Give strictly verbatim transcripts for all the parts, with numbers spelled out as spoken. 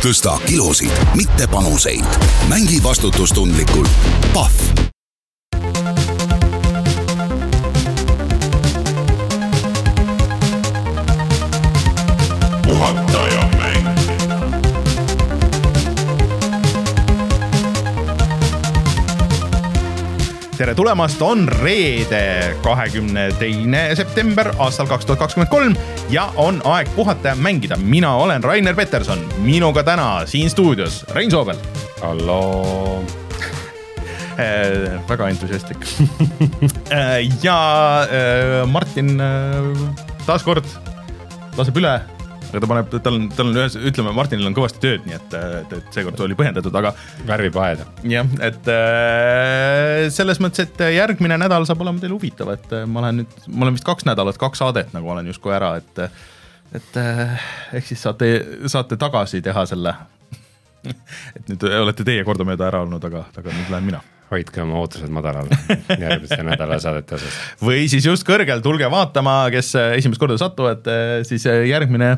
tõsta kilosid, mitte panuseid. Mängi vastutustundlikult. Pahv. Puhataja mäng. Tere tulemast, on reede kahekümne teine september aastal kaks tuhat kakskümmend kolm ja on aeg puhata ja mängida. Mina olen Rainer Peterson, minuga täna siin stuudios Rein Soobel. Halloo. Äh, väga entusiastlik. äh, ja äh, Martin äh, taas kord laseb üle. Aga ta paneb, tal on, tal on ühes, ütleme, Martinil on kõvasti tööd, nii et, et, et seekord oli põhjendatud, aga värvib aeda. Jah, et äh, selles mõttes, et järgmine nädal saab olema teil huvitav, et ma olen nüüd, ma olen vist kaks nädalat, kaks saadet nagu olen justkui ära, et, et äh, ehk siis saate, saate tagasi teha selle, et nüüd olete teie kordamööda ära olnud, aga, aga nüüd lähen mina. Hoidke oma ootused madalal järgmiste nädala saadete osas. Või siis just kõrgel, tulge vaatama, kes esimest korda satuvad, siis järgmine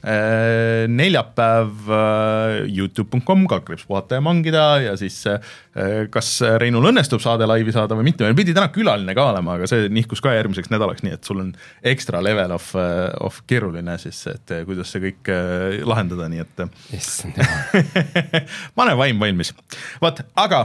neljapäev youtube punkt com kalkriips puhata ja mangida ja siis kas Reinul õnnestub saade laivi saada või mitte. Meil pidi täna külaline ka olema, aga see nihkus ka järgmiseks nädalaks, nii et sul on ekstra level of, of keeruline siis, et kuidas see kõik lahendada, nii et yes, pane vaim valmis. Vaat, aga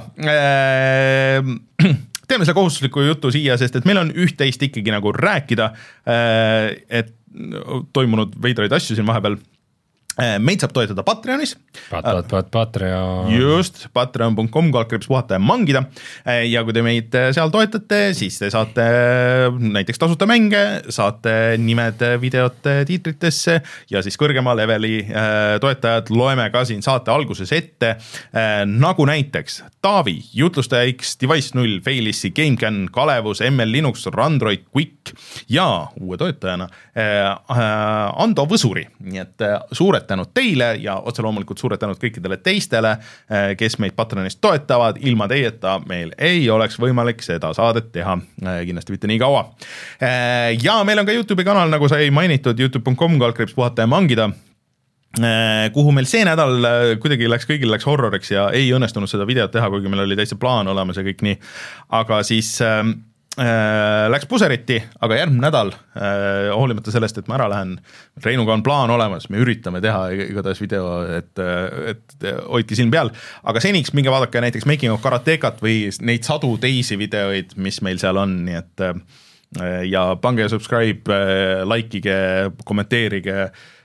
äh, teeme selle kohustusliku jutu siia, sest et meil on üht-teist ikkagi nagu rääkida, äh, et toimunud veidraid asju siin vahepeal. Meid saab toetada Patreonis. Pat, pat, pat, Patreon. Just, patreon punkt com kalkriips puhata ja mangida. Ja kui te meid seal toetate, siis te saate näiteks tasuta mänge, saate nimed videot tiitritesse ja siis kõrgema leveli toetajad loeme ka siin saate alguses ette. Nagu näiteks Taavi, Jutlustaja X, Device null, Failissi, GameCAN, Kalevus, M L Linux, Randroid, Quick ja uue toetajana Ando Võsuri. Nii et suured tänud teile ja otse loomulikult suured tänud kõikidele teistele, kes meid Patreonist toetavad. Ilma teieta meil ei oleks võimalik seda saadet teha, kindlasti mitte nii kaua. Ja meil on ka YouTube'i kanal, nagu sai mainitud, youtube punkt com kalkriips puhata ja mangida, kuhu meil see nädal kuidagi läks, kõigil läks horroriks ja ei õnnestunud seda videot teha, kuigi meil oli täitsa plaan olemas ja kõik nii. Aga siis läks puseriti, aga järgmine nädal, hoolimata sellest, et ma ära lähen, Reinuga on plaan olemas, me üritame teha igatahes video, et, et hoidki silm peal, aga seniks minge vaadake näiteks Making of Karatekat või neid sadu teisi videoid, mis meil seal on, nii et ja pange subscribe, likeige, kommenteerige,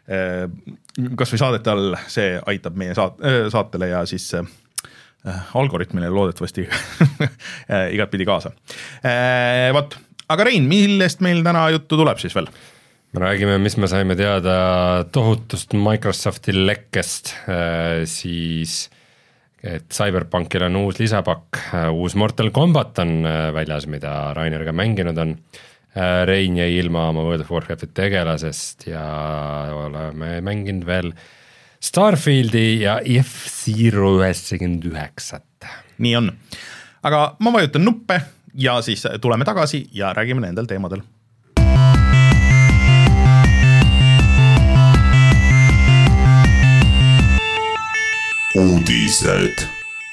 kas või saadete all, see aitab meie saat, saatele ja siis algoritmile loodetavasti igat pidi kaasa. Vaat, aga Rein, millest meil täna juttu tuleb siis veel? Me räägime, mis me saime teada tohutust Microsofti lekkest, siis et Cyberpunkil on uus lisapakk, uus Mortal Kombat on väljas, mida Rainer ka mänginud on. Rein jäi ilma oma World of Warcrafti tegelasest ja oleme mänginud veel Starfieldi ja F-Zero üheksakümmend üheksa. Nii on. Aga ma vajutan nuppe ja siis tuleme tagasi ja räägime nendel teemadel. Uudised.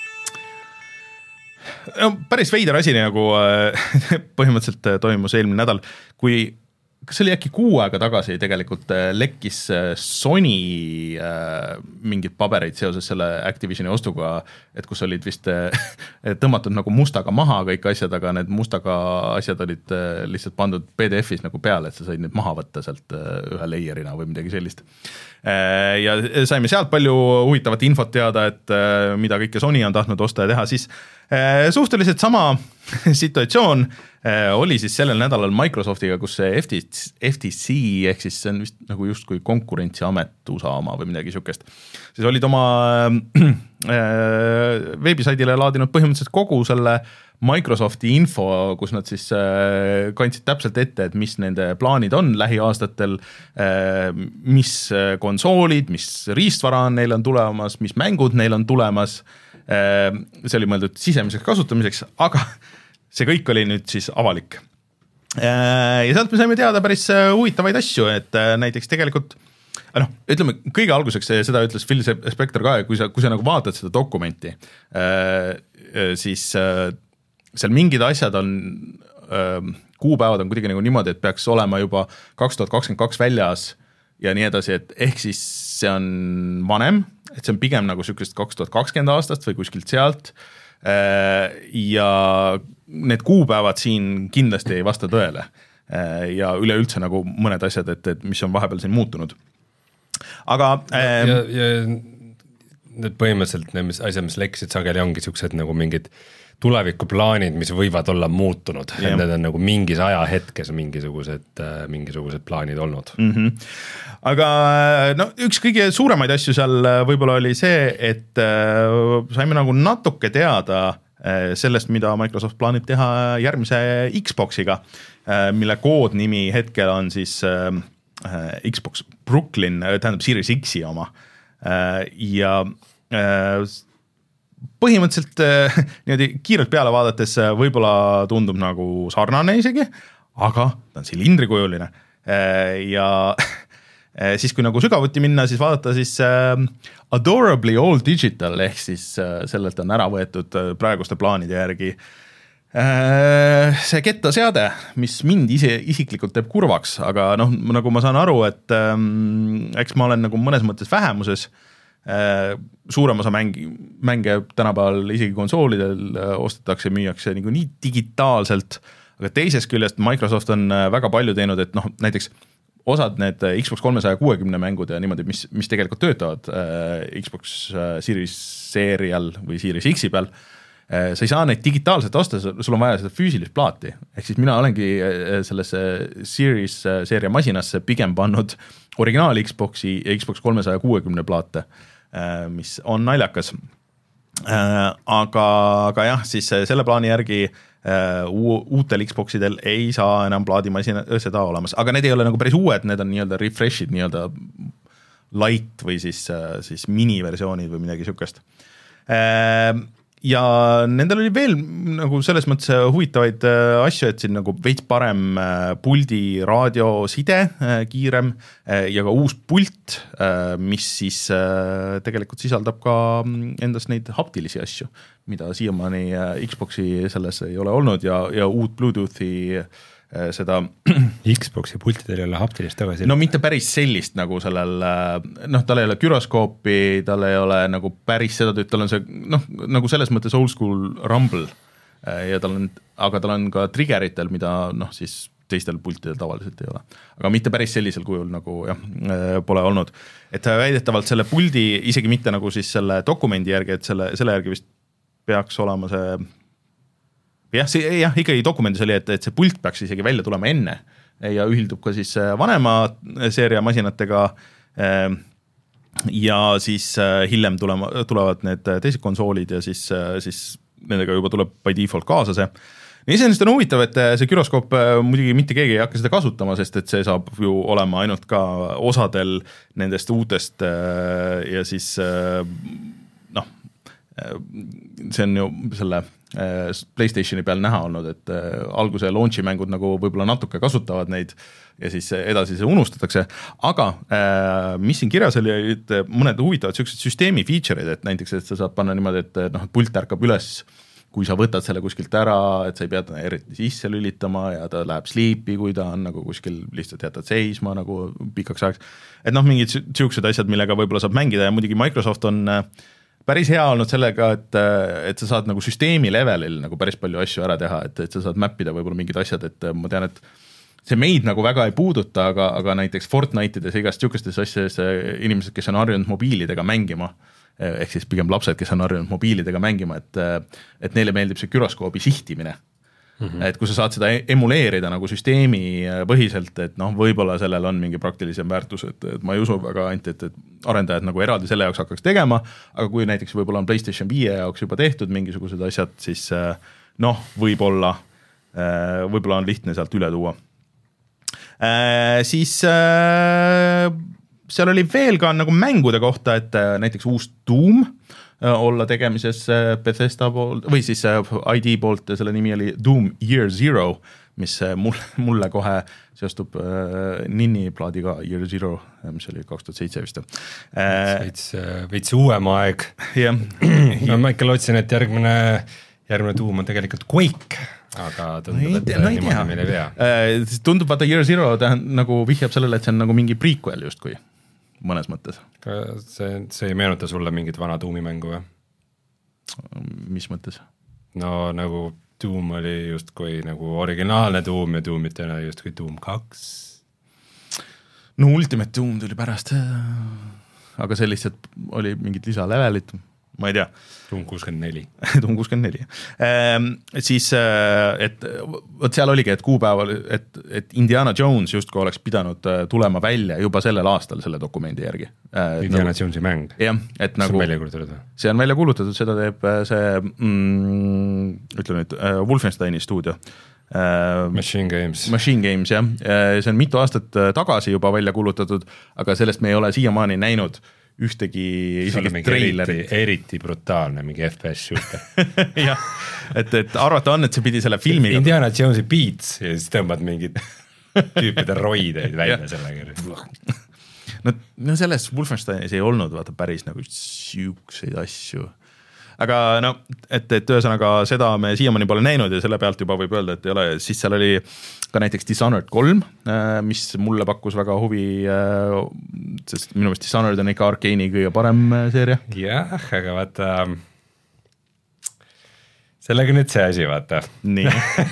Päris veider asi nagu põhimõtteliselt toimus eelmine nädal, kui kas see oli äkki kuu aega tagasi tegelikult lekkis Sony äh, mingid pabereid seoses selle Activisioni ostuga, et kus olid vist tõmmatud nagu mustaga maha kõik asjad, aga need mustaga asjad olid lihtsalt pandud P D F-is nagu peale, et sa said need maha võtta sealt ühe layerina või midagi sellist. Äh, ja saime sealt palju huvitavat infot teada, et äh, mida kõike Sony on tahtnud osta ja teha, siis äh, suhteliselt sama situatsioon oli siis sellel nädalal Microsoftiga, kus see F T C, ehk siis see on vist nagu justkui konkurentsiamet U S A oma või midagi sükest, siis olid oma äh, veebisaidile laadinud põhimõtteliselt kogu selle Microsofti info, kus nad siis äh, kandsid täpselt ette, et mis nende plaanid on lähiaastatel, äh, mis konsoolid, mis riistvara on neil on tulemas, mis mängud neil on tulemas, äh, see oli mõeldud sisemiseks kasutamiseks, aga see kõik oli nüüd siis avalik. Ja sealt me saime teada päris huvitavaid asju, et näiteks tegelikult noh, ütleme kõige alguseks seda ütles Phil Spector ka, kui sa, kui sa nagu vaatad seda dokumenti, siis seal mingid asjad on, kuupäevad on kuidagi nagu niimoodi, et peaks olema juba kaks tuhat kakskümmend kaks väljas ja nii edasi, et ehk siis see on vanem, et see on pigem nagu sükest kaks tuhat kakskümmend aastast või kuskilt sealt ja need kuupäevad siin kindlasti ei vasta tõele ja üleüldse nagu mõned asjad, et, et mis on vahepeal siin muutunud. Aga ähm, ja, ja need põhimõtteliselt need asjad, mis leksid sageli ongi siuksed nagu mingid tulevikuplaanid, mis võivad olla muutunud, et need on nagu mingis ajahetkes mingisugused, mingisugused plaanid olnud. Mm-hmm. Aga no, üks kõige suuremaid asju seal võib-olla oli see, et saime nagu natuke teada sellest, mida Microsoft plaanib teha järgmise Xboxiga, mille koodnimi hetkel on siis Xbox Brooklyn, tähendab Series X-i oma ja põhimõtteliselt niimoodi kiirelt peale vaadates võib-olla tundub nagu sarnane isegi, aga ta on silindrikujuline ja siis kui nagu sügavuti minna, siis vaadata siis Adorably All Digital ehk siis sellelt on ära võetud praeguste plaanide järgi see kettaseade, mis mind ise isiklikult teeb kurvaks, aga noh, nagu ma saan aru, et ähm, eks ma olen nagu mõnes mõttes vähemuses, äh, suurem osa mängi, mänge tänapäeval isegi konsoolidel äh, ostetakse, müüakse nagu nii digitaalselt, aga teisest küljest Microsoft on väga palju teinud, et noh, näiteks osad need Xbox kolmesaja kuuekümne mängud ja niimoodi, mis, mis tegelikult töötavad äh, Xbox Series seerial või Series X-i peal, sa ei saa neid digitaalselt osta, sul on vaja seda füüsilist plaati, ehk siis mina olengi sellesse Series seeria masinasse pigem pannud originaal Xboxi ja Xbox kolmesaja kuuekümne plaate, mis on naljakas. Aga, aga jah, siis selle plaani järgi uutel Xboxidel ei saa enam plaadimasina seda olemas, aga need ei ole nagu päris uued, need on nii-öelda refreshid, nii-öelda light või siis, siis miniversioonid või midagi sükest. Ja nendel oli veel nagu selles mõttes huvitavaid asju, et siin nagu veits parem puldi raadioside kiirem ja ka uus pult, mis siis tegelikult sisaldab ka endas neid haptilisi asju, mida siiamaani Xboxi selles ei ole olnud ja, ja uut Bluetoothi seda Xboxi pultidel ei ole haptilist tagasi. No mitte päris sellist nagu sellel, noh, tal ei ole gyroskoopi, tal ei ole nagu päris seda tüüd, tal on see, noh, nagu selles mõttes old school rumble ja tal on, aga tal on ka triggeritel, mida noh, siis teistel pultidel tavaliselt ei ole. Aga mitte päris sellisel kujul nagu jah, pole olnud. Et väidetavalt selle puldi, isegi mitte nagu siis selle dokumendi järgi, et selle, selle järgi vist peaks olema see jah, see, jah, ikkagi dokumendis oli, et, et see pult peaks isegi välja tulema enne ja ühildub ka siis vanema seeria masinatega ja siis hiljem tulema, tulevad need teised konsoolid ja siis, siis nendega juba tuleb by default kaasa see. Iseenesest on huvitav, et see gyroskoop muidugi mitte keegi ei hakka seda kasutama, sest et see saab ju olema ainult ka osadel nendest uutest ja siis noh, see on ju selle PlayStationi peal näha olnud, et alguse launchi mängud nagu võib-olla natuke kasutavad neid ja siis edasi see unustatakse, aga mis siin kirjas oli, et mõned huvitavad sellised süsteemi feature'id, et näiteks, et sa saad panna niimoodi, et noh, pult ärkab üles, kui sa võtad selle kuskilt ära, et sa ei pea ta eriti sisse lülitama ja ta läheb sleepi, kui ta on nagu kuskil lihtsalt jätad seisma nagu pikaks ajaks, et noh, mingid siuksed asjad, millega võib-olla saab mängida ja muidugi Microsoft on päris hea olnud sellega, et, et sa saad nagu süsteemi levelil nagu päris palju asju ära teha, et, et sa saad mappida võib-olla mingid asjad, et ma tean, et see meid nagu väga ei puuduta, aga, aga näiteks Fortnite'ides ja igast siukestes asjades inimesed, kes on harjunud mobiilidega mängima, ehk siis pigem lapsed, kes on harjunud mobiilidega mängima, et, et neile meeldib see gyroskoobi sihtimine. Mm-hmm. Et kui sa saad seda emuleerida nagu süsteemi põhiselt, et noh, võib-olla sellel on mingi praktilisem väärtus, et, et ma ei usu väga ainult, et, et arendajad nagu eraldi selle jaoks hakkaks tegema, aga kui näiteks võib-olla on PlayStation viie jaoks juba tehtud mingisugused asjad, siis noh, võib-olla, võib-olla on lihtne sealt üle tuua. Siis seal oli veel ka nagu mängude kohta, et näiteks uus Doom olla tegemises Bethesda poolt või siis I D poolt, selle nimi oli Doom Year Zero, mis mulle, mulle kohe seostub äh, Ninni plaadiga Year Zero, mis oli kaks tuhat seitse vist. Veits, veits uuem aeg. jah. no ma ikka lootsin, et järgmine, järgmine tuum on tegelikult Quake, aga tundub, et no niimoodi meil ei vea. Äh, tundub, vaata Year Zero tähend, nagu vihjab sellele, et see on nagu mingi prequel justkui, mõnes mõttes. See, see ei meenuta sulle mingit vana tuumimängu või? Mis mõttes? No nagu Doom oli justkui nagu originaalne Doom ja Doomit oli justkui Doom kaks. No Ultimate Doom tuli pärast, aga see lihtsalt oli mingid lisalevelit, ma ei tea. Doom kuuskümmend neli. Doom kuuskümmend neli. Ehm, siis, et võt seal oligi, et kuupäeval, et, et Indiana Jones justkui oleks pidanud tulema välja juba sellel aastal selle dokumendi järgi. Indiana nagu, Jonesi mäng? Jah, et see nagu... on välja kuulutatud? See on välja kuulutatud, seda teeb see, mm, ütle nüüd, Wolfensteini stuudio. Machine Games. Machine Games, jah. See on mitu aastat tagasi juba välja kuulutatud, aga sellest me ei ole siiamaani näinud ühtegi isegi trailerit. Eriti, eriti brutaalne, mingi F P S shooter. jah, et, et arvata on, et see pidi selle filmiga... Indiana Jonesi Beats ja siis tõmbad mingid tüüpide roideid välja sellega. no, no selles Wolfensteinis ei olnud vaata päris nagu siukseid asju. Aga no, et, et ühesõnaga seda me siiamaani pole näinud ja selle pealt juba võib öelda, et ei ole, siis seal oli ka näiteks Dishonored kolm, mis mulle pakkus väga huvi, sest minu meelest Dishonored on ikka Arkane'i kõige parem seeria. Jah, aga vaata, sellega nüüd see asi, vaata. Nii.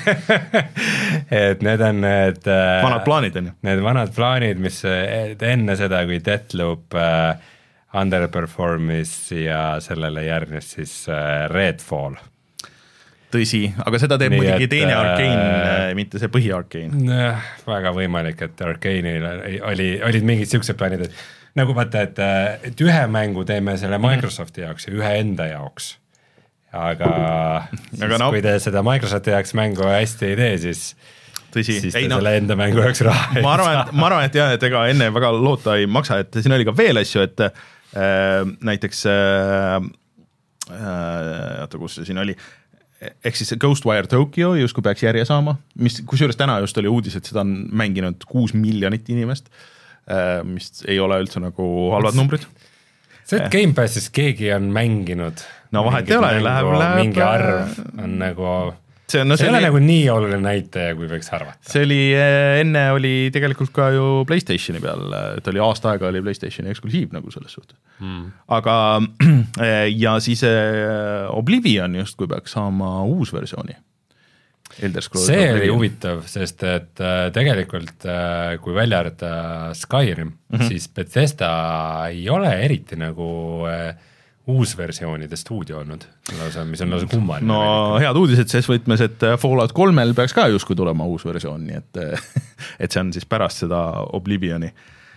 et need on need... Vanad plaanid on ju. Need vanad plaanid, mis enne seda, kui Deathloop underperformis ja sellele järgnes siis Redfall. Tõsi, aga seda teeb Nii muidugi et, teine Arkane, äh, mitte see põhi Arkane. Väga võimalik, et Arkane'il oli, olid mingid siuksed plaanid, et nagu vaata, et, et ühe mängu teeme selle Microsofti jaoks ja ühe enda jaoks. Aga, siis, aga no. kui te seda Microsofti jaoks mängu hästi ei tee, siis, Tõsi. siis te ei, selle no. enda mängu jaoks raha ei ma arvan, et, ma arvan, et jah, et ega enne väga loota ei maksa, et siin oli ka veel asju, et äh, näiteks äh, äh, oota, kus see siin oli, ehk siis Ghostwire Tokyo justkui peaks järje saama, mis kusjuures täna just oli uudis, et seda on mänginud kuus miljonit inimest, mis ei ole üldse nagu halvad numbrid. See, et Game Passis keegi on mänginud no vahet ei ole, läheb, läheb mingi arv on nagu see, no, see ei ole oli, nagu nii oluline näitaja, kui võiks arvata. See oli, enne oli tegelikult ka ju PlayStationi peal, et oli aasta aega oli PlayStationi eksklusiiv nagu selles suhtes. Hmm. Aga ja siis Oblivion just, kui peaks saama uus versiooni. See oli huvitav, sest et tegelikult kui välja arvata Skyrim, mm-hmm. siis Bethesda ei ole eriti nagu uusversioonide stuudio olnud, mis on lausa kummaline. No välika. Head uudised ses võtmes, et Fallout kolmel peaks ka justkui tulema uus versioon, nii et, et see on siis pärast seda Oblivioni.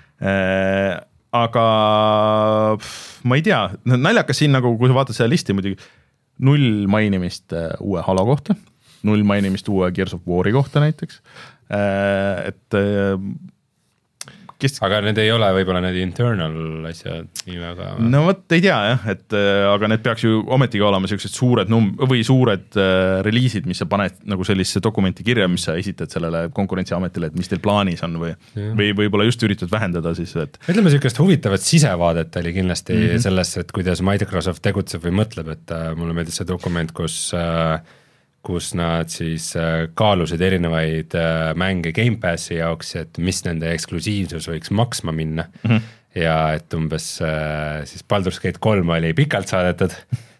Aga ma ei tea, naljakas siin nagu, kui sa vaatad seda listi muidugi, null mainimist uue Halo kohta, null mainimist uue Gears of War'i kohta näiteks, et kes... aga need ei ole võib-olla need internal asjad nii väga... no vot, ei tea jah, et aga need peaks ju ometigi olema sellised suured num- või suured äh, reliisid, mis sa paned nagu sellisse dokumenti kirja, mis sa esitad sellele konkurentsiametile, et mis teil plaanis on või, või võib-olla just üritad vähendada siis, et ütleme sellist huvitavat sisevaadet oli kindlasti mm-hmm. sellesse, et kuidas Microsoft tegutseb või mõtleb, et äh, mulle meeldis see dokument, kus äh, kus nad siis kaalusid erinevaid mänge Game Passi jaoks, et mis nende eksklusiivsus võiks maksma minna mm-hmm. ja et umbes siis Baldur's Gate kolm oli pikalt saadetud,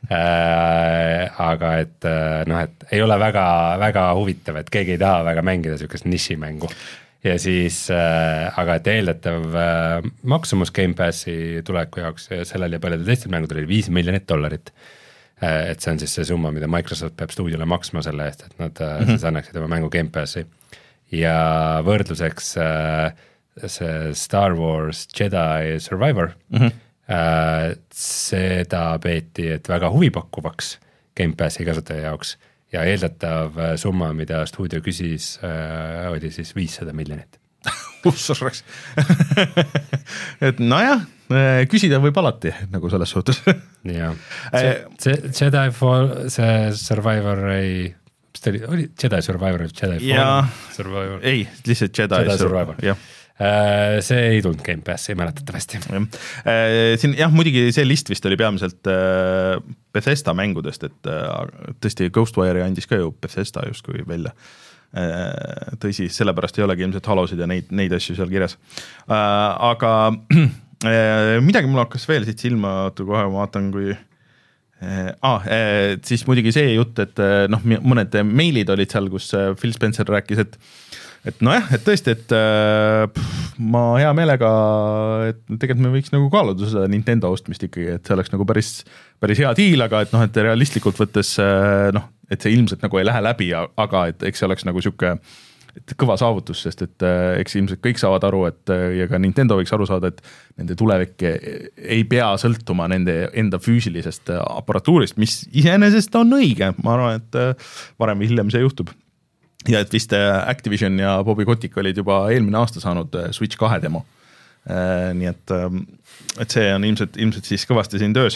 aga et noh, et ei ole väga, väga huvitav, et keegi ei taha väga mängida niisugust nišimängu ja siis, aga et eeldatav maksumus Game Passi tuleku jaoks ja sellel ja paljudel teistel mängud oli viis miljonit dollarit. Et see on siis see summa, mida Microsoft peab stuudiole maksma selle eest, et nad mm-hmm. siis annaksid oma mängu Game Passi. Ja võrdluseks see Star Wars Jedi Survivor, mm-hmm. seda peeti, et väga huvipakkuvaks Game Passi kasutaja jaoks ja eeldatav summa, mida stuudio küsis, oli siis viissada miljonit. Ussarraks. et nojah, küsida võib alati nagu selles suhtes. jah, see Jedi Fall, see Survivor ei mis ta oli, oli Jedi Survivor, Jedi ja... Survivor. Ei, lihtsalt Jedi, Jedi Survivor, jah. See ei tulnud Game Passi, mäletatavasti. Siin jah, muidugi see list vist oli peamiselt Bethesda mängudest, et tõesti Ghostwire'i andis ka ju Bethesda justkui välja. Tõsi, sellepärast ei olegi ilmselt Halosid ja neid, neid asju seal kirjas. Aga midagi mul hakkas veel siit silma, kohe ma vaatan, kui ah, siis muidugi see jutt, et noh, mõned meilid olid seal, kus Phil Spencer rääkis, et et nojah, et tõesti, et pff, ma hea meelega, et tegelikult me võiks nagu kaaluda seda Nintendo ostmist ikkagi, et see oleks nagu päris, päris hea deal, aga et noh, et realistlikult võttes noh, et see ilmselt nagu ei lähe läbi, aga et eks see oleks nagu siuke et kõva saavutus, sest et eks ilmselt kõik saavad aru, et ja ka Nintendo võiks aru saada, et nende tulevik ei pea sõltuma nende enda füüsilisest aparatuurist, mis iseenesest on õige, ma arvan, et varem või hiljem see juhtub. Ja et vist Activision ja Bobby Kotick olid juba eelmine aasta saanud Switch kahe demo. Nii et, et see on ilmselt, ilmselt siis kõvasti siin töös.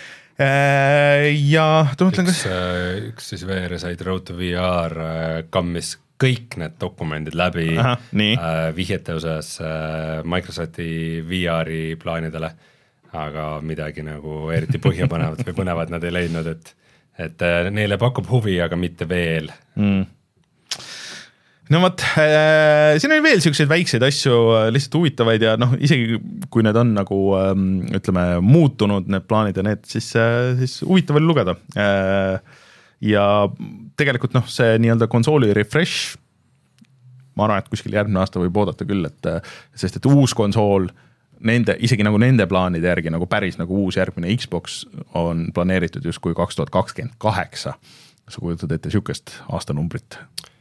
Ja mõtlen, üks, kas... üks siis V R said Road to V R kammis kõik need dokumendid läbi. Aha, vihjete osas Microsofti V R-i plaanidele, aga midagi nagu eriti põhjapanevat või põnevat nad ei leidnud, et, et neile pakub huvi, aga mitte veel. Mm. No võt, äh, siin oli veel selliseid väikseid asju, lihtsalt huvitavaid ja noh, isegi kui need on nagu ähm, ütleme muutunud, need plaanid ja need, siis, äh, siis huvitav oli lugeda. Äh, ja tegelikult noh, see nii-öelda konsooli refresh, ma arvan, et kuskil järgmine aasta võib oodata küll, et sest et uus konsool, nende, isegi nagu nende plaanide järgi nagu päris nagu uus järgmine Xbox on planeeritud just kui kaks tuhat kakskümmend kaheksa. Sa kujutad ette siukest aastanumbrit?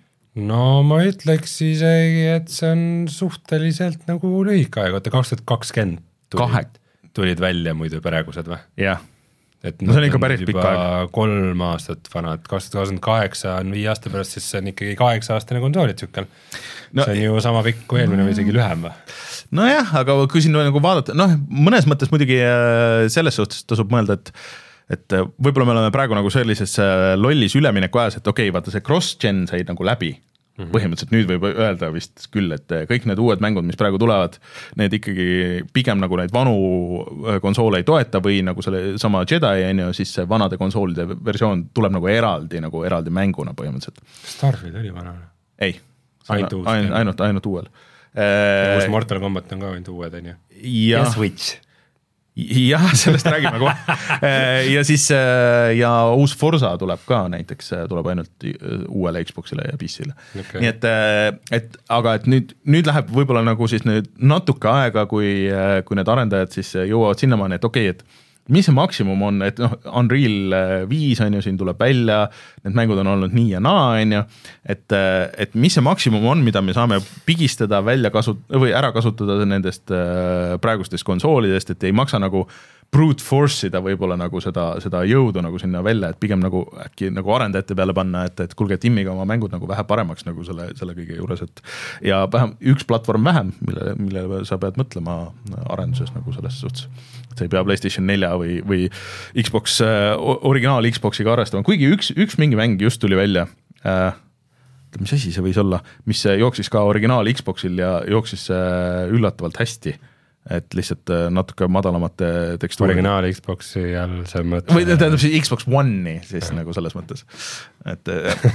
No ma ütleks isegi, et see on suhteliselt nagu lühike aeg, oota kaks tuhat kakskümmend tulid, tulid välja muidu praegused või? Jah, et no see on ikka päris pikk aeg. Kolm aastat vanad, kaks tuhat kakskümmend kaheksa on viie aasta pärast, siis see on ikkagi kaheksa aastane konsoolid sükkel. No, see on ju sama pikk kui eelmine või isegi lühem või? No jah, aga kui siin nagu vaadata, noh mõnes mõttes muidugi selles suhtes tasub mõelda, et et võib-olla me oleme praegu nagu sellises lollis ülemineku ajas, et okei, okay, vaata see cross-gen sai nagu läbi. Mm-hmm. Põhimõtteliselt nüüd võib öelda vist küll, et kõik need uued mängud, mis praegu tulevad, need ikkagi pigem nagu neid vanu konsoole ei toeta või nagu selle sama Jedi, ja siis see vanade konsoolide versioon tuleb nagu eraldi, nagu eraldi mänguna põhimõtteliselt. Starfield oli vana? Ei, ainult, uus, ainult, ainult, ainult uuel. Ja uus Mortal Kombat on ka ainult uued, on ju? Ja, ja Switch. Jah, sellest räägime kohe. Ja siis ja uus Forza tuleb ka näiteks, tuleb ainult uuele Xboxile ja P C-le. Okay. Nii et, et, aga et nüüd, nüüd läheb võib-olla nagu siis nüüd natuke aega, kui, kui need arendajad siis jõuavad sinnamaani, et okei, okay, et mis see maksimum on, et noh, Unreal viis on ju, siin tuleb välja, need mängud on olnud nii ja naa, on ju, et, et mis see maksimum on, mida me saame pigistada välja kasut- või ära kasutada nendest praegustest konsoolidest, et ei maksa nagu brute force ida võib-olla nagu seda, seda jõudu nagu sinna välja, et pigem nagu äkki nagu arendajate peale panna, et, et kulge timmiga oma mängud nagu vähe paremaks nagu selle, selle kõige juures, et ja vähem, üks platvorm vähem, mille, mille sa pead mõtlema arenduses nagu selles suhtes. See ei pea PlayStation nelja või, või Xbox, originaal Xboxiga arvestama, kuigi üks, üks mingi mäng just tuli välja, äh, mis asi see võis olla, mis jooksis ka originaal Xboxil ja jooksis üllatavalt hästi, et lihtsalt natuke madalamate tekstuuri. Originaal Xboxi all see mõte. Või tähendab siis Xbox One'i siis ja. Nagu selles mõttes, et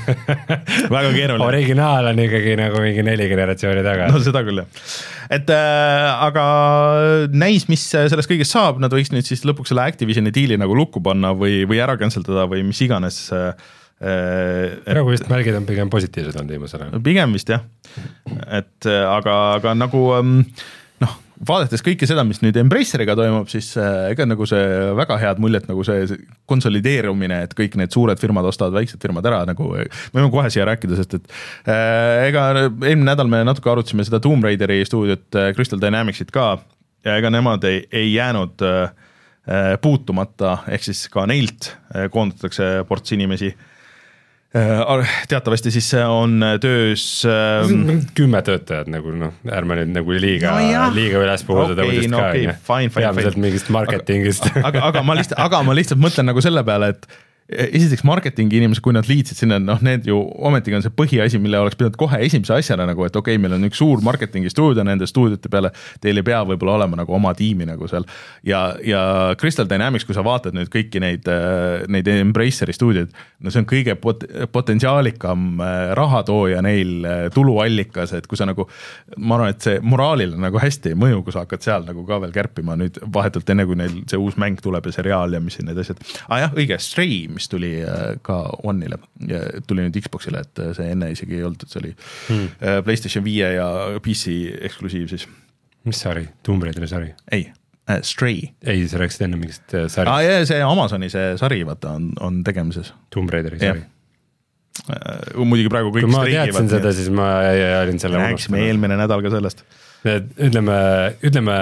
väga keeruline. Originaal on ikkagi nagu mingi neli generatsiooni taga. No seda küll jah. Et äh, aga näis, mis sellest kõigest saab, nad võiks nüüd siis lõpuks selle Activisioni diili nagu lukku panna või, või ära canceldada või mis iganes. Praegu vist märgid on pigem positiivsed on viimasena. Pigem vist jah, et aga, aga nagu noh, vaadates kõike seda, mis nüüd Embraceriga toimub, siis ega nagu see väga head muljet, nagu see konsolideerumine, et kõik need suured firmad ostavad väiksed firmad ära, nagu me võime kohe siia rääkida, sest et äh, ega eelmine nädal me natuke arutasime seda Tomb Raideri stuudiot Crystal Dynamicsit ka ja ega nemad ei, ei jäänud äh, puutumata, ehk siis ka neilt äh, koondatakse ports inimesi. Teatavasti siis on töös kümme töötajad nagu noh, ärme nüüd nagu liiga, no liiga üles puhutada okay, no, okay, fine, fine, peamiselt mingist marketingist. aga, aga, ma lihtsalt, aga ma lihtsalt mõtlen nagu selle peale, et esiteks marketingi inimesed, kui nad liitsid sinna, noh need ju ometigi on see põhiasi, mille oleks pidanud kohe esimese asjana nagu, et okei okay,, meil on üks suur marketingi stuudio nende stuudiote peale, teil ei pea võib-olla olema nagu oma tiimi nagu seal ja, ja Crystal Dynamics, kui sa vaatad nüüd kõiki neid, neid Embraceri stuudioid, no see on kõige pot- potentsiaalikam rahatooja neil tuluallikas, et kui sa nagu, ma arvan, et see moraalile nagu hästi ei mõju, kui sa hakkad seal nagu ka veel kärpima nüüd vahetult enne, kui neil see uus mäng tuleb ja seriaal ja mis siin need asjad, ah jah, õige, Stray, mis tuli ka One'ile ja tuli nüüd Xboxile, et see enne isegi ei olnud, et see oli hmm. PlayStation viie ja P C eksklusiiv siis. Mis sari? Tomb Raideri sari? Ei, äh, Stray. Ei, sa rääkisid enne mingist sari. Ah, jah, see Amazoni see sari, vaata, on, on tegemises. Tomb Raideri sari. Uh, muidugi praegu kõik kui ma teadsin seda, siis ma olin selle rääksime eelmine nädal ka sellest. Ütleme, ütleme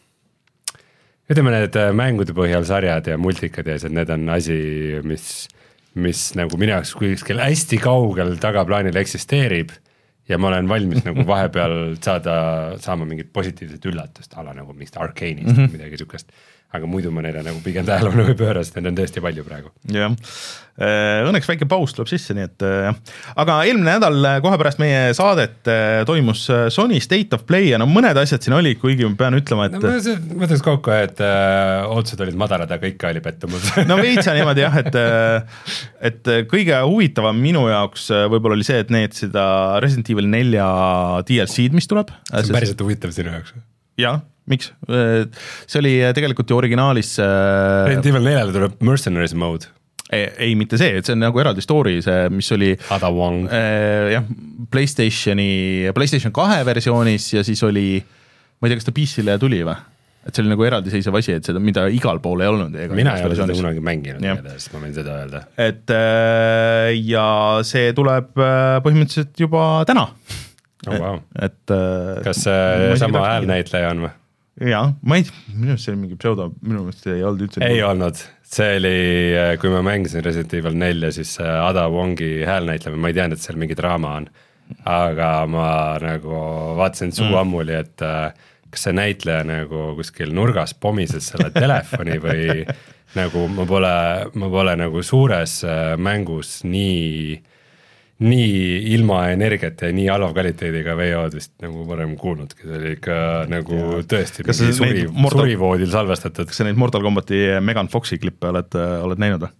ütleme need mängude põhjal sarjad ja multikad ja need on asi, mis, mis nagu minu jaoks kuskil hästi kaugel tagaplaanil eksisteerib ja ma olen valmis nagu vahepeal saada, saama mingit positiivset üllatust, ala nagu mingist Arcane'ist mm -hmm. midagi sukest, aga muidu ma neile nagu pigem tähelepanu ei pööra, sest need on tõesti palju praegu. jah, õnneks väike paus tuleb sisse, nii et jah. Aga eelmine nädal kohe pärast meie saadet toimus Sony State of Play ja no mõned asjad siin oli, kuigi ma pean ütlema, et no, ma mõtleks kokku, et äh, ootused olid madalad, aga ikka oli pettumus. no veitsa niimoodi jah, et et kõige huvitavam minu jaoks võib-olla oli see, et need seda Resident Evil nelja D L C-d, mis tuleb. See on päriselt huvitav sinu jaoks? Jah, miks? See oli tegelikult ju originaalis Resident Evil neljale tuleb Mercenaries mode. Ei, ei, mitte see, et see on nagu eraldi story, see, mis oli Ada Wong. Äh, jah, PlayStationi, PlayStation kahe versioonis ja siis oli, ma ei tea, kas ta P C-le tuli või? Et see oli nagu eraldiseisev asi, et seda, mida igal pool ei olnud. Mina ei ole seda kunagi mänginud, siis ma võin seda öelda. Et äh, ja see tuleb põhimõtteliselt juba täna. Oh, wow. et, et, kas see sama häälnäitleja on või? Jaa, ma ei, minu meelest see oli mingi pseudo, minu meelest ei olnud üldse. Ei olnud, see oli, kui ma mängisin Resident Evil nelja, siis Ada Wongi häälnäitlemine, ma ei teadnud, et seal mingi draama on, aga ma nagu vaatasin suu mm. ammuli, et kas see näitleja nagu kuskil nurgas pomises selle telefoni või nagu ma pole, ma pole nagu suures mängus nii nii ilma energiat ja nii halva kvaliteediga V O-d vist nagu varem kuulnudki, see oli ikka nagu ja. Tõesti suri, Mortal, surivoodil salvestatud. Kas sa neid Mortal Combati Megan Foxi klippe oled, oled näinud või?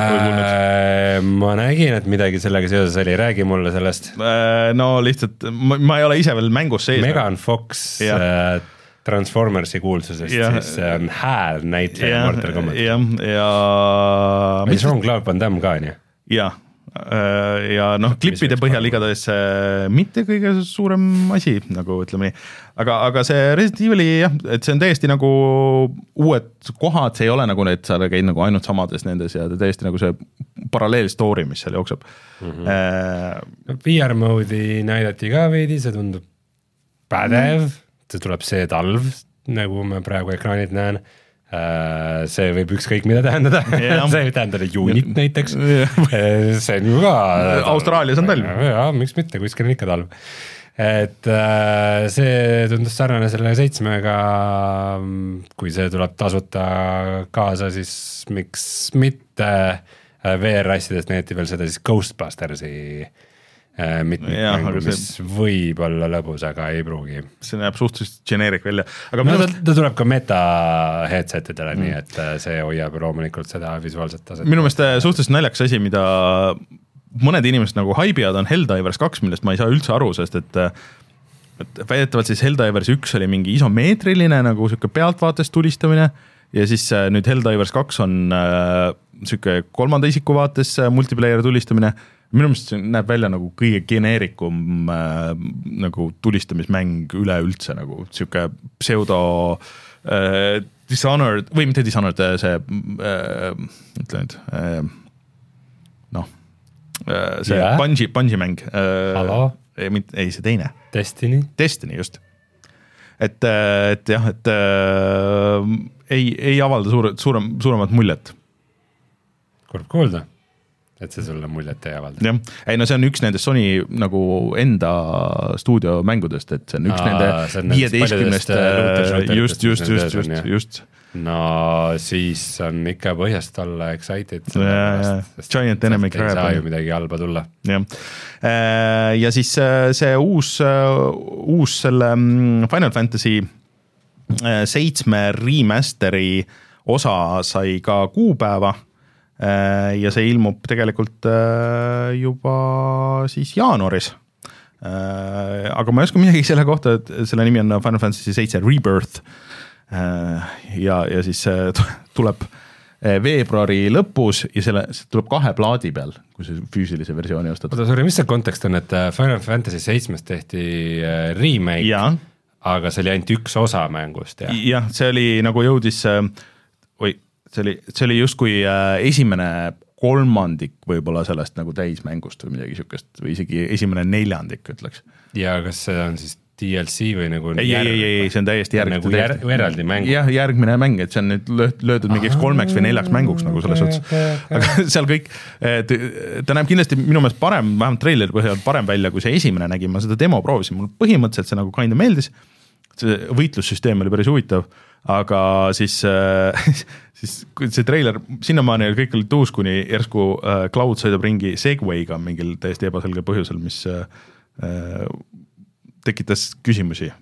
Äh, ma nägin, et midagi sellega seoses oli, räägi mulle sellest. Äh, no lihtsalt, ma, ma ei ole ise veel mängus sees. Megan Fox äh, Transformersi kuulsusest, ja, siis see on hääl näitleja Mortal Combati. Ja, ja või Jean-Claude Van Damme ka, nii? Jah. Ja noh, klippide põhjal igatahes mitte kõige suurem asi, nagu ütleme nii, aga, aga see Resident Evili jah, et see on täiesti nagu uued kohad, see ei ole nagu need, sa käid nagu ainult samades nendes ja täiesti nagu see paralleel story, mis seal jookseb mm. -hmm. Äh, V R mode'i näidati ka veidi, see tundub pädev, see tuleb see talv, nagu ma praegu ekraanid näen. See võib ükskõik mida tähendada, see võib tähendada juunit näiteks, see on ju ka Austraalias on talv. Jaa, miks mitte, kuskil on ikka talv. Et see tundus sarnane selle seitsmega, kui see tuleb tasuta kaasa, siis miks mitte V R-assidest näeti veel seda siis Ghostbustersi mitmikmängu, mis see võib olla lõbus, aga ei pruugi. See näeb suhteliselt generic välja. Aga no, ta, ta tuleb ka meta headsetidele mm., nii et see hoiab loomulikult seda visuaalset taset. Minu meelest suhteliselt naljakas asi, mida mõned inimesed nagu haibiad on Helldivers kaks, millest ma ei saa üldse aru, sest et, et väidetavalt siis Helldivers üks oli mingi isomeetriline nagu siuke pealtvaates tulistamine ja siis nüüd Helldivers kaks on äh, siuke kolmanda isiku vaates multiplayer tulistamine. Minu meelest see näeb välja nagu kõige geneerikum äh, nagu tulistamismäng üleüldse nagu siuke pseudo äh, Dishonored või mitte Dishonored, see äh, ütle nüüd äh, noh äh, see yeah. Bungie, Bungie mäng äh, ei, ei, see teine Destiny Destiny, just et, et jah, et äh, ei, ei avalda suure, suurem, suuremat muljet. Kurb kuulda, et see sulle muljet ei avalda. Jah, ei no see on üks nendest Sony nagu enda stuudiomängudest, et see on üks Aa, nende viieteistkümnest just, just, just, just, just no siis on ikka põhjast olla excited. Giant enemy crab. Ei saa ju midagi halba tulla. Ja, ja siis see uus, uus selle Final Fantasy seitsme remasteri osa sai ka kuupäeva ja see ilmub tegelikult juba siis jaanuaris. Aga ma ei oska midagi selle kohta, et selle nimi on Final Fantasy seitse Rebirth ja, ja siis tuleb veebruari lõpus ja selle see tuleb kahe plaadi peal, kui see füüsilise versiooni ostad. Oota, sorry, mis see kontekst on, et Final Fantasy seitse tehti remake, ja. Aga see oli ainult üks osa mängust? Ja? Jah, see oli nagu jõudis, või see oli, see oli justkui esimene kolmandik võib-olla sellest nagu täismängust või midagi sükest või isegi esimene neljandik, ütleks. Ja kas see on siis D L C või nagu ei, järg... ei, ei, see on täiesti järg... nagu jär... eraldi mäng. Jah, järgmine mäng, et see on nüüd löödud mingiks kolmeks või neljaks mänguks nagu selles ots. Aga seal kõik, ta näeb kindlasti minu meelest parem, vähemalt traileri põhjal parem välja, kui see esimene nägi, ma seda demo proovisin, mul põhimõtteliselt see nagu kinda meeldis, see võitlussüsteem oli päris huvitav, aga siis, siis see trailer, sinnamaani kõik olid tuus, kuni järsku Cloud sõidab ringi Segwayga mingil täiesti ebaselge põhjusel, mis tekitas küsimusi,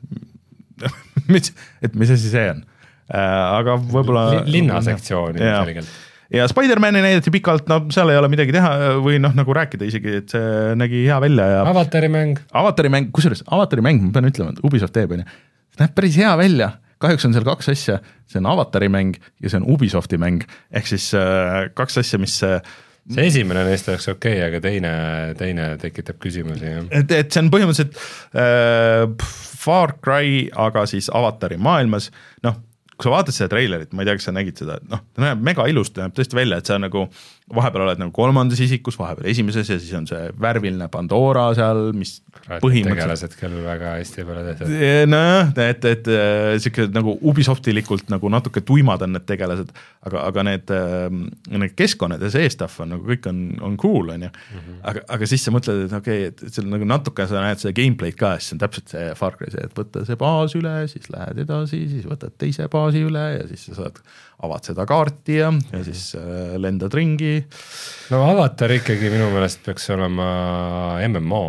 mis, et mis asi see on. Aga võib-olla... Linnasektsiooni ja, selgelt. Ja Spider-Mani näidati pikalt, no seal ei ole midagi teha või noh, nagu rääkida isegi, et see nägi hea välja. Ja... Avatari mäng. Avatari mäng, kusjuures Avatari mäng, ma pean ütlema, et Ubisoft teeb, see näeb päris hea välja. Kahjuks on seal kaks asja, see on Avatari mäng ja see on Ubisofti mäng, ehk siis kaks asja, mis... See esimene neist oleks okei, okay, aga teine, teine tekitab küsimusi. Et, et see on põhimõtteliselt äh, Far Cry, aga siis Avatari maailmas, noh, kui sa vaatad seda trailerit, ma ei tea, kas sa nägid seda, et noh, ta näeb mega ilust, ta näeb tõesti välja, et sa nagu vahepeal oled nagu kolmandas isikus, vahepeal esimeses ja siis on see värviline Pandora seal, mis põhimõtteliselt... Tegelased küll väga hästi peale tehtud. Nojah, et, et siuke nagu Ubisoftilikult nagu natuke tuimad on need tegelased, aga, aga need, need keskkonnad ja see stuff on nagu kõik on, on cool, on ju. Mm-hmm. Aga, aga siis sa mõtled, et okei, okay, et seal nagu natuke sa näed seda gameplay'd ka, siis on täpselt see Far Cry, et võtta see baas üle, siis lähed edasi, siis võtad teise baasi üle ja siis sa saad avad seda kaarti ja, ja siis lendad ringi. No Avatar ikkagi minu meelest peaks olema M M O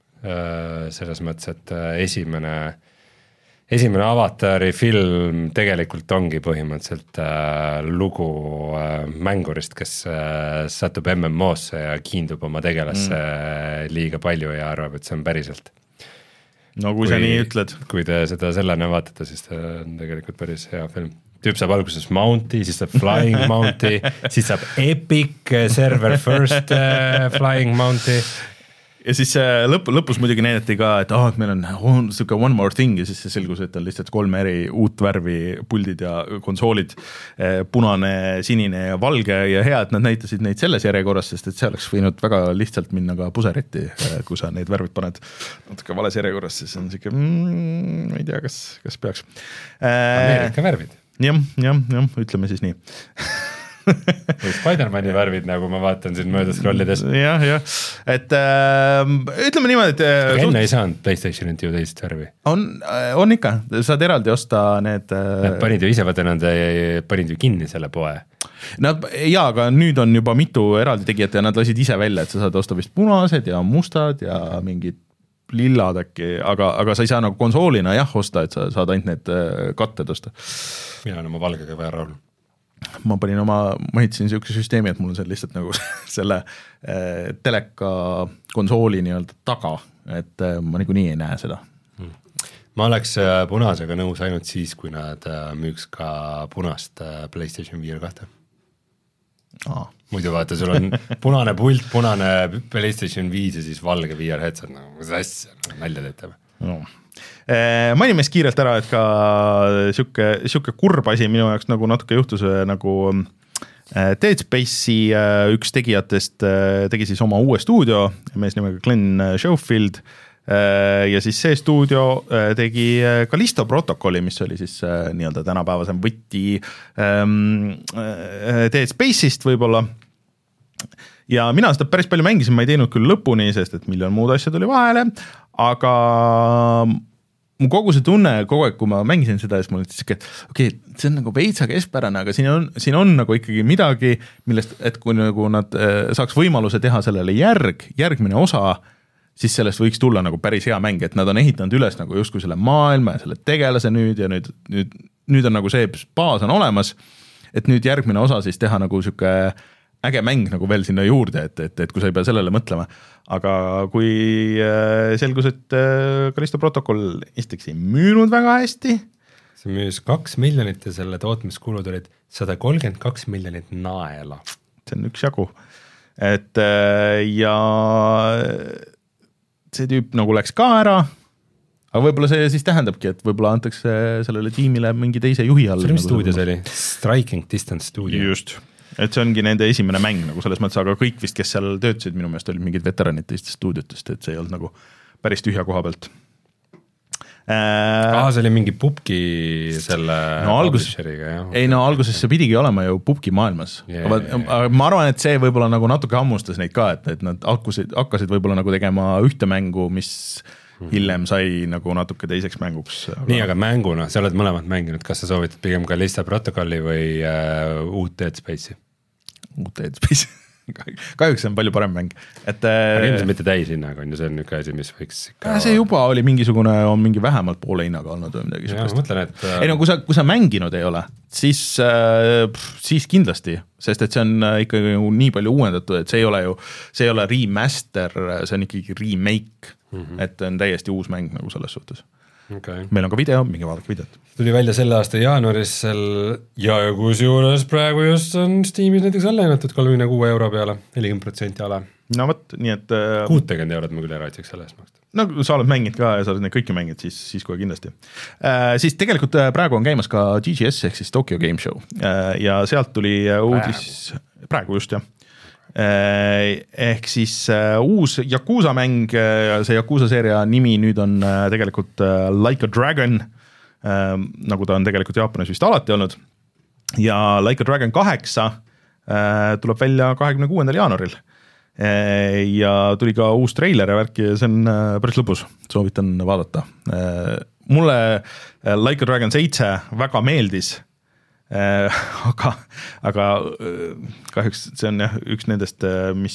selles mõttes, et esimene, esimene Avatari film tegelikult ongi põhimõtteliselt lugu mängurist, kes satub M M O-sse ja kiindub oma tegelasse mm. liiga palju ja arvab, et see on päriselt. No kui, kui sa nii ütled. Kui te seda sellena vaatate, siis ta on tegelikult päris hea film. Tüüp saab alguses Mounti, siis saab Flying Mounti, siis saab Epic Server First uh, Flying Mounti. Ja siis lõpp, lõpus muidugi näidati ka, et oh, et meil on, on siuke one more thing ja siis see selgus, et on lihtsalt kolme eri uut värvi puldid ja konsoolid, punane, sinine ja valge ja hea, et nad näitasid neid selles järjekorras, sest et see oleks võinud väga lihtsalt minna ka puseretti, kui sa neid värvid paned natuke vales järjekorras, siis on siuke, mm, ma ei tea, kas, kas peaks. Ameerika värvid. Jah, jah, jah, ütleme siis nii. Või Spider-Mani värvid, nagu ma vaatan siin mööda scrollides. Jah, jah, et äh, ütleme niimoodi, et aga enne ei saanud PlayStationit ju teist värvi. On, on ikka, saad eraldi osta need Nad panid ju ise, vaata nad panid ju kinni selle poe. Nad, jaa, aga nüüd on juba mitu eraldi tegijat ja nad lasid ise välja, et sa saad osta vist punased ja mustad ja mingid lillad äkki, aga, aga sa ei saa nagu konsoolina jah osta, et sa saad ainult need katted osta. Mina on oma valgega väga rahul. Ma panin oma, ma ehitasin siukse süsteemi, et mul on seal lihtsalt nagu selle äh, teleka konsooli nii-öelda taga, et äh, ma nagu nii ei näe seda. Hmm. Ma oleks punasega nõus ainult siis, kui nad müüks ka punast PlayStation viis kahte. Aa. Muidu vaata, sul on punane pult, punane PlayStation viis ja siis valge V R headset, nagu mis asja, nalja teete. No. Mainime kiirelt ära, et ka siuke, siuke kurb asi minu jaoks nagu natuke juhtus nagu Dead Space'i üks tegijatest tegi siis oma uue stuudio, mees nimega Glenn Schofield ja siis see stuudio tegi Callisto protokolli, mis oli siis nii-öelda tänapäevasem võtti Dead Space'ist võib-olla ja mina seda päris palju mängisin, ma ei teinud küll lõpuni, sest et miljon muud asjad oli vahele, aga mu kogu see tunne kogu aeg, kui ma mängisin seda, siis mul oli siuke, et okei okay,, see on nagu veitsa keskpärane, aga siin on, siin on nagu ikkagi midagi, millest, et kui nagu nad äh, saaks võimaluse teha sellele järg, järgmine osa, siis sellest võiks tulla nagu päris hea mäng, et nad on ehitanud üles nagu justkui selle maailma ja selle tegelase nüüd ja nüüd, nüüd, nüüd on nagu see baas on olemas, et nüüd järgmine osa siis teha nagu siuke äge mäng nagu veel sinna juurde, et, et, et kui sa ei pea sellele mõtlema. Aga kui selgus, et Callisto Protocol esiteks ei müünud väga hästi. See müüs kaks miljonit ja selle tootmiskulud olid sada kolmkümmend kaks miljonit naela. See on üks jagu. Et ja see tüüp nagu läks ka ära, aga võib-olla see siis tähendabki, et võib-olla antakse sellele tiimile mingi teise juhi all. See mis stuudios oli? Striking Distance stuudio. Just. Et see ongi nende esimene mäng nagu selles mõttes, aga kõik vist, kes seal töötasid, minu meelest olid mingid veteranid teistest stuudiotest, et see ei olnud nagu päris tühja koha pealt. Ah, see oli mingi pubki selle no, algus, ei no alguses see pidigi olema ju pubki maailmas. Yeah, aga, yeah. aga ma arvan, et see võib-olla nagu natuke hammustas neid ka, et, et nad hakkasid, hakkasid võib-olla nagu tegema ühte mängu, mis hiljem sai nagu natuke teiseks mänguks. Aga... Nii, aga mänguna, sa oled mõlemad mänginud, kas sa soovitad pigem Callisto Protocolli või uh, uut Dead Space'i? Uut Dead Space'i. Kahjuks see on palju parem mäng. Et, aga ilmselt mitte täishinnaga on ju, see on üks asi, mis võiks ikka... See juba oli mingisugune, on mingi vähemalt poole hinnaga olnud või midagi. Ja, ma mõtlen, et... Ei no, kui sa, kui sa mänginud ei ole, siis, äh, siis kindlasti, sest et see on ikkagi nii palju uuendatud, et see ei ole ju, see ei ole remaster, see on ikkagi remake, mm-hmm. et on täiesti uus mäng nagu selles suhtes. Okay. Meil on ka video, mingi vaadake videot. Tuli välja selle aasta jaanuaris seal, ja kus juures praegu just on Steamis näiteks alla hinnatud kolmekümne kuue euro peale, nelikümmend protsenti ala. No võt, nii et... kuutekümmend eurot ma küll eraitseks selle eest maksta. No sa oled mänginud ka ja sa oled neid kõiki mänginud, siis, siis kohe kindlasti. Äh, siis tegelikult praegu on käimas ka G G S ehk siis Tokyo Game Show äh, ja sealt tuli uudis... Praegu, praegu just, jah. Ehk siis uh, uus Yakuza mäng, see Yakuza seeria nimi nüüd on uh, tegelikult uh, Like a Dragon, uh, nagu ta on tegelikult Jaapanis vist alati olnud, ja Like a Dragon kaheksa uh, tuleb välja kahekümne kuuendal jaanuaril uh, ja tuli ka uus treiler ja värk ja see on uh, päris lõbus, soovitan vaadata. Uh, mulle uh, Like a Dragon seitse väga meeldis, Äh, aga, aga kahjuks see on jah, üks nendest, mis,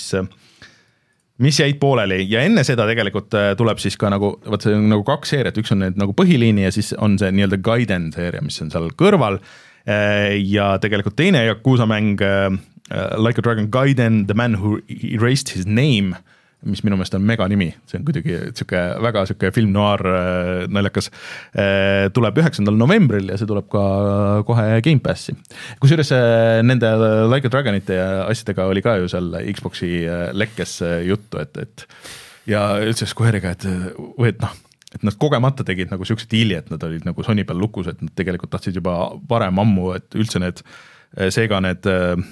mis jäid pooleli ja enne seda tegelikult tuleb siis ka nagu, vaat see on nagu kaks seeriat, üks on need nagu põhiliini ja siis on see nii-öelda Gaiden seeria, mis on seal kõrval ja tegelikult teine Yakuza mäng Like a Dragon Gaiden, The Man Who Erased His Name, mis minu meelest on mega nimi, see on kuidagi siuke, väga siuke film noir naljakas, tuleb üheksandal novembril ja see tuleb ka kohe Game Passi. Kusjuures nende Like a Dragonite asjadega oli ka ju seal Xboxi lekkes juttu, et, et ja üldse Square'iga, et, et noh, et nad kogemata tegid nagu siukse diili, et nad olid nagu Sony peal lukus, et nad tegelikult tahtsid juba varem ammu, et üldse need, seega need äh,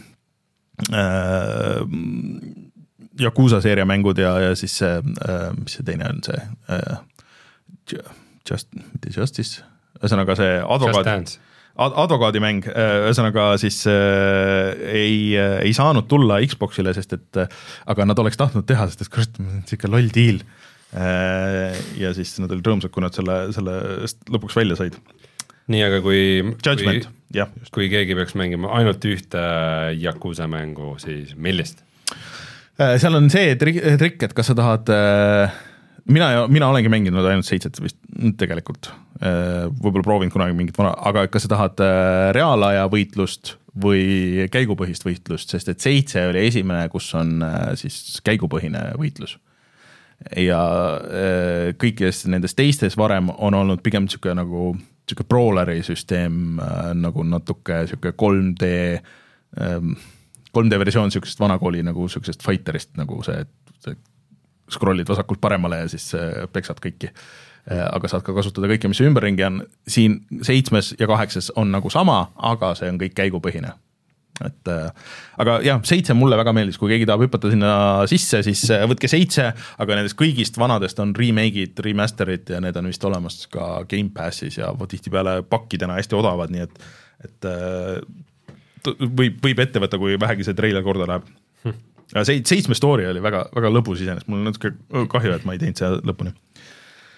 Yakuza seeria mängud ja, ja siis see, äh, mis see teine on see äh, just, mitte Justice, ühesõnaga see advokaat, ad, advokaadimäng, ühesõnaga siis äh, ei, ei saanud tulla Xboxile, sest et aga nad oleks tahtnud teha, sest et kurat, siuke loll deal äh, ja siis nad olid rõõmsad, kui nad selle, selle lõpuks välja said. Nii, aga kui, Judgment, kui, jah, kui keegi peaks mängima ainult ühte Yakuza mängu, siis millist? Seal on see trikk, et kas sa tahad, mina, mina olengi mänginud ainult seitset vist tegelikult, võib-olla proovin kunagi mingit vana, aga kas sa tahad reaalaja võitlust või käigupõhist võitlust, sest et seitse oli esimene, kus on siis käigupõhine võitlus. Ja kõikidest nendest teistes varem on olnud pigem siuke nagu siuke brawleri süsteem, nagu natuke siuke kolm D kolm D versioon siuksest vanakooli nagu siuksest fighterist, nagu see, see scrollid vasakult paremale ja siis peksad kõiki. Aga saad ka kasutada kõike, mis ümberringi on. Siin seitsmes ja kaheksas on nagu sama, aga see on kõik käigupõhine. Et, aga jah, seitse mulle väga meeldis, kui keegi tahab hüpata sinna sisse, siis võtke seitse, aga nendest kõigist vanadest on remake'id, remasterid ja need on vist olemas ka Game Passis ja tihti peale pakkidena hästi odavad, nii et, et võib, võib ette võtta, kui vähegi see treiler korda läheb. Hm. See, seitsme story oli väga, väga lõbus iseenesest, mul on natuke kahju, et ma ei teinud see lõpuni.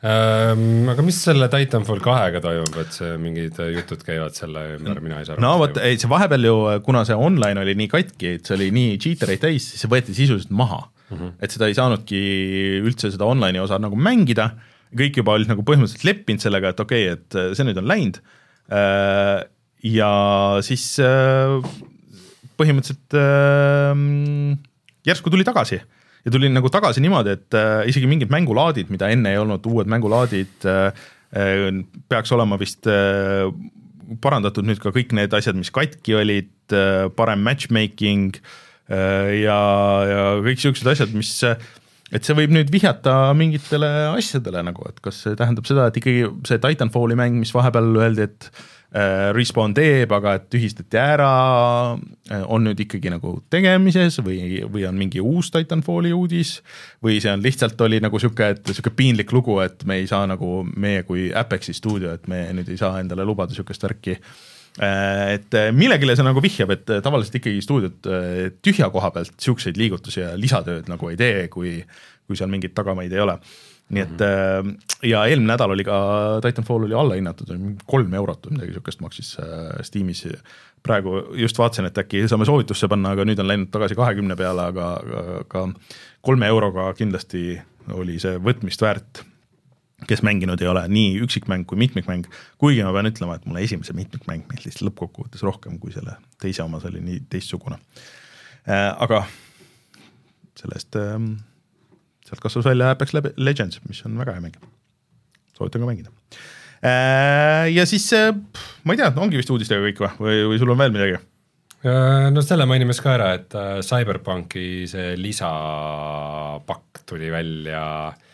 Ähm, aga mis selle Titanfall kahega toimub, et see mingid jutud käivad selle ümber, mina ei saa no vot, ei see vahepeal ju, kuna see online oli nii katki, et see oli nii cheatereid täis, siis see võeti sisuliselt maha mm, -hmm. et seda ei saanudki üldse seda online'i osa nagu mängida, kõik juba olid nagu põhimõtteliselt leppinud sellega, et okei okay,, et see nüüd on läinud ja siis põhimõtteliselt järsku tuli tagasi ja tuli nagu tagasi niimoodi, et äh, isegi mingid mängulaadid, mida enne ei olnud, uued mängulaadid äh, peaks olema vist äh, parandatud nüüd ka kõik need asjad, mis katki olid, äh, parem matchmaking äh, ja, ja kõik siuksed asjad, mis et see võib nüüd vihjata mingitele asjadele nagu, et kas see tähendab seda, et ikkagi see Titanfalli mäng, mis vahepeal öeldi, et Respawn teeb, aga et tühistati ära, on nüüd ikkagi nagu tegemises või, või on mingi uus Titanfalli uudis või see on lihtsalt oli nagu siuke, et siuke piinlik lugu, et me ei saa nagu meie kui Apexi stuudio, et me nüüd ei saa endale lubada siukest värki. Et millegile see nagu vihjab, et tavaliselt ikkagi stuudiot tühja koha pealt siukseid liigutusi ja lisatööd nagu ei tee, kui, kui seal mingit tagamaid ei ole. Nii et ja eelmine nädal oli ka Titanfall oli alla hinnatud, kolm eurot või midagi siukest maksis Steamis. Praegu just vaatasin, et äkki saame soovitusse panna, aga nüüd on läinud tagasi kahekümne peale, aga, aga kolme euroga kindlasti oli see võtmist väärt, kes mänginud ei ole nii üksikmäng kui mitmikmäng, kuigi ma pean ütlema, et mulle esimese mitmikmäng meeldis lõppkokkuvõttes rohkem kui selle teise omas oli nii teistsugune. Aga sellest sealt kasvas välja Apex Legends, mis on väga hea mäng. Soovitan ka mängida. Ja siis, ma ei tea, ongi vist uudistega kõik või, või sul on veel midagi? No selle mainimes ka ära, et Cyberpunki see lisapakk tuli välja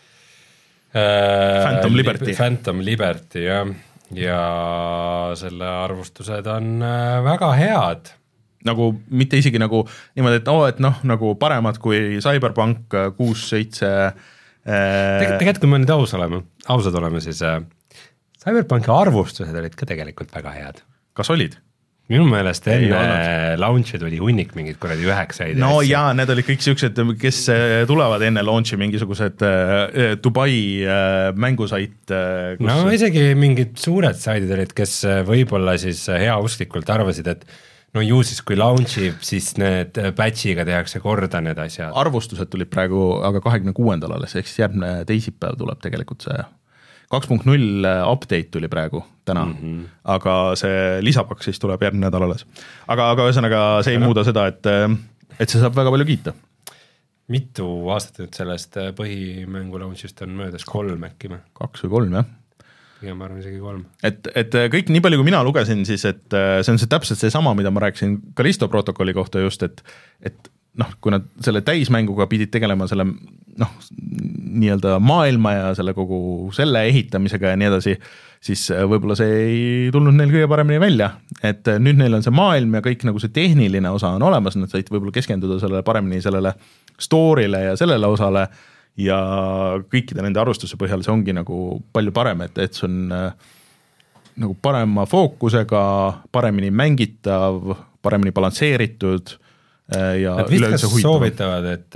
Phantom Liberty. Phantom Liberty, jah. Ja selle arvustused on väga head. Nagu mitte isegi nagu niimoodi, et, oh, et noh, nagu paremad kui Cyberpunk kuus seitse Teg tegelikult kui me nüüd aus oleme, ausad oleme, siis äh, Cyberpunki arvustused olid ka tegelikult väga head. Kas olid? Minu meelest enne launchi tuli hunnik mingid kuradi üheksaid. No jaa, need olid kõik siuksed, kes tulevad enne launchi mingisugused äh, Dubai äh, mängusait. Äh, kus... No isegi mingid suured saidid olid, kes võib-olla siis heausklikult arvasid, et no ju siis kui launchib, siis need patchiga tehakse korda need asjad. Arvustused tulid praegu aga kahekümne kuuendal alles, ehk siis järgmine teisipäev tuleb tegelikult see kaks punkt null update tuli praegu täna, mm -hmm. aga see lisapakk siis tuleb järgmine nädal alles. Aga, aga ühesõnaga see ei aga... muuda seda, et, et see saab väga palju kiita. Mitu aastat nüüd sellest põhimängu launchist on möödas? Kolm äkki või? Kaks või kolm, jah. Ja ma arvan isegi kolm. Et, et kõik nii palju, kui mina lugesin, siis et see on see täpselt see sama, mida ma rääkisin Callisto protokolli kohta just, et, et noh, kui nad selle täismänguga pidid tegelema selle noh, nii-öelda maailma ja selle kogu selle ehitamisega ja nii edasi, siis võib-olla see ei tulnud neil kõige paremini välja, et nüüd neil on see maailm ja kõik nagu see tehniline osa on olemas, nad said võib-olla keskenduda sellele paremini sellele story'le ja sellele osale ja kõikide nende arvustuse põhjal see ongi nagu palju parem, et, et see on äh, nagu parema fookusega, paremini mängitav, paremini balansseeritud äh, ja nad vist soovitavad, et,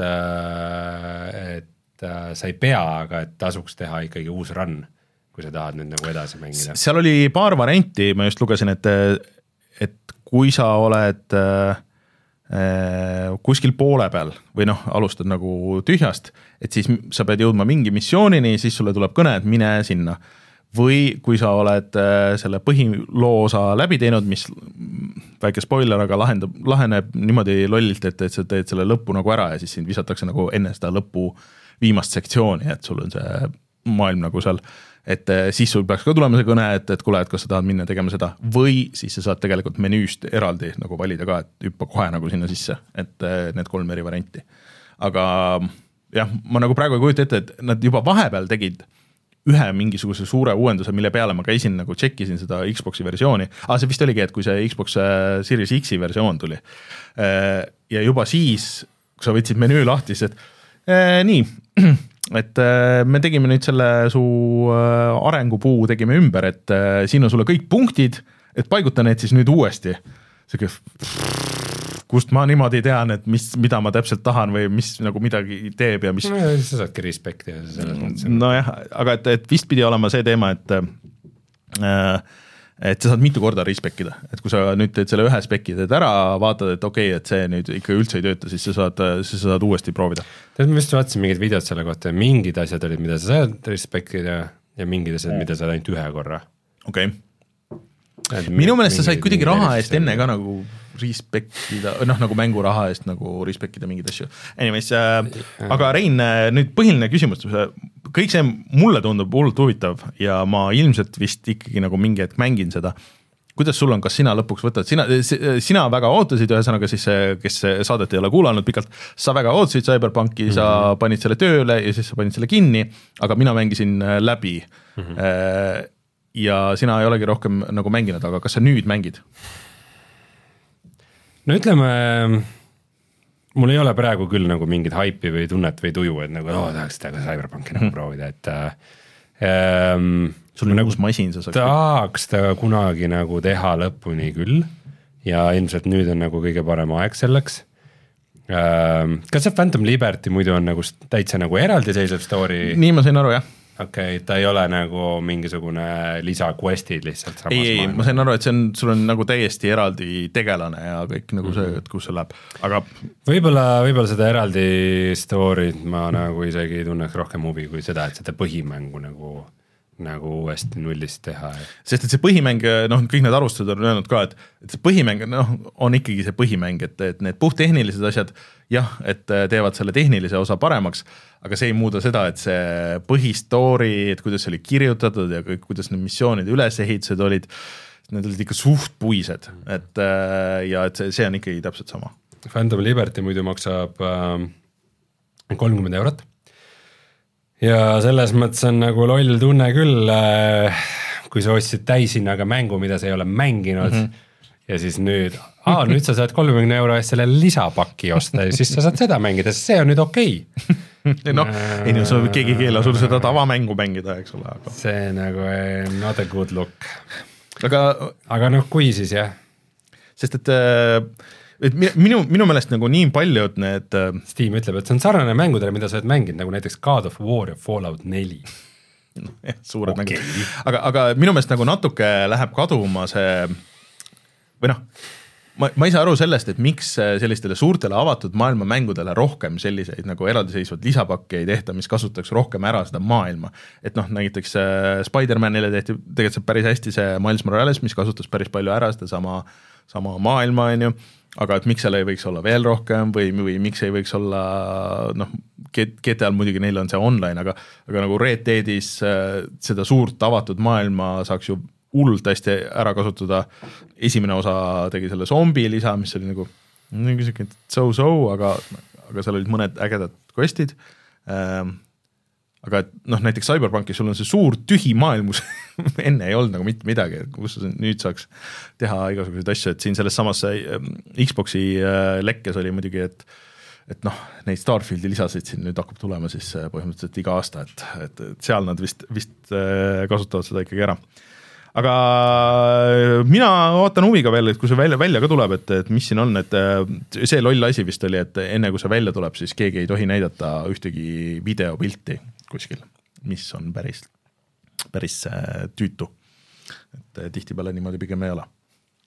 äh, et äh, sa ei pea, aga et tasuks teha ikkagi uus run, kui sa tahad nüüd nagu edasi mängida. Seal oli paar varianti, ma just lugesin, et, et kui sa oled äh, kuskil poole peal või noh, alustad nagu tühjast, et siis sa pead jõudma mingi missioonini, siis sulle tuleb kõne, et mine sinna. Või kui sa oled selle põhiloo osa läbi teinud, mis väike spoiler, aga lahendab, laheneb niimoodi lollilt, et, et sa teed selle lõppu nagu ära ja siis sind visatakse nagu enne seda lõppu viimast sektsiooni, et sul on see maailm nagu seal, et siis sul peaks ka tulema see kõne, et, et kuule, et kas sa tahad minna tegema seda või siis sa saad tegelikult menüüst eraldi nagu valida ka, et hüppa kohe nagu sinna sisse, et need kolm eri varianti. Aga jah, ma nagu praegu ei kujuta ette, et nad juba vahepeal tegid ühe mingisuguse suure uuenduse, mille peale ma käisin nagu tšekkisin seda Xboxi versiooni, aga see vist oligi, et kui see Xbox Series X-i versioon tuli ja juba siis, kui sa võtsid menüü lahti, siis et ee, nii, et me tegime nüüd selle su arengupuu tegime ümber, et siin on sulle kõik punktid, et paiguta need siis nüüd uuesti. See kust ma niimoodi tean, et mis, mida ma täpselt tahan või mis nagu midagi teeb ja mis no, sa saadki respekti selles mõttes. Nojah, aga et, et vist pidi olema see teema, et äh, et sa saad mitu korda respekida, et kui sa nüüd teed selle ühe spekki, teed ära, vaatad, et okei okay,, et see nüüd ikka üldse ei tööta, siis sa saad, siis sa saad uuesti proovida. Tead, ma vist vaatasin mingid videod selle kohta ja mingid asjad olid, mida sa saad respektida ja mingid asjad, mida sa saad ainult ühe korra. Okei okay. Minu meelest sa said kuidagi raha eest enne ka nagu respektida, noh nagu mänguraha eest nagu respektida mingeid asju. Anyways, äh, aga Rein, nüüd põhiline küsimus, kõik see mulle tundub hullult huvitav ja ma ilmselt vist ikkagi nagu mingi hetk mängin seda. Kuidas sul on, kas sina lõpuks võtad, sina, sina väga ootasid, ühesõnaga siis, kes saadet ei ole kuulanud pikalt, sa väga ootasid Cyberpunki, mm-hmm. sa panid selle tööle ja siis sa panid selle kinni, aga mina mängisin läbi. Mm-hmm. Ja sina ei olegi rohkem nagu mänginud, aga kas sa nüüd mängid? No ütleme, mul ei ole praegu küll nagu mingid haipi või tunnet või tuju, et nagu oh, tahaks seda Cyberpunki nagu proovida, et ähm, sul on nagu masin, sa saaks tahaks ta kunagi nagu teha lõpuni küll ja ilmselt nüüd on nagu kõige parem aeg selleks. Ähm, kas see Phantom Liberty muidu on nagu täitsa nagu eraldiseisev story? Nii ma sain aru, jah. Okei, okay, ta ei ole nagu mingisugune lisa-questid lihtsalt samas ei, ei, ma sain aru, et see on, sul on nagu täiesti eraldi tegelane ja kõik nagu see, et kus see läheb, aga võib-olla, võib-olla seda eraldi story't ma nagu isegi tunneks rohkem huvi kui seda, et seda põhimängu nagu nagu uuesti nullist teha. Sest et see põhimäng, noh, kõik need arvustused on öelnud ka, et, et see põhimäng, noh, on ikkagi see põhimäng, et, et need puhttehnilised asjad, jah, et teevad selle tehnilise osa paremaks, aga see ei muuda seda, et see põhistory, et kuidas see oli kirjutatud ja kõik, kuidas need missioonid ülesehitused olid, need olid ikka suht puised, et ja et see, see on ikkagi täpselt sama. Phantom Liberty muidu maksab äh, kolmkümmend eurot. Ja selles mõttes on nagu loll tunne küll, kui sa ostsid täishinnaga mängu, mida sa ei ole mänginud mm-hmm. ja siis nüüd, aa, nüüd sa saad kolmekümne euro eest selle lisapakki osta ja siis sa saad seda mängida, sest see on nüüd okei. Okay. noh, ei no keegi ei keela sul seda tavamängu mängida, eks ole. Aga see nagu not a good look. Aga, aga noh, kui siis jah? Sest et et minu, minu meelest nagu nii paljud need Steam ütleb, et see on sarnane mängudele, mida sa oled mänginud, nagu näiteks God of War ja Fallout neli. No, jah, suured okay. mängud. Aga, aga minu meelest nagu natuke läheb kaduma see või noh, ma, ma ei saa aru sellest, et miks sellistele suurtele avatud maailma mängudele rohkem selliseid nagu eraldiseisvad lisapakke ei tehta, mis kasutaks rohkem ära seda maailma. Et noh, näiteks Spider-Manile tehti tegelikult päris hästi see Miles Morales, mis kasutas päris palju ära seda sama, sama maailma, on ju. Aga et miks seal ei võiks olla veel rohkem või, või miks ei võiks olla, noh, G T A-l muidugi neil on see online, aga, aga nagu Red Deadis seda suurt avatud maailma saaks ju hullult hästi ära kasutada. Esimene osa tegi selle zombi lisa, mis oli nagu so-so, aga, aga seal olid mõned ägedad questid. Ähm, aga et noh, näiteks Cyberpunkis sul on see suur tühi maailm, kus enne ei olnud nagu mitte midagi, kus nüüd saaks teha igasuguseid asju, et siin selles samas Xboxi lekkes oli muidugi, et et noh, neid Starfieldi lisasid siin nüüd hakkab tulema siis põhimõtteliselt iga aasta, et, et, et seal nad vist, vist kasutavad seda ikkagi ära. Aga mina ootan huviga veel, et kui see välja, välja ka tuleb, et, et mis siin on, et see loll asi vist oli, et enne kui see välja tuleb, siis keegi ei tohi näidata ühtegi videopilti kuskil, mis on päris, päris tüütu. Et tihtipeale niimoodi pigem ei ole.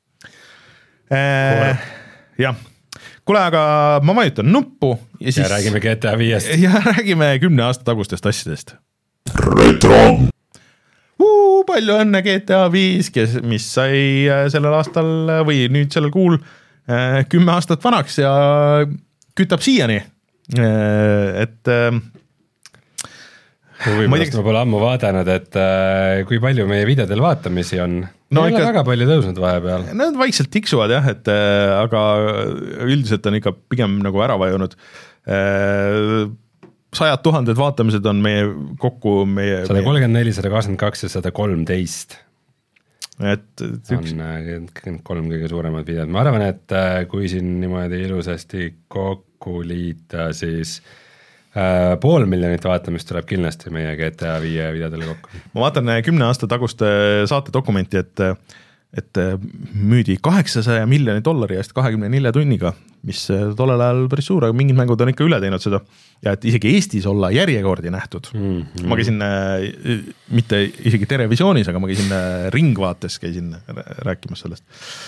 Äh, jah. Kule, aga ma vajutan nuppu ja siis... Ja räägime G T A viiest. Ja räägime kümne aasta tagustest asjadest. Retro! Uh, palju õnne G T A viis, kes, mis sai sellel aastal või nüüd sellel kuul äh, kümme aastat vanaks ja kütab siiani. Äh, et äh, Huvimast ma pole ammu vaadanud, et äh, kui palju meie videodel vaatamisi on. No ei ikka, ole väga palju tõusnud vahepeal. Nad vaikselt tiksuvad jah, et, äh, aga üldiselt on ikka pigem nagu ära vajunud. Äh, sajad tuhanded vaatamised on meie kokku meie... sada kolmkümmend neli, sada kakskümmend kaks ja sada kolmteist. Et, et üks... on kolm kõige suuremad videod. Ma arvan, et äh, kui siin niimoodi ilusasti kokku liita, siis... pool miljonit vaatamist tuleb kindlasti meie G T A viie videodele kokku. Ma vaatan kümne aasta taguste saate dokumenti, et et müüdi kaheksasaja miljoni dollari eest kahekümne nelja tunniga, mis tollel ajal päris suur, aga mingid mängud on ikka üle teinud seda ja et isegi Eestis olla järjekordi nähtud. Mm, mm. Ma käisin äh, mitte isegi Terevisioonis, aga ma käisin äh, Ringvaates käisin rääkimas sellest.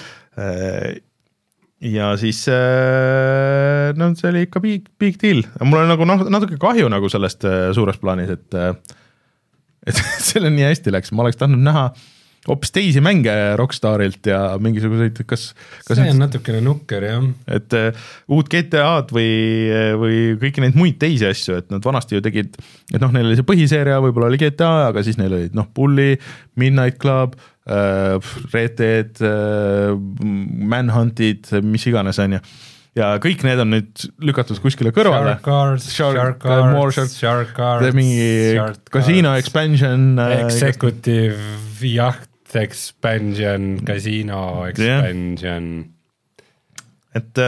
Äh, ja siis äh, no see oli ikka big, big deal. Mul on nagu natuke kahju nagu sellest äh, suures plaanis, et, äh, et selle nii hästi läks. Ma oleks tahtnud näha hoopis teisi mänge Rockstarilt ja mingisuguseid, kas, kas see on natukene nukker, jah. Et uh, uut G T A-d või, või kõiki neid muid teisi asju, et nad vanasti ju tegid, et noh, neil oli see põhiseeria, võib-olla oli G T A, aga siis neil olid noh, Bully, Midnight Club, uh, Red Dead, uh, Manhuntid, mis iganes on ju. Ja kõik need on nüüd lükatud kuskile kõrvale. Shark Cars, Shark, Shark Cars, Shark, Shark Cars, mingi Casino Expansion. Executive Yacht Expansion, Casino Expansion. Yeah. Et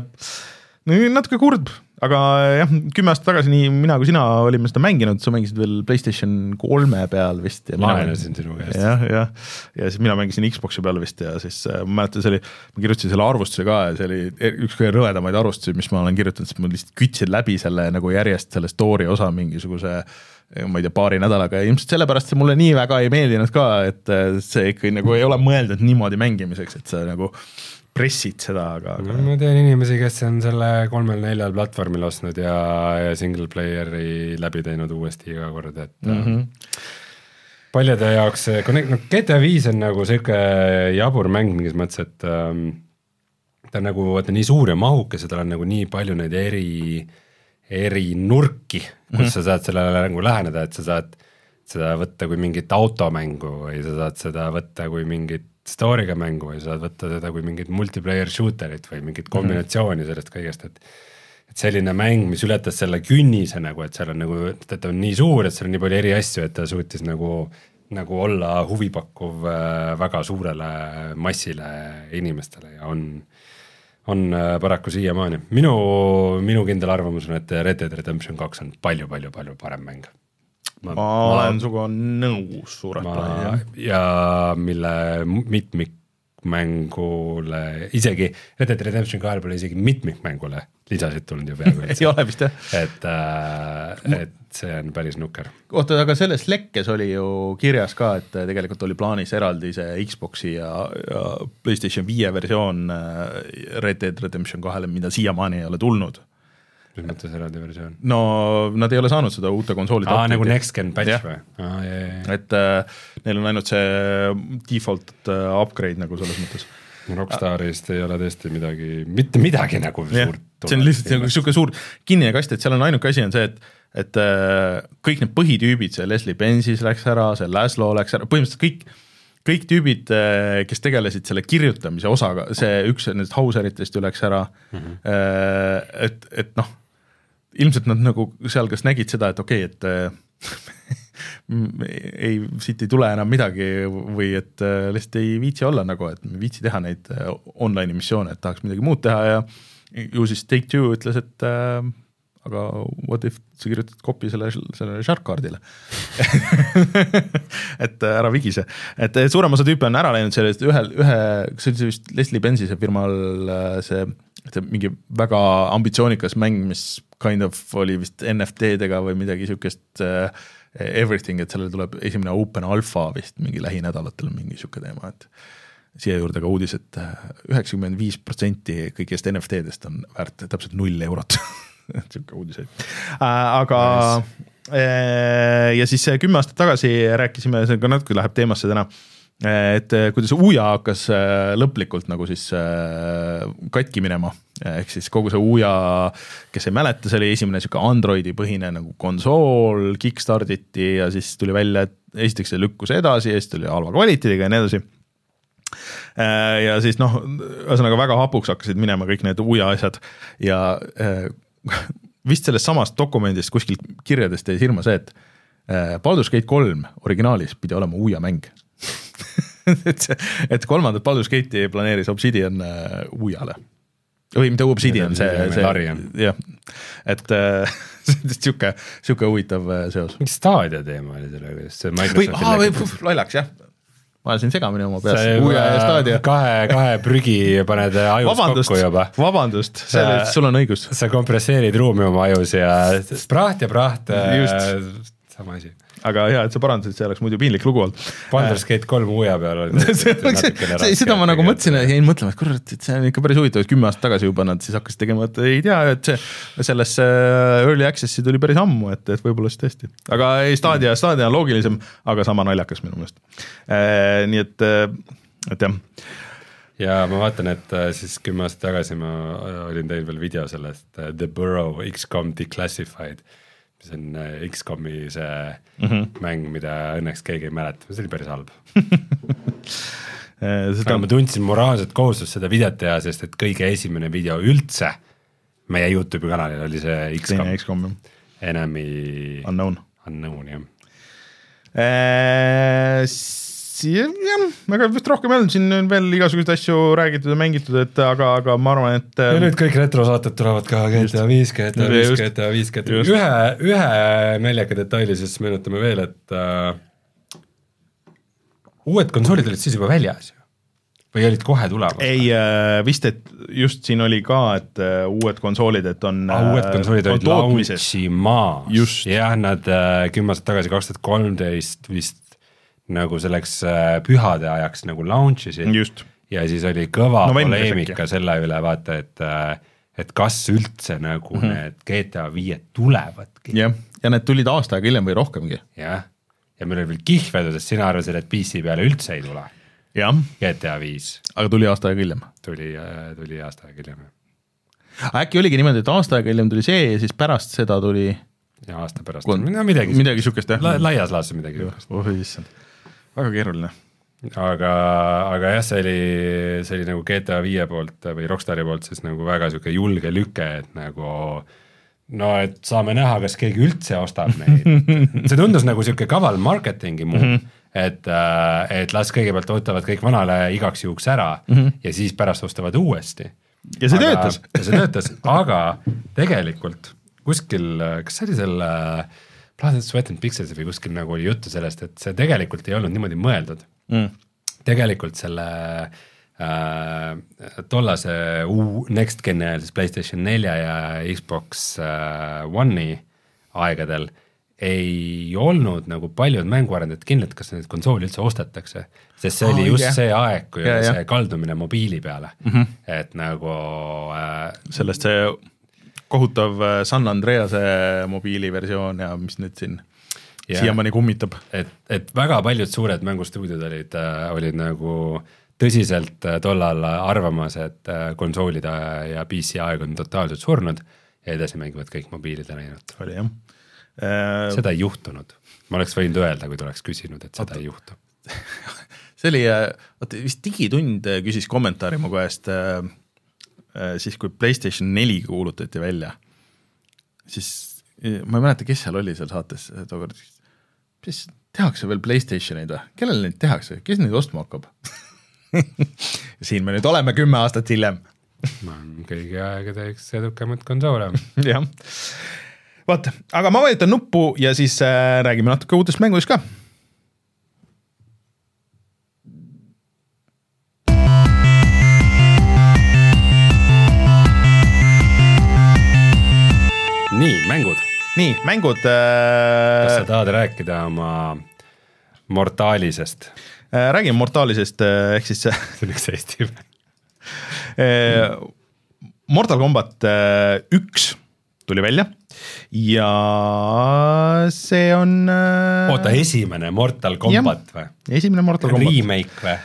äh, natuke kurb, aga jah, kümme aastat tagasi nii mina kui sina olime seda mänginud, sa mängisid veel PlayStation kolme peal vist. Laenasin sinu käest. Jah, jah. Ja siis mina mängisin Xboxi peal vist ja siis äh, ma mäletan, see oli, ma kirjutasin selle arvustuse ka ja see oli üks kõige rõvedamaid arvustusi, mis ma olen kirjutanud, sest ma lihtsalt kütsin läbi selle nagu järjest selle story osa mingisuguse ma ei tea, paari nädalaga ja ilmselt sellepärast see mulle nii väga ei meeldinud ka, et see ikka nagu ei ole mõeldud niimoodi mängimiseks, et sa nagu pressid seda, aga, aga... ma tean inimesi, kes on selle kolmel-neljal platvormil ostnud ja, ja single playeri läbi teinud uuesti iga kord, et mm -hmm. paljude jaoks no, G T A viis on nagu siuke jabur mäng mingis mõttes, et um, ta on nagu ta nii suur ja mahukas ja tal on nagu nii palju neid eri eri nurki, kus mm -hmm. sa saad sellele nagu läheneda, et sa saad seda võtta kui mingit automängu või sa saad seda võtta kui mingit story'ga mängu või sa saad võtta seda kui mingit multiplayer shooterit või mingit kombinatsiooni sellest kõigest, et et selline mäng, mis ületas selle künnise nagu, et seal on nagu, et ta on nii suur, et seal on nii palju eri asju, et ta suutis nagu, nagu olla huvipakkuv väga suurele massile inimestele ja on on paraku siiamaani. Minu, minu kindel arvamus on, et Red Dead Redemption kaks on palju, palju, palju parem mäng. Ma, ma olen suga nõus suurelt plaani. Ja mille mitmikmängule, isegi Red Dead Redemption kahel pole isegi mitmikmängule lisasid tulnud ju peaaegu. Ei ole vist jah. Et, et see on päris nukker. Oota, aga selles lekkes oli ju kirjas ka, et tegelikult oli plaanis eraldi see Xboxi ja, ja PlayStation viie versioon Red Dead Redemption kahele, mida siiamaani ei ole tulnud. Mis mõttes eraldi versioon? No nad ei ole saanud seda uute konsoolide. Aa, nagu Next Gen patch või? Aa, jah, jah. Et äh, neil on ainult see default uh, upgrade nagu selles mõttes. Rockstarist ei ole tõesti midagi, mitte midagi nagu ja, suurt. See on lihtsalt nagu siuke suur kinnine kast, et seal on ainuke asi on see, et et äh, kõik need põhitüübid, see Leslie Benzis läks ära, see Laszlo läks ära, põhimõtteliselt kõik, kõik tüübid, äh, kes tegelesid selle kirjutamise osaga, see üks nendest hauseritest ju läks ära, mm -hmm. äh, et, et noh, ilmselt nad nagu seal kas nägid seda, et okei, okay, et äh, ei, siit ei tule enam midagi või et äh, lihtsalt ei viitsi olla nagu, et me viitsi teha neid äh, online missioone, et tahaks midagi muud teha ja ju siis Take Two ütles, et äh, aga what if sa kirjutad kopi selle, selle Shark Cardile et ära vigise, et suurem osa tüüpe on ära läinud sellest ühel, ühe, see oli vist Leslie Benzise firmal see, see mingi väga ambitsioonikas mäng, mis kind of oli vist N F T-dega või midagi siukest uh, everything, et sellele tuleb esimene open alpha vist mingi lähinädalatel mingi siuke teema, et siia juurde ka uudis, et üheksakümmend viis protsenti kõigest N F T-dest on väärt täpselt null eurot siuke uudiseid. Aga ja siis kümme aastat tagasi rääkisime, see ka natuke läheb teemasse täna, et kuidas Uja hakkas lõplikult nagu siis katki minema, ehk siis kogu see Uja, kes ei mäleta, see oli esimene siuke Androidi põhine nagu konsool, kickstarditi ja siis tuli välja, et esiteks see lükkus edasi ja siis tuli halva kvaliteediga ja nii edasi. Ja siis noh, ühesõnaga väga hapuks hakkasid minema kõik need Uja asjad ja vist sellest samast dokumendist kuskil kirjadest jäi silma see, et Baldur's Gate kolm originaalis pidi olema Uja mäng et, et kolmandat Baldur's Gate'i planeeris Obsidian Ujale või mitte Obsidian, see, see jah, et siuke, siuke huvitav seos. Mingi Stadia teema oli selle, see või, aa, või puh, lollaks jah ma ajasin segamini oma peas, Uja ja Stadia. Kahe, kahe prügi paned ajus vabandust, kokku juba. Vabandust, selle, sul on õigus. Sa kompresseerid ruumi oma ajus ja praht ja praht, sama asi. Aga hea, et sa parandasid, see oleks muidu piinlik lugu olnud. Baldur's Gate kolm Uja peal oli. Seda ma nagu mõtlesin ja jäin mõtlema, et kurat, et see on ikka päris huvitav, et kümme aastat tagasi juba nad siis hakkasid tegema, et ei tea, et see sellesse Early Access'i tuli päris ammu, et, et võib-olla siis tõesti. Aga ei, Stadia, Stadia on loogilisem, aga sama naljakas minu meelest. E, nii et, et jah. Ja ma vaatan, et siis kümme aastat tagasi ma olin teinud veel video sellest The Burrow X COM Declassified, see on X COM-i see mm -hmm. mäng, mida õnneks keegi ei mäleta, see oli päris halb. Aga ma tundsin moraalset kohustust seda videot teha, sest et kõige esimene video üldse meie YouTube'i kanalil oli see X COM, X COM Enemy Unknown, Unknown jah. Eee, jah, aga vist rohkem ei olnud, siin on veel igasuguseid asju räägitud ja mängitud, et aga, aga ma arvan, et ja nüüd kõik retrosaated tulevad ka G T A viis, G T A viis, G T A viis, G T A viis. Ühe, ühe naljaka detaili siis meenutame veel, et uh, uued konsoolid olid siis juba väljas või olid kohe tulemas? Ei, vist, et just siin oli ka, et uued konsoolid, et on ah, uued konsoolid olid launchimaas. Jah, nad kümme aastat tagasi kaks tuhat kolmteist vist nagu selleks pühade ajaks nagu launchisid just. Ja siis oli kõva no, poleemika selle üle vaata, et, et kas üldse nagu mm -hmm. need G T A viis tulevadki. Ja, ja need tulid aasta aega hiljem või rohkemgi. Jah, ja meil oli veel kihvedu, sest sina arvasid, et P C peale üldse ei tule. Ja. G T A viis. Aga tuli aasta aega hiljem. Tuli, tuli aasta aega hiljem. Äkki oligi niimoodi, et aasta aega hiljem tuli see ja siis pärast seda tuli ja aasta pärast. No, midagi, midagi sükest, jah. La, laias laas midagi. Oh, issand. Väga keeruline. Aga, aga jah, see oli, see oli nagu G T A viis poolt või Rockstari poolt siis nagu väga siuke julge lüke, et nagu no, et saame näha, kas keegi üldse ostab neid. See tundus nagu siuke kaval marketingi muu, mm -hmm. et, et las kõigepealt ootavad kõik vanale igaks juhuks ära mm -hmm. ja siis pärast ostavad uuesti. Ja see aga, töötas. Ja see töötas, aga tegelikult kuskil, kas see oli selle Blood and Sweat and Pixels või kuskil nagu oli juttu sellest, et see tegelikult ei olnud niimoodi mõeldud. Mm. Tegelikult selle äh, tollase next gen'i ajal, siis PlayStation nelja ja Xbox äh, One'i aegadel ei olnud nagu paljud mänguarendajad kindlad, kas need konsooli üldse ostetakse, sest see oh, oli just yeah. see aeg, kui yeah, see yeah. kaldumine mobiili peale, mm -hmm. et nagu äh, sellest see kohutav San Andrease mobiiliversioon ja mis nüüd siin yeah. siiamaani kummitab. Et, et väga paljud suured mängustuudiod olid, äh, olid nagu tõsiselt äh, tollal arvamas, et äh, konsoolide ja P C aeg on totaalselt surnud ja edasi mängivad kõik mobiilide läinud. Oli jah. Seda ei juhtunud. Ma oleks võinud öelda, kui ta oleks küsinud, et seda ei juhtu. See oli, vist Digitund küsis kommentaari mu käest siis, kui PlayStation neli kuulutati välja, siis ma ei mäleta, kes seal oli seal saates tookord, siis tehakse veel PlayStationeid või? Kellel neid tehakse? Kes neid ostma hakkab? Siin me nüüd oleme kümme aastat hiljem. Ma kõigi aegade üks edukamad konsoole. Jah. Vaata, aga ma vajutan nuppu ja siis äh, räägime natuke uutest mängudest ka. Nii, mängud. Nii, mängud. Äh... Kas sa tahad rääkida oma Mortalisest? Äh, räägime Mortalisest, äh, ehk siis see on üks Eesti mäng. Mortal Kombat üks tuli välja ja see on oota, esimene Mortal Kombat või? Esimene Mortal Kombat. Remake või?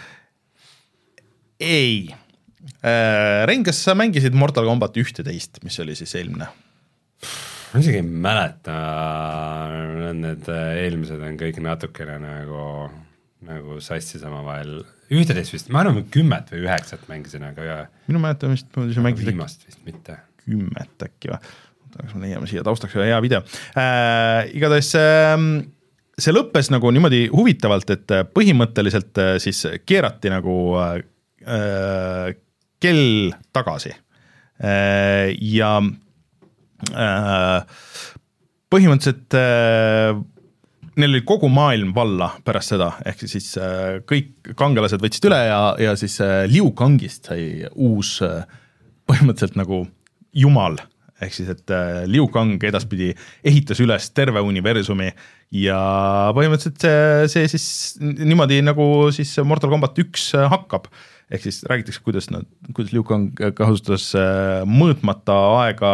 Ei. Rein, kas sa mängisid Mortal Kombat ühteteist, mis oli siis eelmine? Ma isegi ei mäleta, need eelmised on kõik natukene nagu, nagu sassi sama vahel. Ühteteist vist, ma arvan, kümmet või üheksat mängisin, aga minu mäletamist mängisid viimast vist mitte. Kümmet äkki või? Kas me leiame siia taustaks hea video. Äh, igatahes äh, see lõppes nagu niimoodi huvitavalt, et põhimõtteliselt äh, siis keerati nagu äh, kell tagasi äh, ja äh, põhimõtteliselt äh, neil oli kogu maailm valla pärast seda, ehk siis kõik kangelased võtsid üle ja, ja siis Liu Kangist sai uus põhimõtteliselt nagu jumal, ehk siis, et Liu Kang edaspidi ehitas üles terve universumi ja põhimõtteliselt see, see siis niimoodi nagu siis Mortal Combat üks hakkab, ehk siis räägitakse, kuidas, nad, kuidas Liu Kang kasutas mõõtmata aega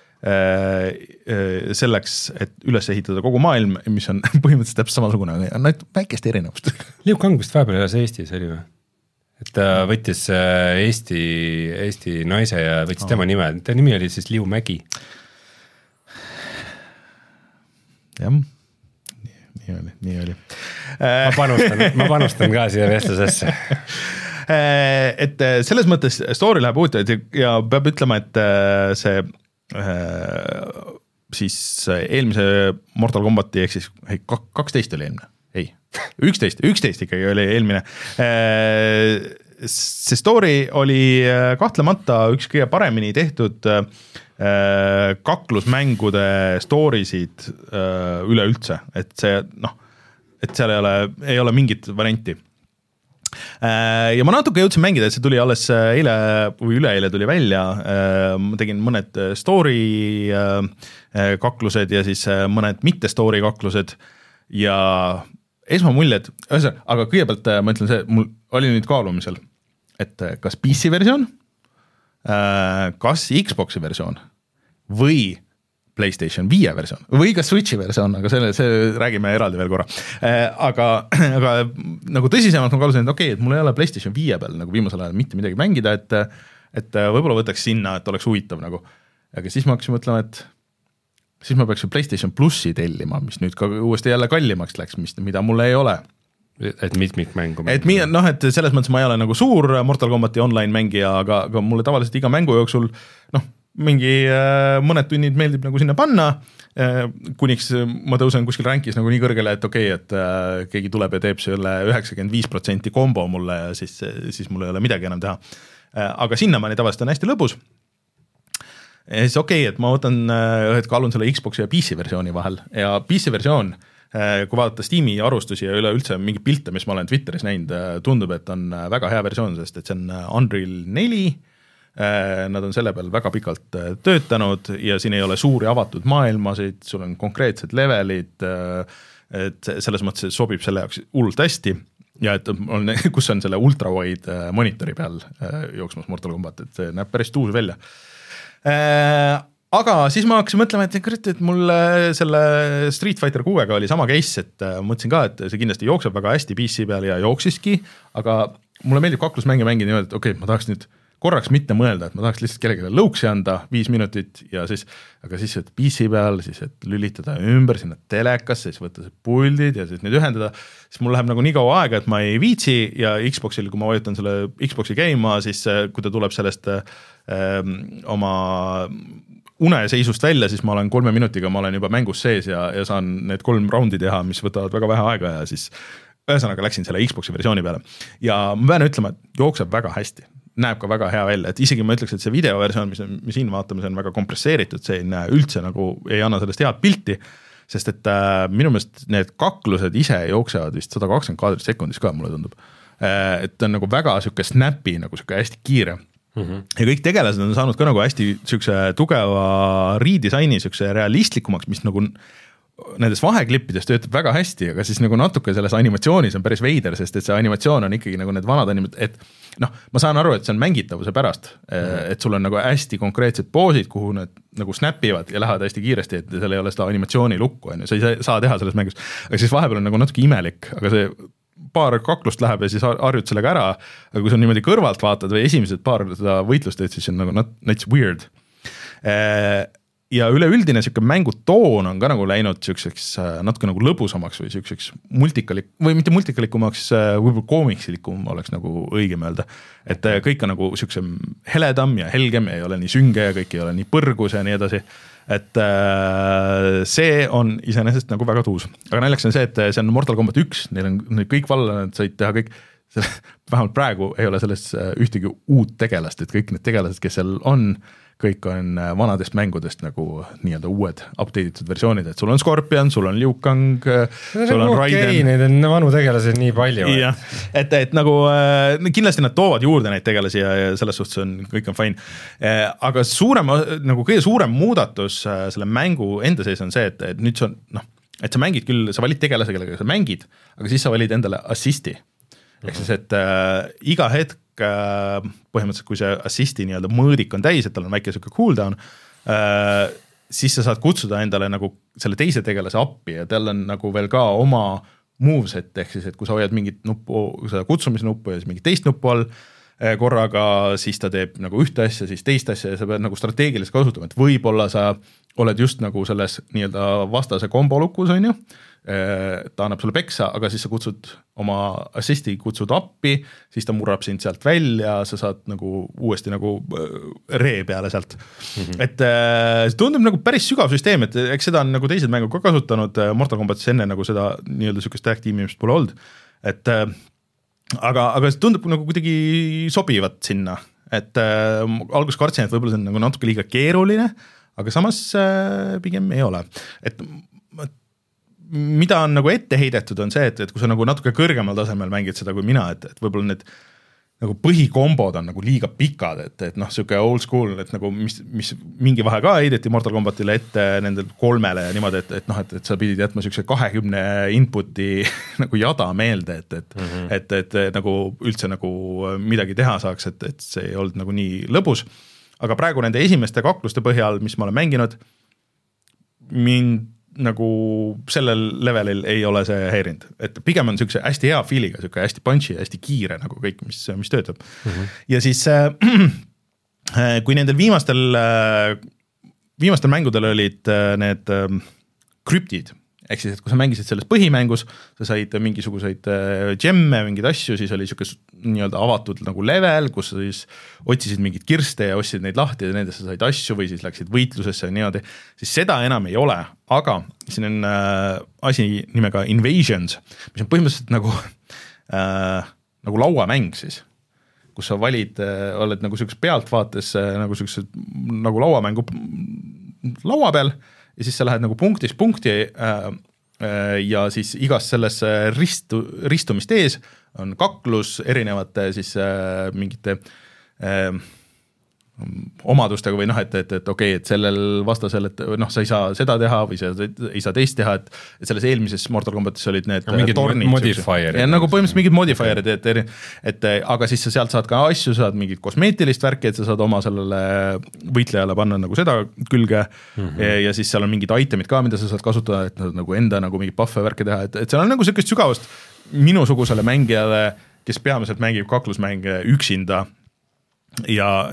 selleks, et üles ehitada kogu maailm, mis on põhimõtteliselt täpselt samasugune, nad väikest erinevust. Liu Kang vist vahepeal elas Eestis, oli või? Et ta võttis Eesti, Eesti naise ja võttis oh. tema nime, ta nimi oli siis Liu Mägi. Jah, nii, nii oli, nii oli. Ma panustan, ma panustan ka siia vestlusesse. Et selles mõttes story läheb uut ja peab ütlema, et see siis eelmise Mortal Combati ehk siis kaksteist oli eelmine, ei, üksteist, üksteist ikkagi oli eelmine. See story oli kahtlemata üks kõige paremini tehtud kaklusmängude storysid üleüldse, et see noh, et seal ei ole, ei ole mingit varianti. Ja ma natuke jõudsin mängida, et see tuli alles eile või üleeile tuli välja, ma tegin mõned story kaklused ja siis mõned mitte story kaklused ja esmamuljed, aga kõigepealt ma ütlen see, mul oli nüüd kaalumisel, et kas P C versioon, kas Xboxi versioon või PlayStation viie versioon või ka Switchi versioon, aga selle, see räägime eraldi veel korra. Aga, aga nagu tõsisemalt ma kaalusin, et okei, okay, et mul ei ole PlayStation viie peal nagu viimasel ajal mitte midagi mängida, et, et võib-olla võtaks sinna, et oleks huvitav nagu. Aga siis ma hakkasin mõtlema, et siis ma peaks PlayStation plussi tellima, mis nüüd ka uuesti jälle kallimaks läks, mis, mida mul ei ole. Et mitmikmängu et, noh, et selles mõttes ma ei ole nagu suur Mortal Combati online mängija, aga, aga mulle tavaliselt iga mängu jooksul noh, mingi äh, mõned tunnid meeldib nagu sinna panna, äh, kuniks ma tõusen kuskil rankis nagu nii kõrgele, et okei, okay, et äh, keegi tuleb ja teeb selle üheksakümmend viis protsenti kombo mulle ja siis, siis mul ei ole midagi enam teha. Äh, aga sinnamaani tavaliselt on hästi lõbus. Ja siis okei, okay, et ma võtan, et kaalun selle Xboxi ja P C versiooni vahel ja P C versioon, äh, kui vaadata Steam'i arustusi ja üleüldse mingi pilte, mis ma olen Twitteris näinud, äh, tundub, et on väga hea versioon, sest et see on Unreal neli, nad on selle peal väga pikalt töötanud ja siin ei ole suuri avatud maailmasid, sul on konkreetsed levelid, et selles mõttes sobib selle jaoks hullult hästi ja et on, kus on selle ultrawide monitori peal jooksmas Mortal Combat, et see näeb päris tuus välja. Aga siis ma hakkasin mõtlema, et, et mul selle Street Fighter kuuega oli sama case, et mõtlesin ka, et see kindlasti jookseb väga hästi P C peal ja jooksiski, aga mulle meeldib kaklusmänge mängida niimoodi, et okei, okay, ma tahaks nüüd korraks mitte mõelda, et ma tahaks lihtsalt kellelegi lõuksi anda viis minutit ja siis, aga siis et P C peal, siis et lülitada ümber sinna telekasse, siis võtta see puldid ja siis need ühendada, siis mul läheb nagu nii kaua aega, et ma ei viitsi ja Xboxil, kui ma vajutan selle Xboxi käima, siis kui ta tuleb sellest ähm, oma uneseisust välja, siis ma olen kolme minutiga, ma olen juba mängus sees ja, ja saan need kolm raundi teha, mis võtavad väga vähe aega ja siis ühesõnaga läksin selle Xboxi versiooni peale ja ma pean ütlema, et jookseb väga hästi. Näeb ka väga hea välja, et isegi ma ütleks, et see videoversioon, mis me siin vaatame, see on väga kompresseeritud, see ei näe üldse nagu, ei anna sellest head pilti, sest et äh, minu meelest need kaklused ise jooksevad vist sada kakskümmend kaadrit sekundis ka, mulle tundub. Äh, et on nagu väga siuke snappy, nagu siuke hästi kiire. Mm-hmm. Ja kõik tegelased on saanud ka nagu hästi siukse tugeva redisaini, siukse realistlikumaks, mis nagu nendes vaheklippidest töötab väga hästi, aga siis nagu natuke selles animatsioonis on päris veider, sest et see animatsioon on ikkagi nagu need vanad animat-, et noh, ma saan aru, et see on mängitavuse pärast, et sul on nagu hästi konkreetsed poosid, kuhu need nagu snapivad ja lähevad hästi kiiresti, et seal ei ole seda animatsiooni lukku, sa ei saa teha selles mängus, aga siis vahepeal on nagu natuke imelik, aga see paar kaklust läheb ja siis harjud sellega ära, aga kui sa niimoodi kõrvalt vaatad või esimesed paar seda võitlust teed, siis on nagu not, not weird. Ja üleüldine siuke mängutoon on ka nagu läinud siukseks natuke nagu lõbusamaks või siukseks multikalik, või mitte multikalikumaks, võib-olla koomiksilikum oleks nagu õigem öelda. Et kõik on nagu siukse heledam ja helgem ja ei ole nii sünge ja kõik ei ole nii põrgus ja nii edasi. Et see on iseenesest nagu väga tuus. Aga näljaks on see, et see on Mortal Combat üks, neil on neil kõik valla, nad said teha kõik, vähemalt praegu ei ole selles ühtegi uut tegelast, et kõik need tegelased, kes seal on, kõik on vanadest mängudest nagu nii-öelda uued update'itud versioonid, et sul on Scorpion, sul on Liu Kang, sul on okay, Raiden. Neid on vanu tegelasi nii palju. Jah, et, et nagu kindlasti nad toovad juurde neid tegelasi ja, ja selles suhtes on, kõik on fine. Aga suurem, nagu kõige suurem muudatus selle mängu enda sees on see, et, et nüüd see on, noh, et sa mängid küll, sa valid tegelase, kellega sa mängid, aga siis sa valid endale assisti. Ehk siis, et äh, iga hetk äh, põhimõtteliselt, kui see assisti nii-öelda mõõdik on täis, et tal on väike selline cooldown, äh, siis sa saad kutsuda endale nagu selle teise tegelase appi ja tal on nagu veel ka oma moveset, ehk siis, et kui sa hoiad mingit nuppu, seda kutsumisnuppu ja siis mingit teist nuppu all äh, korraga, siis ta teeb nagu ühte asja, siis teist asja ja sa pead nagu strateegiliselt kasutama, et võib-olla sa oled just nagu selles nii-öelda vastase kombolukus, on ju, ta annab sulle peksa, aga siis sa kutsud oma assisti, kutsud appi, siis ta murrab sind sealt välja, sa saad nagu uuesti nagu ree peale sealt. Mm-hmm. Et see tundub nagu päris sügav süsteem, et eks seda on nagu teised mängu ka kasutanud, Mortal Kombatis enne nagu seda nii-öelda sükest tag tiimimist pole olnud, et aga, aga see tundub nagu kuidagi sobivat sinna, et äh, alguses kartsin, et võib-olla see on nagu natuke liiga keeruline, aga samas äh, pigem ei ole. Et mida on nagu ette heidetud on see, et, et kui sa nagu natuke kõrgemal tasemel mängid seda kui mina, et, et võib-olla need nagu põhikombod on nagu liiga pikad, et, et noh, siuke old school, et nagu mis, mis mingi vahe ka heideti Mortal Kombatile ette nendel kolmele ja niimoodi, et, et noh, et, et sa pidid jätma siukse kahekümne inputi nagu jada meelde, et, et, mm -hmm. et, et, et nagu üldse nagu midagi teha saaks, et, et see ei olnud nagu nii lõbus. Aga praegu nende esimeste kakluste põhjal, mis ma olen mänginud, mind nagu sellel levelil ei ole see häirinud, et pigem on siukse hästi hea feeliga, siuke hästi punchy ja hästi kiire nagu kõik, mis, mis töötab. Mm-hmm. Ja siis äh, kui nendel viimastel äh, viimastel mängudel olid äh, need äh, krüptid, ehk siis, et kui sa mängisid selles põhimängus, sa said mingisuguseid äh, gemme, mingeid asju, siis oli siuke nii-öelda avatud nagu level, kus sa siis otsisid mingid kirste ja ostsid neid lahti ja nendest sa said asju või siis läksid võitlusesse ja niimoodi, siis seda enam ei ole, aga siin on äh, asi nimega Invasions, mis on põhimõtteliselt nagu äh, nagu lauamäng siis, kus sa valid äh,, oled nagu siukses pealtvaates äh, nagu siukses nagu lauamängu laua peal ja siis sa lähed nagu punktist punkti äh, äh, ja siis igas selles ristu, ristumist ees on kaklus erinevate siis äh, mingite äh, omadustega või noh, et, et, et okei, okay, et sellel vastasel, et noh, sa ei saa seda teha või sa ei saa teist teha, et, et selles eelmises Mortal Kombatis olid need no, tornid. Modifierid. Ja nagu põhimõtteliselt mingid modifierid, et, et, et aga siis sa sealt saad ka asju, saad mingit kosmeetilist värki, et sa saad oma sellele võitlejale panna nagu seda külge mm -hmm. ja, ja siis seal on mingid itemid ka, mida sa saad kasutada, et nagu enda nagu mingid buffe värke teha, et, et seal on nagu sellist sügavust minusugusele mängijale, kes peamiselt mängib kaklusmänge üksinda ja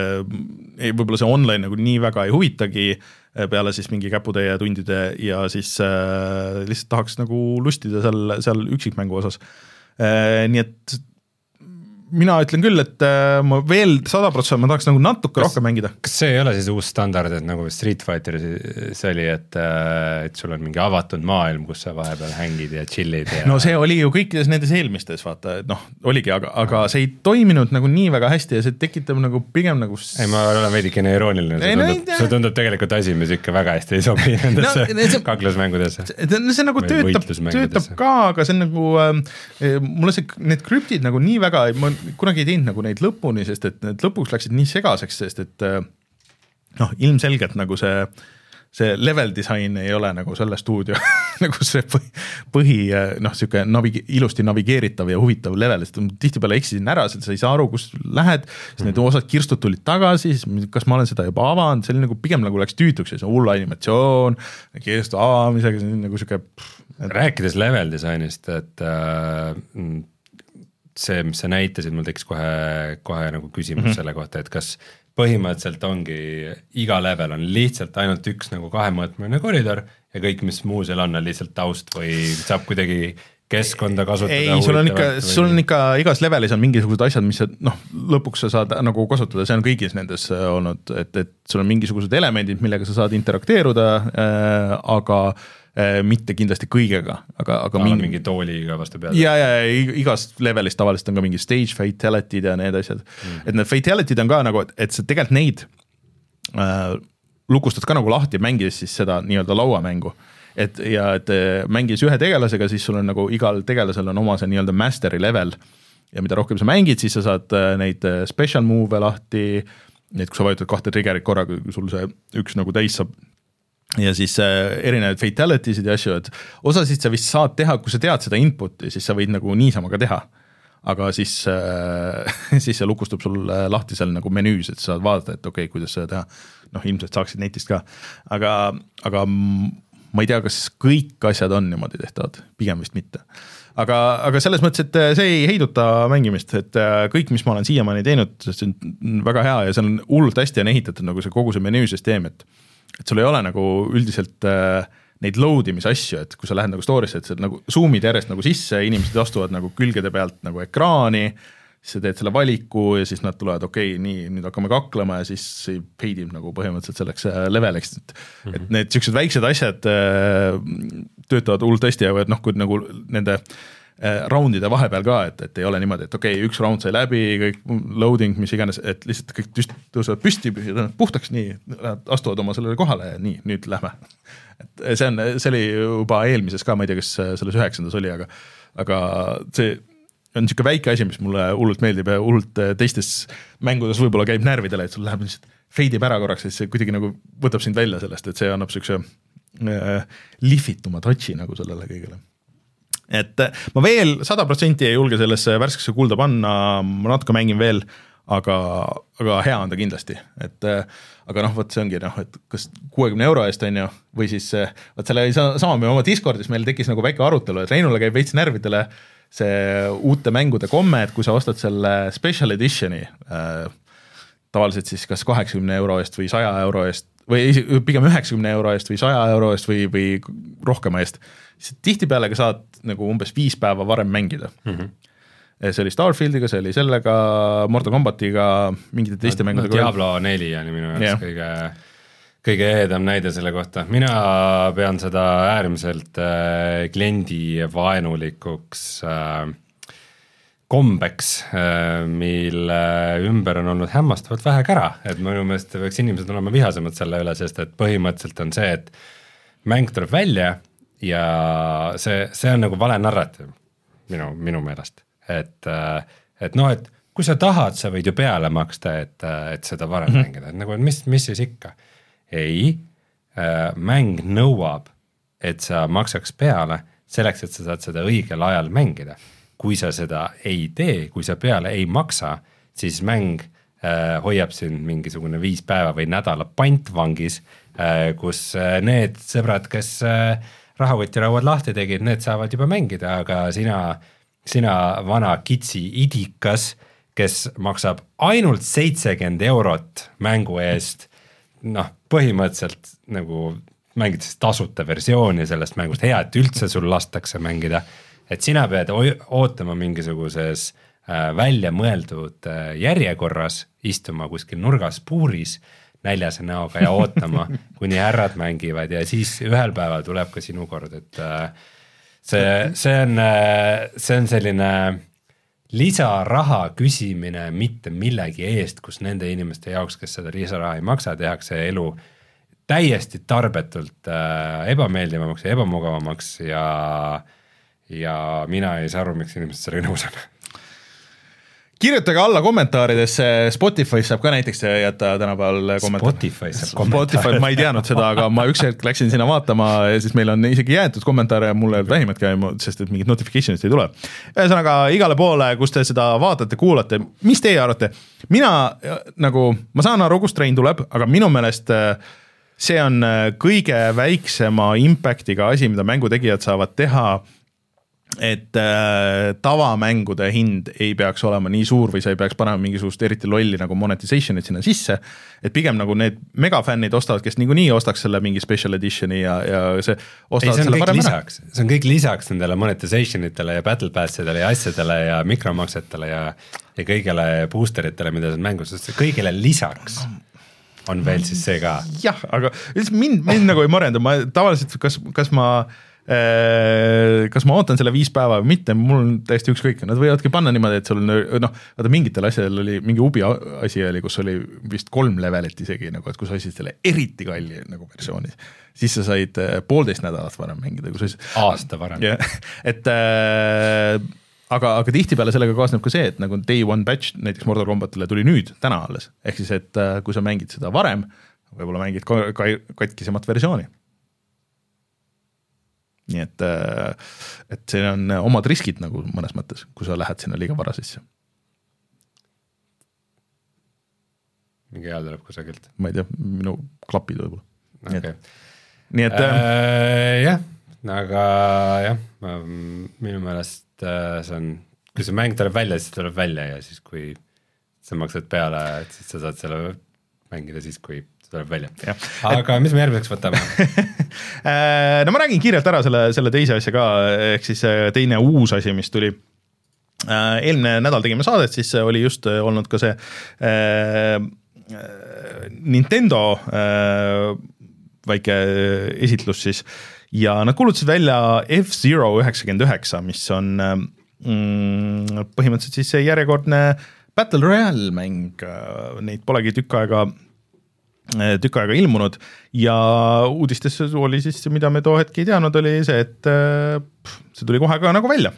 e, võib-olla see online nagu nii väga ei huvitagi peale siis mingi käputäie tundide ja siis e, lihtsalt tahaks nagu lustida seal, seal üksikmängu osas. E, nii et mina ütlen küll, et ma veel sada protsenti ma tahaks nagu natuke kas, rohkem mängida. Kas see ei ole siis uus standard, et nagu Street Fighteris see oli, et, et sul on mingi avatud maailm, kus sa vahepeal hängid ja chillid ja... No see oli ju kõikides nendes eelmistes, vaata, et noh, oligi, aga, aga see ei toiminud nagu nii väga hästi ja see tekitab nagu pigem nagu... Ei, ma olen veidikene irooniline, see, tundub, no, see tundub tegelikult asi, mis ikka väga hästi ei sobi nendesse no, see, kaklusmängudesse. See, see nagu töötab, töötab ka, aga see on nagu äh, mulle see, need krüptid nagu nii väga ma kunagi ei teinud nagu neid lõpuni, sest et need lõpuks läksid nii segaseks, sest et noh, ilmselgelt nagu see, see level disain ei ole nagu selle stuudio nagu see põhi, noh, siuke navige, ilusti navigeeritav ja huvitav level, sest tihtipeale eksisin ära, sest sa ei saa aru, kus lähed, siis need osad kirstud tulid tagasi, siis kas ma olen seda juba avanud, see oli nagu pigem nagu läks tüütuks ja see hull animatsioon, kirstu avamisega, see on nagu siuke et... Rääkides level disainist, et äh, see, mis sa näitasid, mul tekkis kohe, kohe nagu küsimus mm -hmm. selle kohta, et kas põhimõtteliselt ongi, iga level on lihtsalt ainult üks nagu kahemõõtmeline koridor ja kõik, mis muu seal on, on lihtsalt taust või saab kuidagi keskkonda kasutada? Ei, sul on ikka, sul on ikka igas levelis on mingisugused asjad, mis noh, lõpuks sa saad nagu kasutada, see on kõigis nendes olnud, et, et sul on mingisugused elemendid, millega sa saad interakteeruda äh,, aga mitte kindlasti kõigega, aga, aga mingi, mingi tooliga vastu peale. Ja, ja, ja igas levelis tavaliselt on ka mingi stage fatality'd ja need asjad. Mm. Et need fatality'd on ka nagu, et, et see tegelikult neid äh, lukustad ka nagu lahti, mängides siis seda nii-öelda lauamängu. Et, ja et mängis ühe tegelasega, siis sul on nagu igal tegelasel on oma see nii-öelda mastery level ja mida rohkem sa mängid, siis sa saad neid special move lahti, neid kui sa vajutad kahte triggerit korraga, sul see üks nagu täis saab ja siis äh, erinevaid fatalities'id ja asju, et osasid sa vist saad teha, kui sa tead seda input'i, siis sa võid nagu niisama ka teha, aga siis, äh, siis see lukustub sul lahti seal nagu menüüs, et sa saad vaadata, et okei okay,, kuidas seda teha, noh ilmselt saaksid netist ka, aga, aga ma ei tea, kas kõik asjad on niimoodi tehtavad, pigem vist mitte. Aga, aga selles mõttes, et see ei heiduta mängimist, et kõik, mis ma olen siiamaani teinud, see on väga hea ja see on hullult hästi on ehitatud nagu see kogu see menüüsüsteem, et, et sul ei ole nagu üldiselt äh, neid load imis asju, et kui sa lähed nagu story'sse, et sa nagu zoom'id järjest nagu sisse, inimesed astuvad nagu külgede pealt nagu ekraani, siis sa teed selle valiku ja siis nad tulevad, okei, okay, nii, nüüd hakkame kaklema ja siis peidib nagu põhimõtteliselt selleks leveliks, et, mm -hmm. et need siuksed väiksed asjad äh, töötavad hullult hästi ja noh, kui nagu nende äh, roundide vahepeal ka, et, et ei ole niimoodi, et okei okay,, üks round sai läbi, kõik loading, mis iganes, et lihtsalt kõik tüst, tõusevad püsti, puhtaks nii, nad astuvad oma sellele kohale ja nii, nüüd lähme. Et see on, see oli juba eelmises ka, ma ei tea, kas selles üheksandas oli, aga, aga see on niisugune väike asi, mis mulle hullult meeldib ja hullult teistes mängudes võib-olla käib närvidele, et sul läheb lihtsalt feidib ära korraks, siis see kuidagi nagu võtab sind välja sellest, et see annab niisuguse äh, lihvituma touchi nagu sellele kõigele. Et ma veel sada protsenti ei julge sellesse värskesse kulda panna, ma natuke mängin veel, aga, aga hea on ta kindlasti, et aga noh, võt see ongi, noh, et kas kuuekümne euro eest on ju, või siis võt selle sama me oma Discordis meil tekkis nagu väike arutelu, et Reinule käib veits närvidele see uute mängude komme, et kui sa ostad selle special editioni äh, tavaliselt siis kas kaheksakümne euro eest või saja euro eest või pigem üheksakümne euro eest või saja euro eest või, või rohkema eest, siis tihtipealega saad nagu umbes viis päeva varem mängida. Mm -hmm. See oli Starfieldiga, see oli sellega, Mortal Kombatiga, mingite teiste no, mängudega. No, Diablo neli on minu jaoks yeah. kõige kõige eedam näide selle kohta. Mina pean seda äärmiselt äh, kliendi vaenulikuks äh, kombeks, äh, mille ümber on olnud hämmastavalt vähe kära, et minu meelest võiks inimesed olema vihasemad selle üle, sest et põhimõtteliselt on see, et mäng tuleb välja ja see, see on nagu vale narratiiv minu, minu meelest, et, äh, et noh, et kui sa tahad, sa võid ju peale maksta, et, et seda varem mm -hmm. mängida, et nagu, et mis, mis siis ikka ei, äh, mäng nõuab, et sa maksaks peale selleks, et sa saad seda õigel ajal mängida. Kui sa seda ei tee, kui sa peale ei maksa, siis mäng äh, hoiab sind mingisugune viis päeva või nädala pantvangis, äh, kus äh, need sõbrad, kes äh, rahakotirauad lahti tegid, need saavad juba mängida, aga sina, sina vana kitsi idikas, kes maksab ainult seitsekümmend eurot mängu eest, noh, põhimõtteliselt nagu mängides tasuta versiooni sellest mängust, hea, et üldse sul lastakse mängida, et sina pead ootama mingisuguses äh, välja mõeldud äh, järjekorras, istuma kuskil nurgas puuris näljase näoga ja ootama, kuni härrad mängivad ja siis ühel päeval tuleb ka sinu kord, et äh, see, see on, äh, see on selline lisaraha küsimine mitte millegi eest, kus nende inimeste jaoks, kes seda lisaraha ei maksa, tehakse elu täiesti tarbetult äh, ebameeldivamaks ja ebamugavamaks ja, ja mina ei saa aru, miks inimesed sellega nõus on. Kirjutage alla kommentaaridesse, Spotify saab ka näiteks jätta tänapäeval kommentaar. Spotify saab kommentaar. Spotify, ma ei teadnud seda, aga ma üks hetk läksin sinna vaatama ja siis meil on isegi jäetud kommentaare ja mulle vähimatki, sest et mingid notification'ist ei tule. Ühesõnaga igale poole, kus te seda vaatate, kuulate, mis teie arvate? Mina nagu, ma saan aru, kust Rein tuleb, aga minu meelest see on kõige väiksema impactiga asi, mida mängutegijad saavad teha, et äh, tavamängude hind ei peaks olema nii suur või sa ei peaks panema mingisugust eriti lolli nagu monetization'it sinna sisse, et pigem nagu need megafännid ostavad, kes niikuinii ostaks selle mingi special editioni ja, ja see ostavad ei, see selle parem ära. See on kõik lisaks nendele monetization'itele ja battle passidele ja asjadele ja mikromaksetele ja, ja kõigele boosteritele, mida see mängus, sest kõigele lisaks on veel siis see ka. Jah, aga mind, mind nagu ei marenda, ma tavaliselt, kas, kas ma kas ma ootan selle viis päeva või mitte, mul on täiesti ükskõik, nad võivadki panna niimoodi, et sul noh, vaata mingitel asjadel oli, mingi ubi asi oli, kus oli vist kolm levelit isegi, nagu, et kui sa osid selle eriti kalli nagu versiooni, siis sa said poolteist nädalat varem mängida. Kui sa aasta varem. Yeah, et äh, aga, aga tihtipeale sellega kaasneb ka see, et nagu day one batch näiteks Mortal Kombatile tuli nüüd, täna alles, ehk siis, et äh, kui sa mängid seda varem, võib-olla mängid ka, ka katkisemat versiooni. Nii et, et see on omad riskid nagu mõnes mõttes, kui sa lähed sinna liiga vara sisse. Mingi hea tuleb kusagilt. Ma ei tea, minu klapid võib-olla. Okay. Nii et, nii et äh, jah, aga jah, minu meelest see on, kui see mäng tuleb välja, siis tuleb välja ja siis kui sa maksad peale, et siis sa saad selle mängida siis, kui tuleb välja. Ja. Aga et... mis me järgmiseks võtame? no ma räägin kiirelt ära selle, selle teise asja ka, ehk siis teine uus asi, mis tuli. Eelmine nädal tegime saadet, siis oli just olnud ka see äh, Nintendo äh, väike esitlus siis ja nad kuulutasid välja F-Zero üheksakümmend üheksa, mis on mm, põhimõtteliselt siis see järjekordne Battle Royale mäng, neid polegi tükk aega tükk aega ilmunud ja uudistes oli siis, mida me too hetki ei teadnud, oli see, et see tuli kohe ka nagu välja.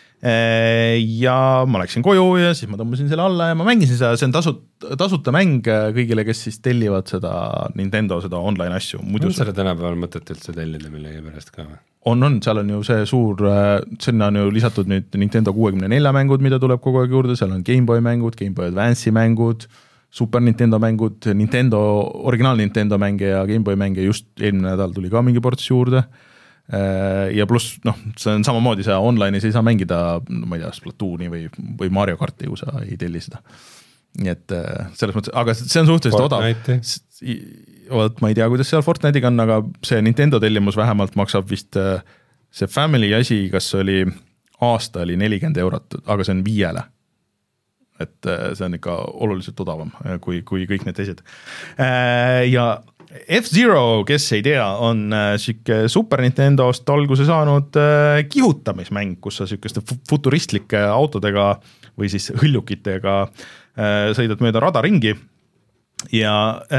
Ja ma läksin koju ja siis ma tõmbasin selle alla ja ma mängisin seda, see on tasut, tasuta mäng kõigile, kes siis tellivad seda Nintendo, seda online asju. Muidu on selle tänapäeval mõtet üldse tellida millegi pärast ka või? On, on, seal on ju see suur, sinna on ju lisatud nüüd Nintendo kuuekümne nelja mängud, mida tuleb kogu aeg juurde, seal on Game Boy mängud, Game Boy Advance'i mängud, Super Nintendo mängud, Nintendo, originaal Nintendo mänge ja Game Boy mänge just eelmine nädal tuli ka mingi ports juurde. Ja pluss, noh, see on samamoodi, sa online'is ei saa mängida, ma ei tea, Splatooni või, või Mario Karti, kui sa ei telli seda. Nii et selles mõttes, aga see on suhteliselt odav. Oot, ma ei tea, kuidas seal Fortnite'iga on, aga see Nintendo tellimus vähemalt maksab vist see Family asi, kas oli aasta oli nelikümmend eurot, aga see on viiele. Et see on ikka oluliselt odavam kui, kui kõik need teised. Ja F-Zero, kes ei tea, on siuke Super Nintendost alguse saanud kihutamismäng, kus sa siukeste futuristlike autodega või siis hõljukitega sõidad mööda rada ringi. Ja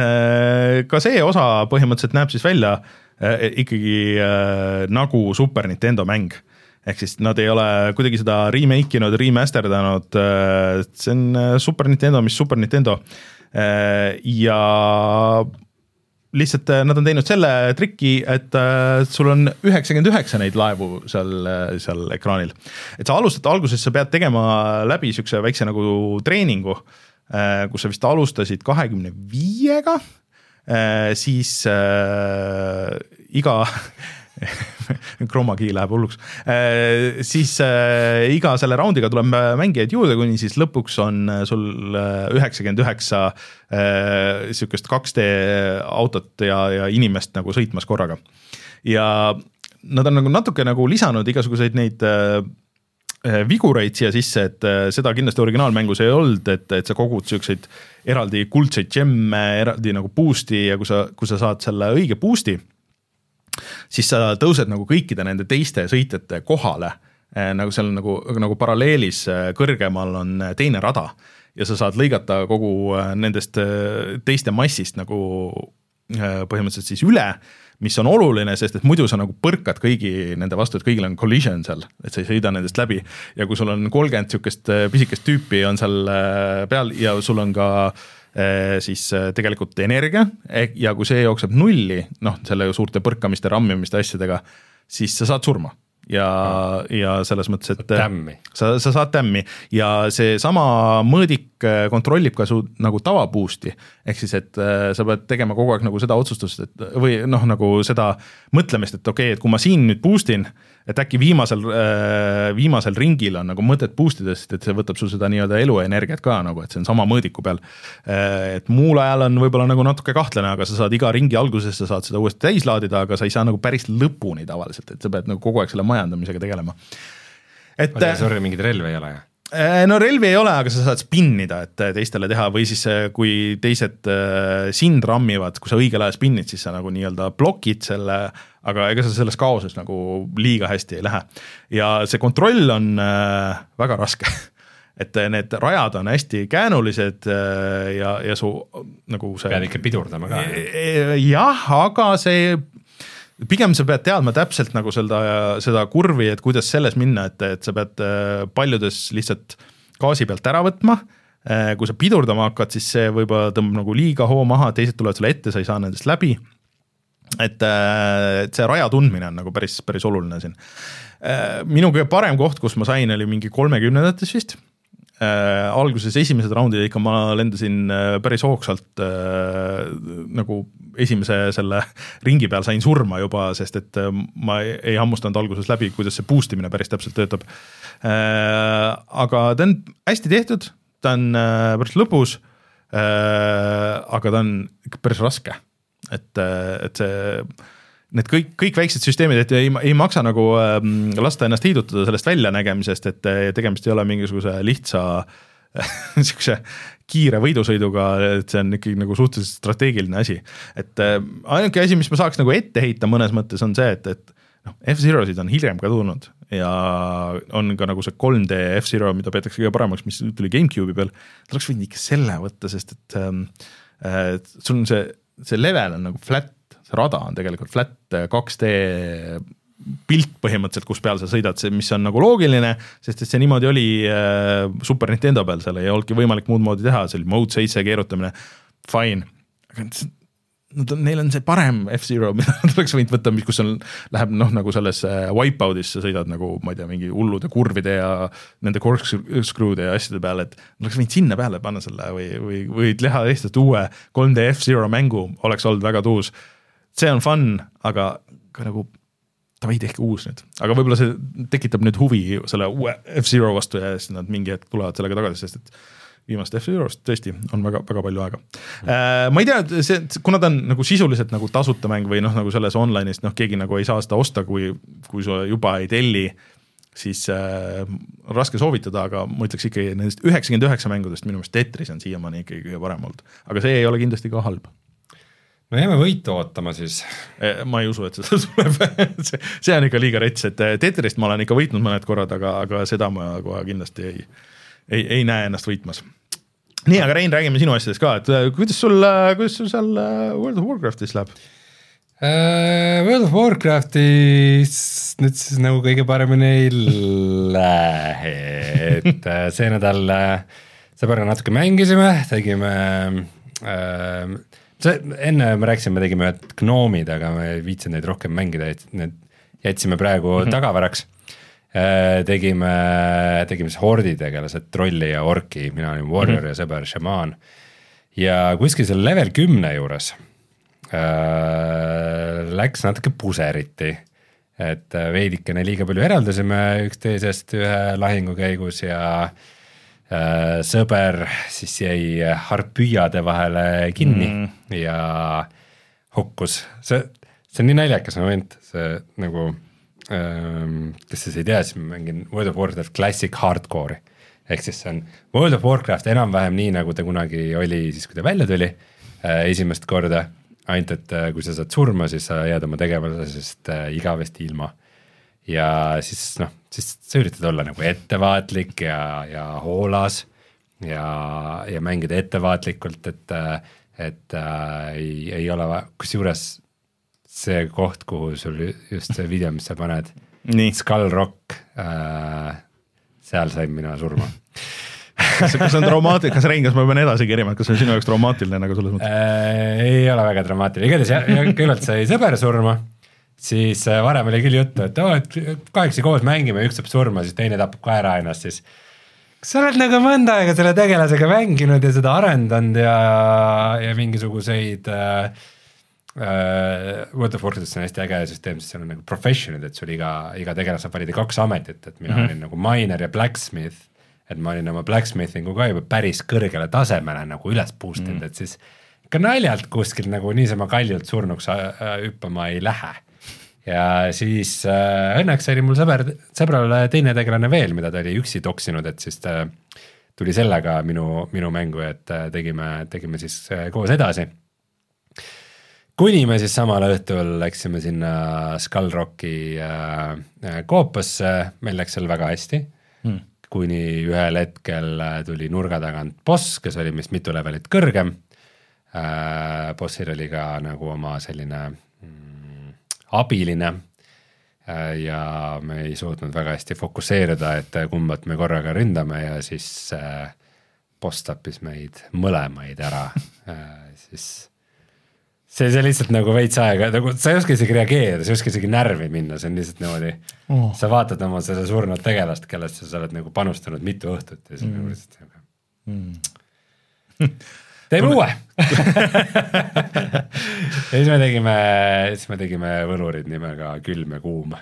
ka see osa põhimõtteliselt näeb siis välja ikkagi nagu Super Nintendo mäng. Ehk siis nad ei ole kuidagi seda remake inud, remasterdanud, see on Super Nintendo, mis Super Nintendo ja lihtsalt nad on teinud selle trikki, et sul on üheksakümmend üheksa neid laevu seal, seal ekraanil. Et sa alustad alguses, sa pead tegema läbi siukse väikse nagu treeningu, kus sa vist alustasid kahekümne viiega, siis äh, iga Chroma key läheb hulluks, siis iga selle roundiga tuleb mängijaid juurde, kuni siis lõpuks on sul üheksakümmend üheksa sükest kaks D autot ja, ja inimest nagu sõitmas korraga. Ja nad on nagu natuke nagu lisanud igasuguseid neid vigureid siia sisse, et seda kindlasti originaalmängus ei olnud, et, et sa kogud selliseid eraldi kuldseid gemme, eraldi nagu boost'i ja kui sa, kui sa saad selle õige boost'i, siis sa tõused nagu kõikide nende teiste sõitjate kohale, nagu seal nagu, nagu paralleelis kõrgemal on teine rada ja sa saad lõigata kogu nendest teiste massist nagu põhimõtteliselt siis üle, mis on oluline, sest et muidu sa nagu põrkad kõigi nende vastu, et kõigil on collision seal, et sa ei sõida nendest läbi ja kui sul on kolmkümmend sükest pisikest tüüpi on seal peal ja sul on ka siis tegelikult energia ja kui see jookseb nulli, noh, selle suurte põrkamiste, rammimiste asjadega, siis sa saad surma ja, ja selles mõttes, et sa, sa saad tämmi ja see sama mõõdik kontrollib ka su nagu tavaboost'i, ehk siis, et sa pead tegema kogu aeg nagu seda otsustust, et või noh, nagu seda mõtlemist, et okei, okay, et kui ma siin nüüd boost'in, et äkki viimasel, viimasel ringil on nagu mõtet boost'idest, et see võtab sul seda nii-öelda eluenergiat ka nagu, et see on sama mõõdiku peal. Et muul ajal on võib-olla nagu natuke kahtlane, aga sa saad iga ringi alguses, sa saad seda uuesti täislaadida, aga sa ei saa nagu päris lõpuni tavaliselt, et sa pead nagu kogu aeg selle majandamisega tegelema. Et, oli sorry, mingid relve ei ole? No relvi ei ole, aga sa saad spinnida, et teistele teha või siis kui teised sind rammivad, kui sa õigel ajal spinnid, siis sa nagu nii-öelda blokid selle, aga ega sa selles kaoses nagu liiga hästi ei lähe. Ja see kontroll on väga raske, et need rajad on hästi käänulised ja, ja su nagu see... Pead ikka pidurdama ka. Jah, aga see... Pigem sa pead teadma täpselt nagu seda, seda kurvi, et kuidas selles minna, et, et sa pead paljudes lihtsalt gaasi pealt ära võtma, kui sa pidurdama hakkad, siis see võib-olla tõmbab nagu liiga hoo maha, teised tulevad sulle ette, sa ei saa nendest läbi, et, et see raja tundmine on nagu päris, päris oluline siin. Minu kõige parem koht, kus ma sain, oli mingi kolmekümnendates vist, Äh, alguses esimesed raundid ikka ma lendasin äh, päris hoogsalt äh, nagu esimese selle ringi peal sain surma juba, sest et äh, ma ei, ei hammustanud alguses läbi, kuidas see boostimine päris täpselt töötab. Äh, aga ta on hästi tehtud, ta on äh, päris lõbus, äh, aga ta on päris raske, et, et see need kõik, kõik väiksed süsteemid, et ei, ei maksa nagu äh, lasta ennast heidutada sellest väljanägemisest, et tegemist ei ole mingisuguse lihtsa niisuguse kiire võidusõiduga, et see on ikkagi nagu suhteliselt strateegiline asi. Et äh, ainuke asi, mis ma saaks nagu ette heita mõnes mõttes on see, et, et noh, F-Zerosid on hiljem ka tulnud ja on ka nagu see kolm D F-Zero, mida peetakse kõige paremaks, mis tuli GameCube'i peal. Ta oleks võinud ikka selle võtta, sest et äh, sul on see, see level on nagu flat, rada on tegelikult flat kaks D pilt põhimõtteliselt, kus peal sa sõidad, mis on nagu loogiline, sest et see niimoodi oli äh, Super Nintendo peal, seal ei olnudki võimalik muud moodi teha, see oli mode seitse keerutamine, fine, aga no, neil on see parem F-Zero, mida nad oleks võinud võtta, kus on, läheb noh, nagu selles Wipeoutis sa sõidad nagu, ma ei tea, mingi hullude kurvide ja nende corkscrew'de ja asjade peale, et oleks võinud sinna peale panna selle või, või, või teha lihtsalt uue kolm D F-Zero mängu, oleks olnud väga tuus. See on fun, aga ka nagu ta või tehke uus nüüd, aga võib-olla see tekitab nüüd huvi selle uue F-Zero vastu ja siis nad mingi hetk tulevad sellega tagasi, sest et viimast F-Zerost tõesti on väga, väga palju aega. Ma ei tea, see, kuna ta on nagu sisuliselt nagu tasuta mäng või noh, nagu selles online'ist, noh, keegi nagu ei saa seda osta, kui, kui sa juba ei telli, siis äh, raske soovitada, aga ma ütleks ikkagi nendest üheksakümmend üheksa mängudest minu meelest Tetris on siiamaani ikkagi kõige parem olnud, aga see ei ole kindlasti ka halb. No jääme võitu ootama siis. Ma ei usu, et seda tuleb. see, see on ikka liiga rets, et Tetrist ma olen ikka võitnud mõned korrad, aga, aga seda ma kohe kindlasti ei, ei, ei näe ennast võitmas. Nii, aga Rein, räägime sinu asjades ka, et kuidas sul, kuidas sul seal World of Warcraftis läheb? Uh, World of Warcraftis nüüd siis nagu kõige paremini ei lähe, et see nädal sõberga natuke mängisime, tegime... Uh, See, enne me rääkisime, me tegime ühed gnoomid, aga me ei viitsinud neid rohkem mängida, et need jätsime praegu mm-hmm. tagavaraks. Tegime, tegime siis hordi tegelased, trolli ja orki, mina olin warrior mm-hmm. ja sõber shaman. Ja kuskil seal level kümne juures äh, läks natuke puseriti, et veidikene liiga palju eraldasime üksteisest ühe lahingu käigus ja sõber siis jäi harpüüade vahele kinni mm. ja hukkus. See, see on nii naljakas moment, see nagu, ähm, kes siis ei tea, siis ma mängin World of Warcraft Classic Hardcore'i. Ehk siis see on World of Warcraft enam-vähem nii, nagu ta kunagi oli siis, kui ta välja tuli äh, esimest korda. Ainult, et äh, kui sa saad surma, siis sa jääd oma tegevusest äh, igavesti ilma. Ja siis noh, siis sa üritad olla nagu ettevaatlik ja, ja hoolas ja, ja mängida ettevaatlikult, et, et äh, ei, ei ole, kus juures see koht, kuhu sul just see video, mis sa paned, Skull Rock, äh, seal sain mina surma. kas, kas on traumaatiline, kas Rein, kas ma pean edasi kerima, kas on sinu jaoks traumaatiline nagu selles mõttes? Äh, ei ole väga traumaatiline, igatahes kõigepealt sai sõber surma, siis varem oli küll juttu, et, oh, et kahekesi koos mängime, üks saab surma, siis teine tapab ka ära ennast, siis kas sa oled nagu mõnda aega selle tegelasega mänginud ja seda arendanud ja, ja mingisuguseid äh, äh, World of Warcraft on hästi äge süsteem, siis seal on nagu professionid, et sul iga, iga tegelas saab valida kaks ametit, et mina mm-hmm. olin nagu miner ja blacksmith, et ma olin oma blacksmithingu ka juba päris kõrgele tasemele nagu üles boostinud mm-hmm., et siis ka naljalt kuskil nagu niisama kaljult surnuks hüppama ei lähe. ja siis äh, õnneks oli mul sõber, sõbral teine tegelane veel, mida ta oli üksi toksinud, et siis ta tuli sellega minu, minu mängu, et tegime, tegime siis koos edasi. Kuni me siis samal õhtul läksime sinna Skullrocki äh, koopasse, meil läks seal väga hästi hmm. kuni ühel hetkel tuli nurga tagant boss, kes oli vist mitu levelit kõrgem äh,. Bossil oli ka nagu oma selline mm, abiline äh, ja me ei suutnud väga hästi fokusseerida, et kumbat me korraga ründame ja siis äh, boss tappis meid mõlemaid ära äh, siis see, see lihtsalt nagu veits aega, nagu sa ei oska isegi reageerida, sa ei oska isegi närvi minna, see on lihtsalt niimoodi oh. sa vaatad oma selle surnud tegelast, kellest sa oled nagu panustanud mitu õhtut ja siis mm. nagu lihtsalt nagu mm. teeme uue ja siis me tegime siis me tegime võlurid nimega Külm ja Kuum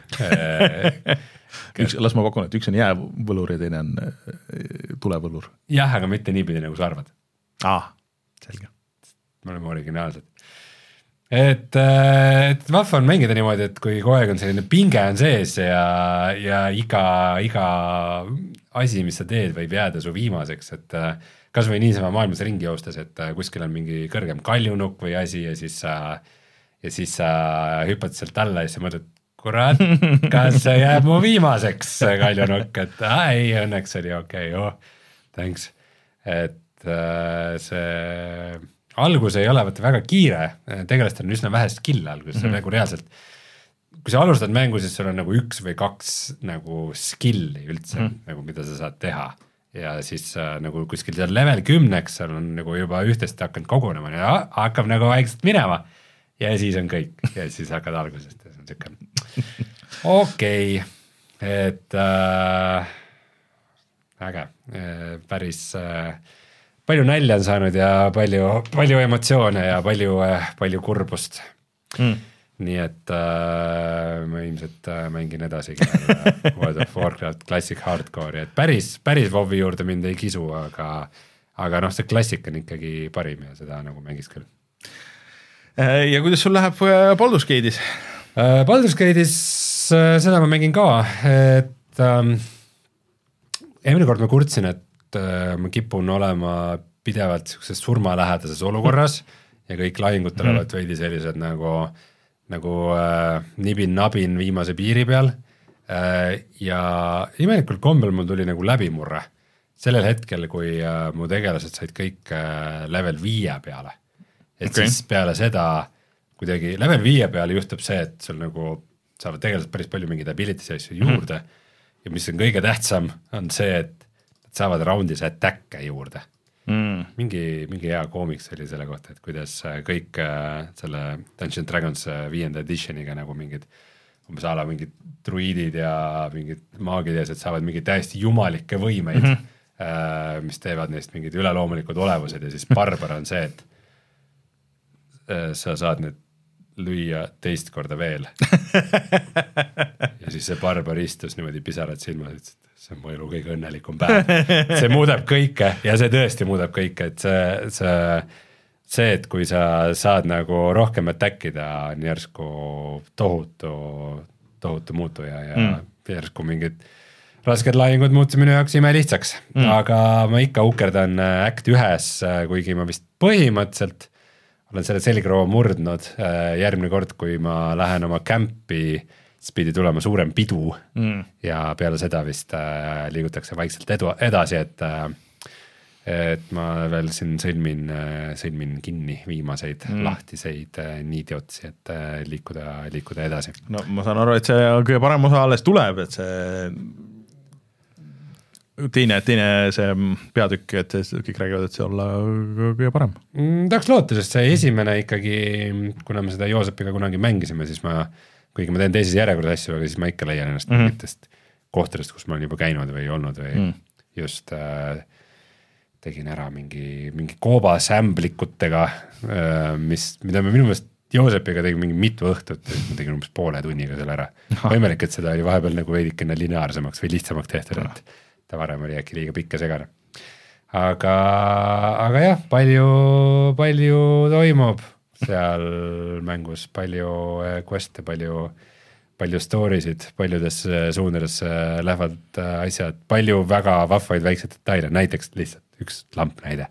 üks, las ma kokku, et üks on jäävõlur ja teine on tulevõlur. Jah, aga mitte niipidi nagu sa arvad. Ah, selge. Me oleme originaalsed. Et, et vahva on mängida niimoodi, et kui kogu aeg on selline pinge on sees ja, ja iga, iga asi, mis sa teed, võib jääda su viimaseks, et kas või niisama maailmas ringi joostes, et kuskil on mingi kõrgem kaljunukk või asi ja siis sa, ja siis sa hüppad sealt alla ja siis sa mõtled, kurat, kas see jääb mu viimaseks kaljunukk, et ah, ei, õnneks oli okei, okay, oh, thanks, et äh, see algus ei ole vaata väga kiire, tegelastel on üsna vähe skill'e alguses, mm -hmm. nagu reaalselt, kui sa alustad mängu, siis sul on nagu üks või kaks nagu skill'i üldse, mm -hmm. nagu mida sa saad teha ja siis äh, nagu kuskil seal level kümneks seal on nagu juba ühtesti hakanud kogunema ja hakkab nagu vaikselt minema ja siis on kõik ja siis hakkad algusest ja see on siuke okei, et äh, äge, päris äh, palju nälja on saanud ja palju, palju emotsioone ja palju, palju kurbust mm. nii et äh, ma ilmselt äh, mängin edasi World of Warcraft Classic Hardcore'i, et päris, päris WoW'i juurde mind ei kisu, aga aga noh, see klassik on ikkagi parim ja seda nagu mängis küll. Ja kuidas sul läheb Baldur's Gate'is? Baldur's Gate'is seda ma mängin ka, et ähm, eelmine kord ma kurtsin, et äh, ma kipun olema pidevalt sellises surmalähedases olukorras ja kõik lahingud tulevad mm. veidi sellised nagu, nagu äh, nibin-nabin viimase piiri peal äh, ja imelikul kombel mul tuli nagu läbimurre sellel hetkel, kui äh, mu tegelased said kõik äh, level viie peale. Et okay. siis peale seda kuidagi level viie peale juhtub see, et sul nagu saavad tegelased päris palju mingid abilities asju juurde mm. ja mis on kõige tähtsam, on see, et nad saavad roundis attack'e juurde. Mm. Mingi, mingi hea koomiks oli selle kohta, et kuidas kõik äh, selle Dungeons and Dragons viienda editioniga nagu mingid umbes ala mingid druidid ja mingid maagid ja saavad mingid täiesti jumalikke võimeid mm, -hmm. äh, mis teevad neist mingid üleloomulikud olevused ja siis barbar on see, et äh, sa saad need lüüa teist korda veel ja siis see barbar istus niimoodi pisarad silmad, et see on mu elu kõige õnnelikum päev. See muudab kõike ja see tõesti muudab kõike, et see, see, see, et kui sa saad nagu rohkem attackida, on järsku tohutu, tohutu muutuja ja mm. järsku mingid rasked lahingud muutusid minu jaoks ime lihtsaks mm., aga ma ikka ukerdan Act ühes, kuigi ma vist põhimõtteliselt olen selle selgroo murdnud järgmine kord, kui ma lähen oma kämpi, siis pidi tulema suurem pidu mm. ja peale seda vist äh, liigutakse vaikselt edu, edasi, et, äh, et ma veel siin sõlmin, äh, sõlmin kinni viimaseid mm. lahtiseid äh, niidiotsi, et äh, liikuda, liikuda edasi. No ma saan aru, et see kõige parem osa alles tuleb, et see teine, teine see peatükk, et kõik räägivad, et see olla kõige parem. Mm, tahaks loota, sest see esimene ikkagi, kuna me seda Joosepiga kunagi mängisime, siis ma kuigi ma teen teises järjekorda asju, aga siis ma ikka leian ennast mm -hmm. mingitest kohtadest, kus ma olen juba käinud või olnud või mm. just äh, tegin ära mingi, mingi kooba sämblikutega, äh, mis, mida me minu meelest Joosepiga tegin mingi mitu õhtut, ma tegin umbes poole tunniga selle ära. Võimalik, et seda oli vahepeal nagu veidikene lineaarsemaks või lihtsamaks tehtud, et ta varem oli äkki liiga pikk ja segane. Aga, aga jah, palju, palju toimub seal mängus, palju quest'e, palju, palju story'sid, paljudes suundades lähevad asjad, palju väga vahvaid väikseid detaile, näiteks lihtsalt üks lampnäide.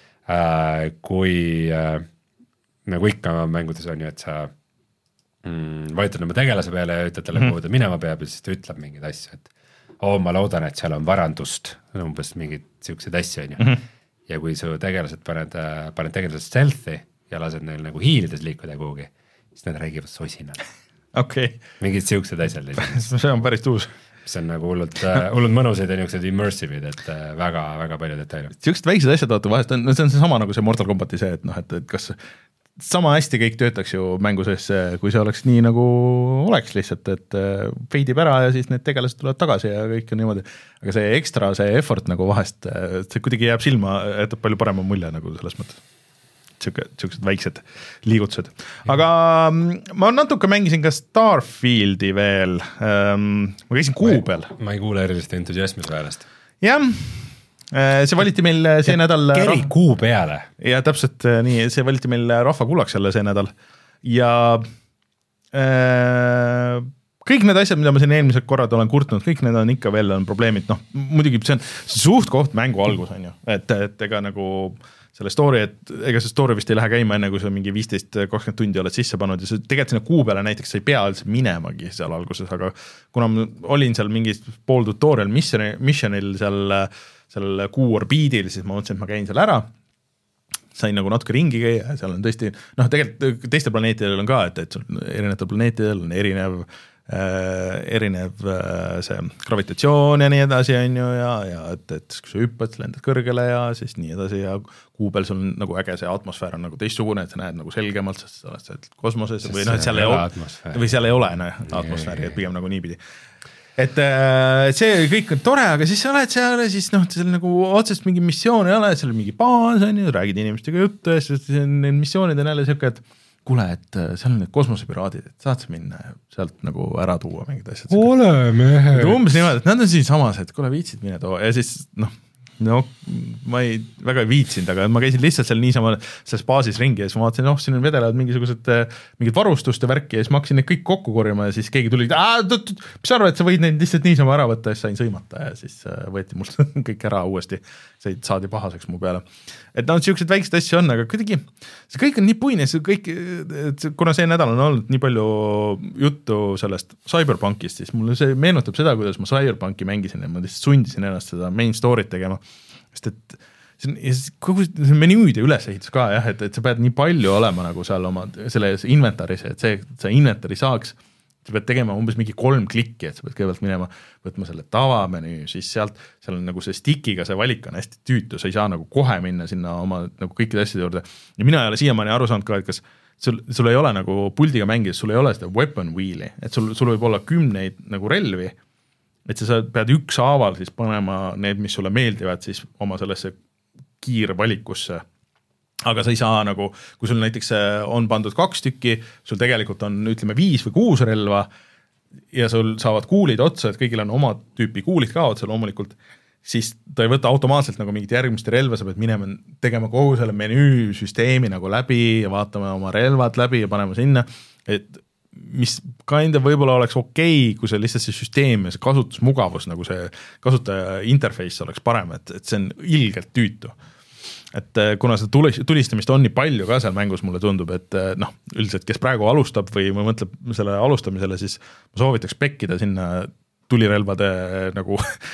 Kui nagu ikka mängudes on ju, et sa mm, vajutad oma tegelase peale ja ütled talle, kuhu ta minema peab ja siis ta ütleb mingeid asju, et oo, ma loodan, et seal on varandust, umbes mingid siuksed asju on ju. Mm-hmm. Ja kui su tegelased paned, paned tegelased stealth'i ja lased neil nagu hiilides liikuda kuhugi, siis nad räägivad sosinal. Okay. Mingid siuksed asjad. See on päris tuus. See on nagu hullult, hullult mõnusid ja niisugused immersive'id, et väga, väga palju detaile. Siuksed väiksed asjad vaata vahest on, no see on see sama nagu see Mortal Kombati see, et noh, et, et kas sama hästi kõik töötaks ju mängu sees, kui see oleks nii nagu oleks lihtsalt, et feidib ära ja siis need tegelased tulevad tagasi ja kõik on niimoodi. Aga see ekstra, see effort nagu vahest, see kuidagi jääb silma, et palju parema mulje nagu selles mõttes. Siuksed väiksed liigutused. Aga ma natuke mängisin ka Starfieldi veel. Ma käisin kuu peal. Ma ei kuule erilist entusiasmis väärest. Jah. See valiti meil see ja nädal keri kuu peale. Ja täpselt nii, see valiti meil rahvakuulaks jälle see nädal. Ja äh, kõik need asjad, mida ma siin eelmised korrad olen kurtnud, kõik need on ikka veel on probleemid. No, muidugi see on suht koht mängu algus, on ju. Et, et ega nagu selle story, et ega see story vist ei lähe käima enne, kui sa mingi viisteist kakskümmend tundi oled sisse pannud ja see tegelikult sinna kuu peale näiteks sa ei pea üldse minemagi seal alguses, aga kuna ma olin seal mingi pool tutorial missionil, missionil seal, seal kuu orbiidil, siis ma mõtlesin, et ma käin seal ära, sain nagu natuke ringi käia, seal on tõesti, noh tegelikult teiste planeetidel on ka, et, et erinevatel planeetidel on erinev Äh, erinev äh, see gravitatsioon ja nii edasi on ju ja, ja et, et kui sa hüppad, lendad kõrgele ja siis nii edasi ja kuu peal sul on nagu äge see atmosfäär on nagu teistsugune, et sa näed nagu selgemalt, sest sa oled seal kosmoses sest või noh, et seal ei ole, või seal ei ole no, atmosfääri, et pigem nagu niipidi. Et äh, see kõik on tore, aga siis sa oled seal ja siis noh, seal nagu otsest mingi missioon ei ole, seal on mingi baas on ju, räägid inimestega juttu ja siis need missioonid on jälle siuke, et kuule, et seal on need kosmosepiraadid, et saad sa minna sealt nagu ära tuua mingid asjad. Ole mehed. Umbes niimoodi, et nad on siin samas, et kuule viitsid mine too ja siis noh, no ma ei, väga ei viitsinud, aga ma käisin lihtsalt seal niisama selles baasis ringi ja siis ma vaatasin, noh, siin on vedelevad mingisugused mingid varustuste värki ja siis ma hakkasin neid kõik kokku korjama ja siis keegi tuli, mis arvad, et sa võid neid lihtsalt niisama ära võtta ja siis sain sõimata ja siis võeti mul kõik ära uuesti, saadi pahaseks mu peale. Et noh, siuksed väiksed asju on, aga kuidagi see kõik on nii puine, see kõik, kuna see nädal on olnud nii palju juttu sellest Cyberpunkist, siis mulle see meenutab seda, kuidas ma Cyberpunki mängisin ja ma lihtsalt sundisin ennast seda main story't tegema. Sest et see on, kogu see menüüde ülesehitus ka jah, et, et sa pead nii palju olema nagu seal oma selles inventaris, et see, et sa inventari saaks, sa pead tegema umbes mingi kolm klikki, et sa pead kõigepealt minema, võtma selle tavamenüü, siis sealt, seal on nagu see stickiga see valik on hästi tüütu, sa ei saa nagu kohe minna sinna oma nagu kõikide asjade juurde. Ja mina ei ole siiamaani aru saanud ka, et kas sul, sul ei ole nagu puldiga mängides, sul ei ole seda weapon wheel'i, et sul, sul võib olla kümneid nagu relvi, et sa pead üks haaval siis panema need, mis sulle meeldivad siis oma sellesse kiirvalikusse. Aga sa ei saa nagu, kui sul näiteks on pandud kaks tükki, sul tegelikult on ütleme viis või kuus relva ja sul saavad kuulid otsa, et kõigil on oma tüüpi kuulid ka otsa loomulikult, siis ta ei võta automaatselt nagu mingit järgmiste relva, sa pead minema tegema kogu selle menüü süsteemi nagu läbi ja vaatama oma relvad läbi ja panema sinna, et mis kinda võib-olla oleks okei, kui see lihtsalt see süsteem ja see kasutusmugavus, nagu see kasutaja interface oleks parem, et, et see on ilgelt tüütu. Et kuna seda tulistamist on nii palju ka seal mängus, mulle tundub, et noh, üldiselt, kes praegu alustab või ma mõtleb selle alustamisele, siis ma soovitaks pekkida sinna tulirelvade nagu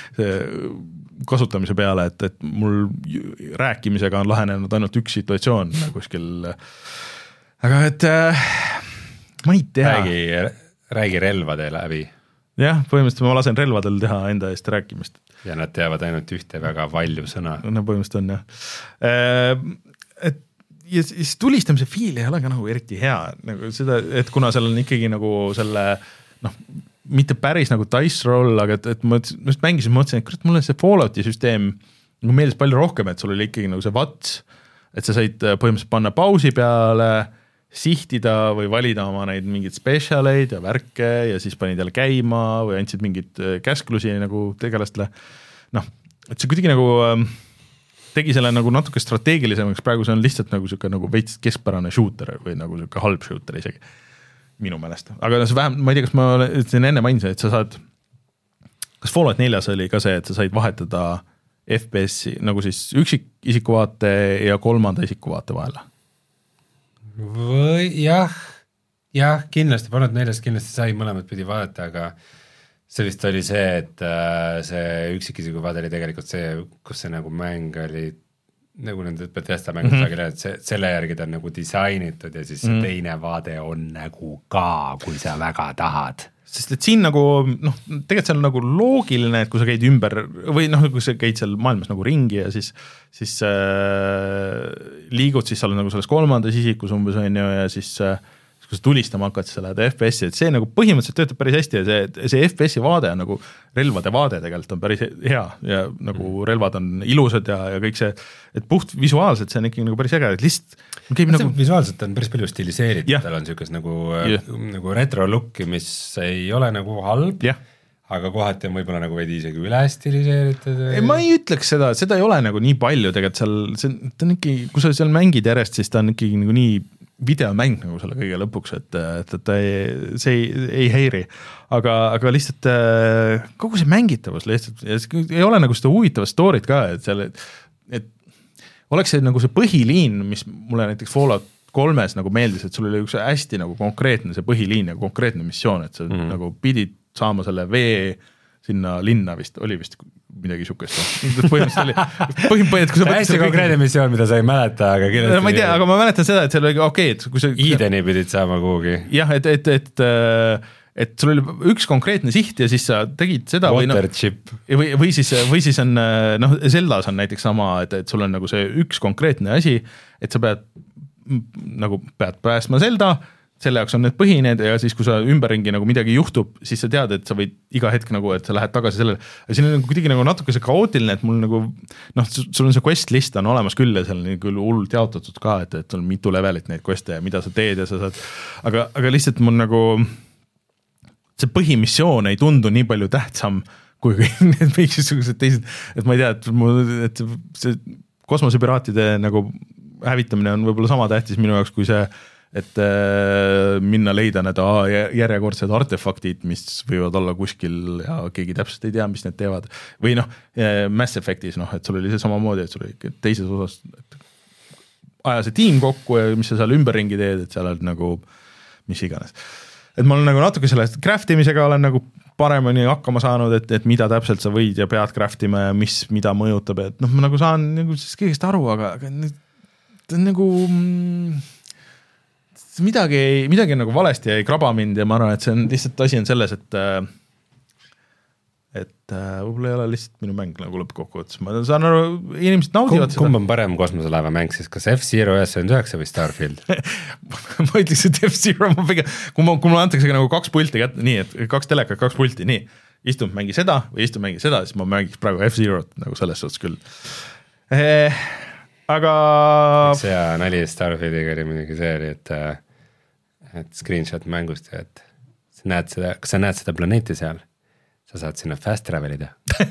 kasutamise peale, et, et mul rääkimisega on lahenenud ainult üks situatsioon kuskil, aga et ma ei tea. Räägi, räägi relvade läbi. Jah, põhimõtteliselt ma lasen relvadel teha enda eest rääkimist. Ja nad teavad ainult ühte väga valju sõna. No põhimõtteliselt on, jah. Et, ja siis tulistamise fiil ei ole ka nagu eriti hea, nagu seda, et kuna seal on ikkagi nagu selle, noh, mitte päris nagu dice roll, aga et, et ma just mängisin, mõtlesin, et kurat, mulle see Fallouti süsteem nagu meeldis palju rohkem, et sul oli ikkagi nagu see vats, et sa said põhimõtteliselt panna pausi peale, sihtida või valida oma neid mingid specialeid ja värke ja siis panid jälle käima või andsid mingid käsklusi nagu tegelastele. Noh, et see kuidagi nagu tegi selle nagu natuke strateegilisemaks, praegu see on lihtsalt nagu siuke nagu veits keskpärane shooter või nagu siuke halb shooter isegi. minu meelest, aga see vähem, ma ei tea, kas ma ütlesin enne mainisin, et sa saad, kas Fallout neljas oli ka see, et sa said vahetada F P S-i nagu siis üksik isikuvaate ja kolmanda isikuvaate vahel? Või jah, jah, kindlasti, Fallout neljas kindlasti sai mõlemad pidi vaadata, aga see vist oli see, et see üksikisikuvaade oli tegelikult see, kus see nagu mäng oli nagu nende Bethesda mängud mm -hmm. et see, selle järgi ta on nagu disainitud ja siis mm -hmm. teine vaade on nagu ka, kui sa väga tahad. Sest et siin nagu, noh, tegelikult see on nagu loogiline, et kui sa käid ümber või noh, kui sa käid seal maailmas nagu ringi ja siis, siis äh, liigud, siis sa oled nagu selles kolmandas isikus umbes on ju ja siis äh, kui sa tulistama hakkad, siis sa lähed F P S-i, et see nagu põhimõtteliselt töötab päris hästi ja see, see F P S-i vaade on nagu relvade vaade tegelikult on päris hea ja nagu mm. relvad on ilusad ja, ja kõik see, et puht visuaalselt see on ikkagi nagu päris äge, et lihtsalt nagu... visuaalselt on päris palju stiliseeritud, tal on niisugust nagu, nagu retro looki, mis ei ole nagu halb, ja. aga kohati on võib-olla nagu veidi isegi üle stiliseeritud. Ei, ma ei ütleks seda, seda ei ole nagu nii palju tegelikult seal, see ta on ikkagi, kui sa seal mängid järjest, siis ta on ikkagi nagu nii videomäng nagu selle kõige lõpuks, et, et, et ei, see ei, ei heiri, aga, aga lihtsalt kogu see mängitavus lihtsalt, ei ole nagu seda huvitavat story't ka, et seal, et oleks see nagu see põhiliin, mis mulle näiteks Fallout kolmes nagu meeldis, et sul oli üks hästi nagu konkreetne see põhiliin ja konkreetne missioon, et sa mm -hmm. nagu pidid saama selle vee sinna linna vist, oli vist midagi sukest. Põhimõtteliselt oli, põhimõtteliselt, hästi konkreetne missioon, mida sa ei mäleta, aga kindlasti... Ma ei tea, aga ma mäletan seda, et seal oli okei, okay, et kui sa... Edeni pidid saama kuhugi. Jah, et, et, et, et sul oli üks konkreetne siht ja siis sa tegid seda Water või, no, chip. või, või, siis, või siis on, noh, Zeldas on näiteks sama, et, et sul on nagu see üks konkreetne asi, et sa pead nagu pead päästma Zelda, selle jaoks on need põhined ja siis, kui sa ümberringi nagu midagi juhtub, siis sa tead, et sa võid iga hetk nagu, et sa lähed tagasi sellele. Ja siin on kuidagi nagu natuke see kaootiline, et mul nagu, noh, sul on see quest list on olemas küll ja seal on küll hullult jaotatud ka, et, et on mitu levelit neid queste ja mida sa teed ja sa saad, aga, aga lihtsalt mul nagu see põhimissioon ei tundu nii palju tähtsam, kui need mingisugused teised, et ma ei tea, et, mul, et see kosmosepiraatide nagu hävitamine on võib-olla sama tähtis minu jaoks, kui see et äh, minna leida need järjekordsed artefaktid, mis võivad olla kuskil ja keegi täpselt ei tea, mis need teevad. Või noh, Mass Effectis, noh, et sul oli see samamoodi, et sul oli teises osas aja see tiim kokku ja mis sa seal ümberringi teed, et seal on nagu mis iganes. Et ma olen nagu natuke sellest craftimisega olen nagu paremini hakkama saanud, et, et mida täpselt sa võid ja pead craftima ja mis, mida mõjutab, et noh, ma nagu saan nagu siis kõigest aru, aga, aga ta on nagu... midagi, midagi nagu valesti ei kraba mind ja ma arvan, et see on lihtsalt asi on selles, et et võib-olla ei ole lihtsalt minu mäng nagu lõppkokkuvõttes. Ma saan aru, inimesed naudivad seda. Kumb on parem kosmoselaeva mäng siis, kas F-Zero üheksakümmend üheksa või Starfield? ma ütleks, et F-Zero ma pigem, kui ma, kui ma antakse nagu kaks pulti kätte, nii, et kaks telekat, kaks pulti, nii, istum mängi seda või istum mängi seda, siis ma mängiks praegu F-Zerot nagu selles suhtes küll. Eh, aga... see ja nali Starfieldiga oli muidugi see oli, et et screenshot mängust ja et sa näed seda, kas sa näed seda planeeti seal, sa saad sinna fast travelida.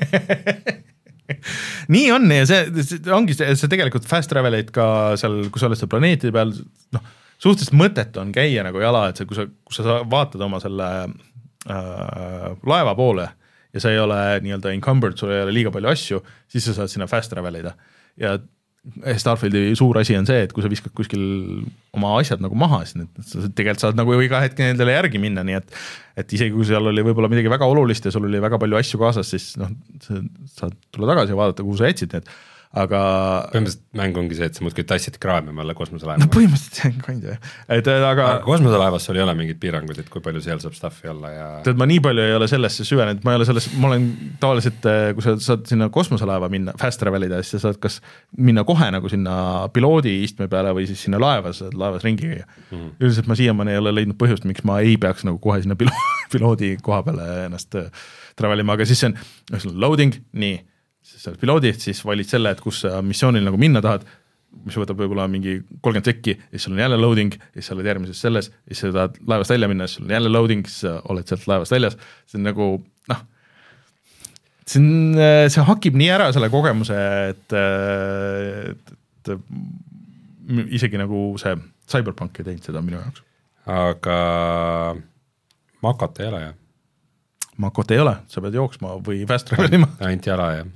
nii on ja see, see ongi see, see tegelikult fast travelid ka seal, kui sa oled seal planeetide peal, noh, suhteliselt mõtet on käia nagu jala, et see, kui sa, kui sa vaatad oma selle äh, laeva poole ja sa ei ole nii-öelda encumbered, sul ei ole liiga palju asju, siis sa saad sinna fast travelida ja Starfieldi suur asi on see, et kui sa viskad kuskil oma asjad nagu maha, siis sa tegelikult saad nagu iga hetk nendele järgi minna, nii et et isegi kui seal oli võib-olla midagi väga olulist ja sul oli väga palju asju kaasas, siis noh, saad tulla tagasi ja vaadata, kuhu sa jätsid need, aga põhimõtteliselt mäng ongi see, et sa muudki tassid kraamima alla kosmoselaeva. No põhimõtteliselt see on kandja, et aga, aga kosmoselaevas sul ei ole mingid piirangud, et kui palju seal saab staffi olla ja tead, ma nii palju ei ole sellesse süvenenud, ma ei ole selles, ma olen tavaliselt, kui sa saad sinna kosmoselaeva minna, fast travelida, siis sa saad kas minna kohe nagu sinna piloodi istme peale või siis sinna laevas, laevas ringi käia mm. üldiselt ma siiamaani ei ole leidnud põhjust, miks ma ei peaks nagu kohe sinna pilo piloodi koha peale ennast travelima, aga siis see on, on loading, nii siis sa oled piloodid, siis valid selle, et kus sa missioonil nagu minna tahad, mis võtab võib-olla mingi kolmkümmend sekki, siis sul on jälle loading, siis sa oled järgmises selles, siis sa tahad laevast välja minna, siis sul on jälle loading, siis sa oled sealt laevast väljas, see on nagu, noh, see, on, see hakib nii ära selle kogemuse, et, et, et isegi nagu see Cyberpunk ei teinud seda minu jaoks. aga Makot ei ole jah? Makot ei ole, sa pead jooksma või fast travelima. Ainult jala jah.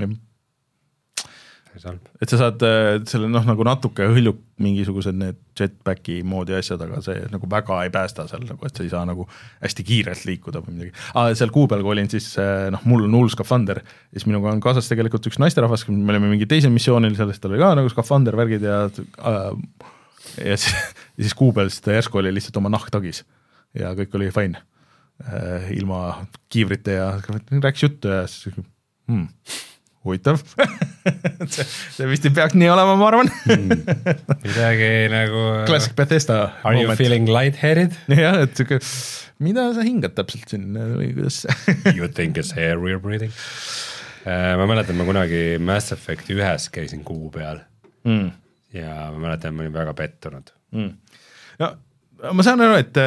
et sa saad selle noh, nagu natuke hõljub mingisugused need jetpacki moodi asjad, aga see nagu väga ei päästa seal, nagu, et sa ei saa nagu hästi kiirelt liikuda või midagi. Ah, seal kuu peal, kui olin, siis noh, mul on hull skafander, siis minuga on kaasas tegelikult üks naisterahvas, me olime mingi teisel missioonil, sellest oli ka nagu skafander, värgid ja äh, ja siis, ja siis kuu peal siis ta järsku oli lihtsalt oma nahk tagis ja kõik oli fine äh, ilma kiivrite ja rääkis juttu ja siis hmm. huvitav see, see vist ei peaks nii olema, ma arvan mm. midagi nagu Classic Bethesda Are moment. You feeling lightheaded? jah, et siuke, mida sa hingad täpselt siin või kuidas You think it's air we're breathing? uh, ma mäletan, ma kunagi Mass Effect ühes käisin kuu peal mm. ja ma mäletan, ma olin väga pettunud mm. no ma saan aru, et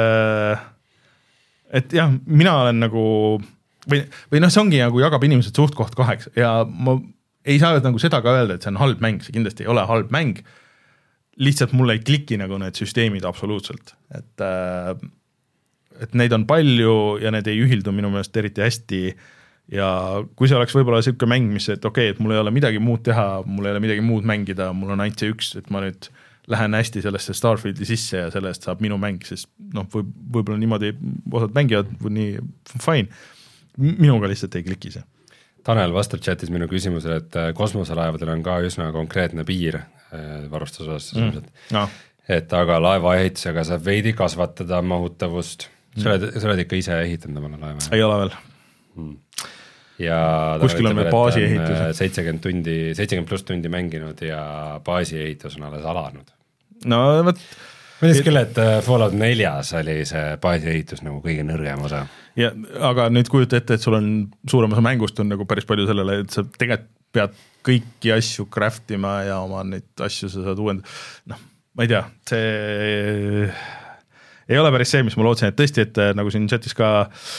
et jah, mina olen nagu või, või noh, see ongi nagu jagab inimesed suht koht kaheks ja ma ei saa nagu seda ka öelda, et see on halb mäng, see kindlasti ei ole halb mäng, lihtsalt mulle ei kliki nagu need süsteemid absoluutselt, et et neid on palju ja need ei ühildu minu meelest eriti hästi ja kui see oleks võib-olla siuke mäng, mis, et okei, okay, et mul ei ole midagi muud teha, mul ei ole midagi muud mängida, mul on ainult see üks, et ma nüüd lähen hästi sellesse Starfieldi sisse ja sellest saab minu mäng, sest noh, võib, võib-olla niimoodi osad mängivad või nii fine, minuga lihtsalt ei kliki see. Tanel vastab chatis minu küsimusele, et kosmoselaevadel on ka üsna konkreetne piir varustusosas mm. no. et aga laeva ehitusega saab veidi kasvatada mahutavust. Sa oled, sa oled ikka ise ehitanud omale laeva? Ei ole veel mm. ja kuskil on veel baasi ehitus seitsekümmend tundi, seitsekümmend pluss tundi mänginud ja baasi ehitus on alles alanud. No võt ma ütles küll, et Fallout neljas oli see baasi ehitus nagu kõige nõrgem osa. Ja, aga nüüd kujuta ette, et sul on suurem osa mängust on nagu päris palju sellele, et sa tegelikult pead kõiki asju craftima ja oma neid asju sa saad uuendada. Noh, ma ei tea, see ei ole päris see, mis ma lootsin, et tõesti, et nagu siin chatis ka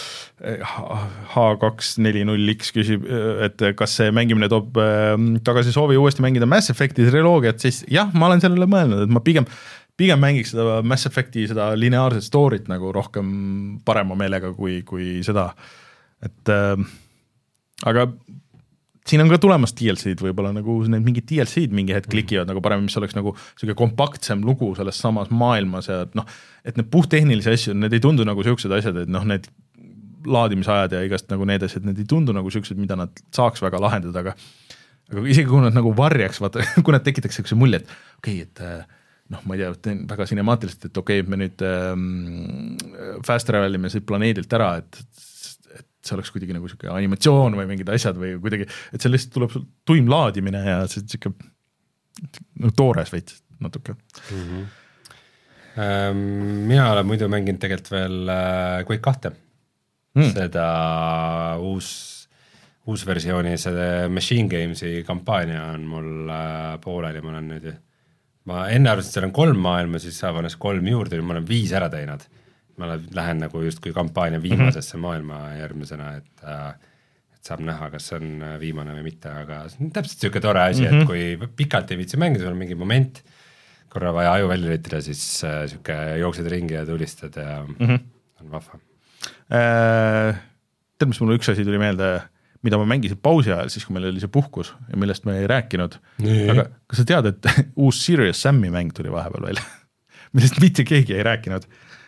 H kaks neli null X küsib, et kas see mängimine toob tagasi soovi uuesti mängida Mass Effecti triloogiat, siis jah, ma olen sellele mõelnud, et ma pigem pigem mängiks seda Mass Effecti seda lineaarset storyt nagu rohkem parema meelega kui, kui seda, et äh, aga siin on ka tulemas D L C-d võib-olla nagu need mingid D L C-d mingi hetk klikivad nagu parem, mis oleks nagu selline kompaktsem lugu selles samas maailmas ja noh, et need puhttehnilisi asju, need ei tundu nagu siuksed asjad, et noh, need laadimisajad ja igast nagu need asjad, need ei tundu nagu siuksed, mida nad saaks väga lahendada, aga aga isegi kui nad nagu varjaks, vaata, kui nad tekitaks siukse mulje, et okei, okay, et noh, ma ei tea, teen väga sinemaatiliselt, et okei okay,, me nüüd ähm, fast travelime siit planeedilt ära, et, et see oleks kuidagi nagu siuke animatsioon või mingid asjad või kuidagi, et see lihtsalt tuleb tuim laadimine ja see siuke no, toores veits natuke. Mm-hmm. Ähm, mina olen muidu mänginud tegelikult veel äh, Quake kahte. Mm. Seda uus, uus versiooni, see Machine Gamesi kampaania on mul äh, pooleli, ma olen nüüd ma enne arvasin, et seal on kolm maailma, siis saab õnnes kolm juurde, ma olen viis ära teinud. Ma lähen nagu just kui kampaania viimasesse mm-hmm. maailma järgmisena, et, et saab näha, kas see on viimane või mitte, aga see on täpselt siuke tore asi, mm-hmm. et kui pikalt ei viitsi mängida, sul on mingi moment, korra vaja aju välja lütida, siis siuke jooksed ringi ja tulistad ja mm-hmm. on vahva. Äh, tead, mis mul üks asi tuli meelde, mida ma mängisin pausi ajal, siis kui meil oli see puhkus ja millest me ei rääkinud. Nee. Aga kas sa tead, et uus Serious Sam'i mäng tuli vahepeal välja, millest mitte keegi ei rääkinud.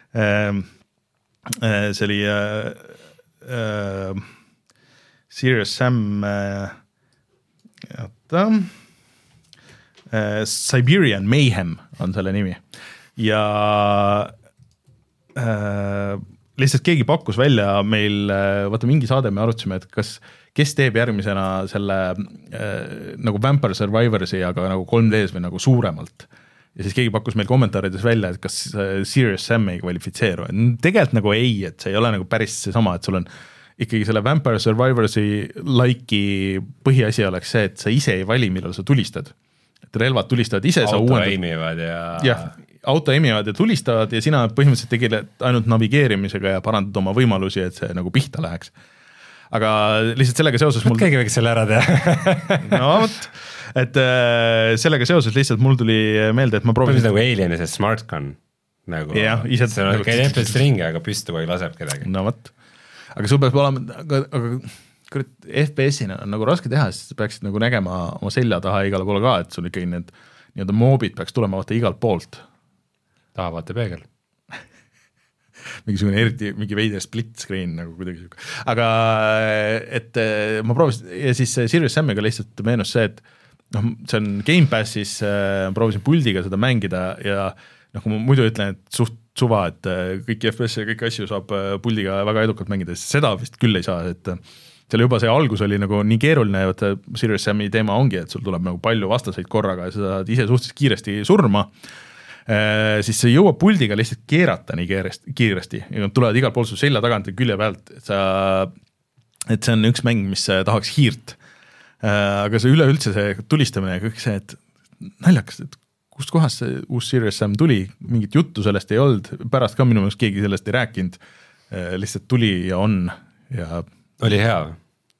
See oli äh, äh, Serious Sam äh, jata, äh, Siberian Mayhem on selle nimi ja äh, lihtsalt keegi pakkus välja meil, vaata mingi saade me arutasime, et kas kes teeb järgmisena selle äh, nagu Vampire Survivorsi, aga nagu kolm D-s või nagu suuremalt. Ja siis keegi pakkus meil kommentaarides välja, et kas Serious Sam ei kvalifitseeru. Tegelikult nagu ei, et see ei ole nagu päris see sama, et sul on ikkagi selle Vampire Survivorsi laiki põhiasi oleks see, et sa ise ei vali, millal sa tulistad. Et relvad tulistavad ise. Auto aimivad ja... jah, auto aimivad ja tulistavad ja sina põhimõtteliselt tegeled ainult navigeerimisega ja parandad oma võimalusi, et see nagu pihta läheks. Aga lihtsalt sellega seoses mul... Keegi võiks selle ära teha. no võt, et äh, sellega seoses lihtsalt mul tuli meelde, et ma proovisin... nagu Alien ja see Smart Gun, nagu jah, ise see on käid F P S ringi, aga püstu või laseb kedagi. no võt, aga sul peab olema, aga, aga kurat, F P S-ina on nagu raske teha, sest sa peaksid nagu nägema oma selja taha igale poole ka, et sul ikkagi need nii-öelda moobid peaks tulema vaata igalt poolt. taha vaata peegel. mingisugune eriti, mingi veide split screen nagu kuidagi siuke. aga et ma proovisin ja siis Serious Samiga lihtsalt meenus see, et noh, see on Game Passis, proovisin puldiga seda mängida ja noh, kui ma muidu ütlen, et suht suva, et kõiki F P S ja kõiki asju saab puldiga väga edukalt mängida, siis seda vist küll ei saa, et seal juba see algus oli nagu nii keeruline, et Serious Sami teema ongi, et sul tuleb nagu palju vastaseid korraga ja sa saad ise suhteliselt kiiresti surma, e, siis see jõuab puldiga lihtsalt keerata nii kiiresti, kiiresti ja nad tulevad igalt poolt su selja tagant ja külje pealt, et sa, et see on üks mäng, mis tahaks hiirt. E, aga see üleüldse see tulistamine ja kõik see, et naljakas, et kust kohast see uus Serious Sam tuli, mingit juttu sellest ei olnud, pärast ka minu mõttes keegi sellest ei rääkinud, e, lihtsalt tuli ja on ja oli hea või?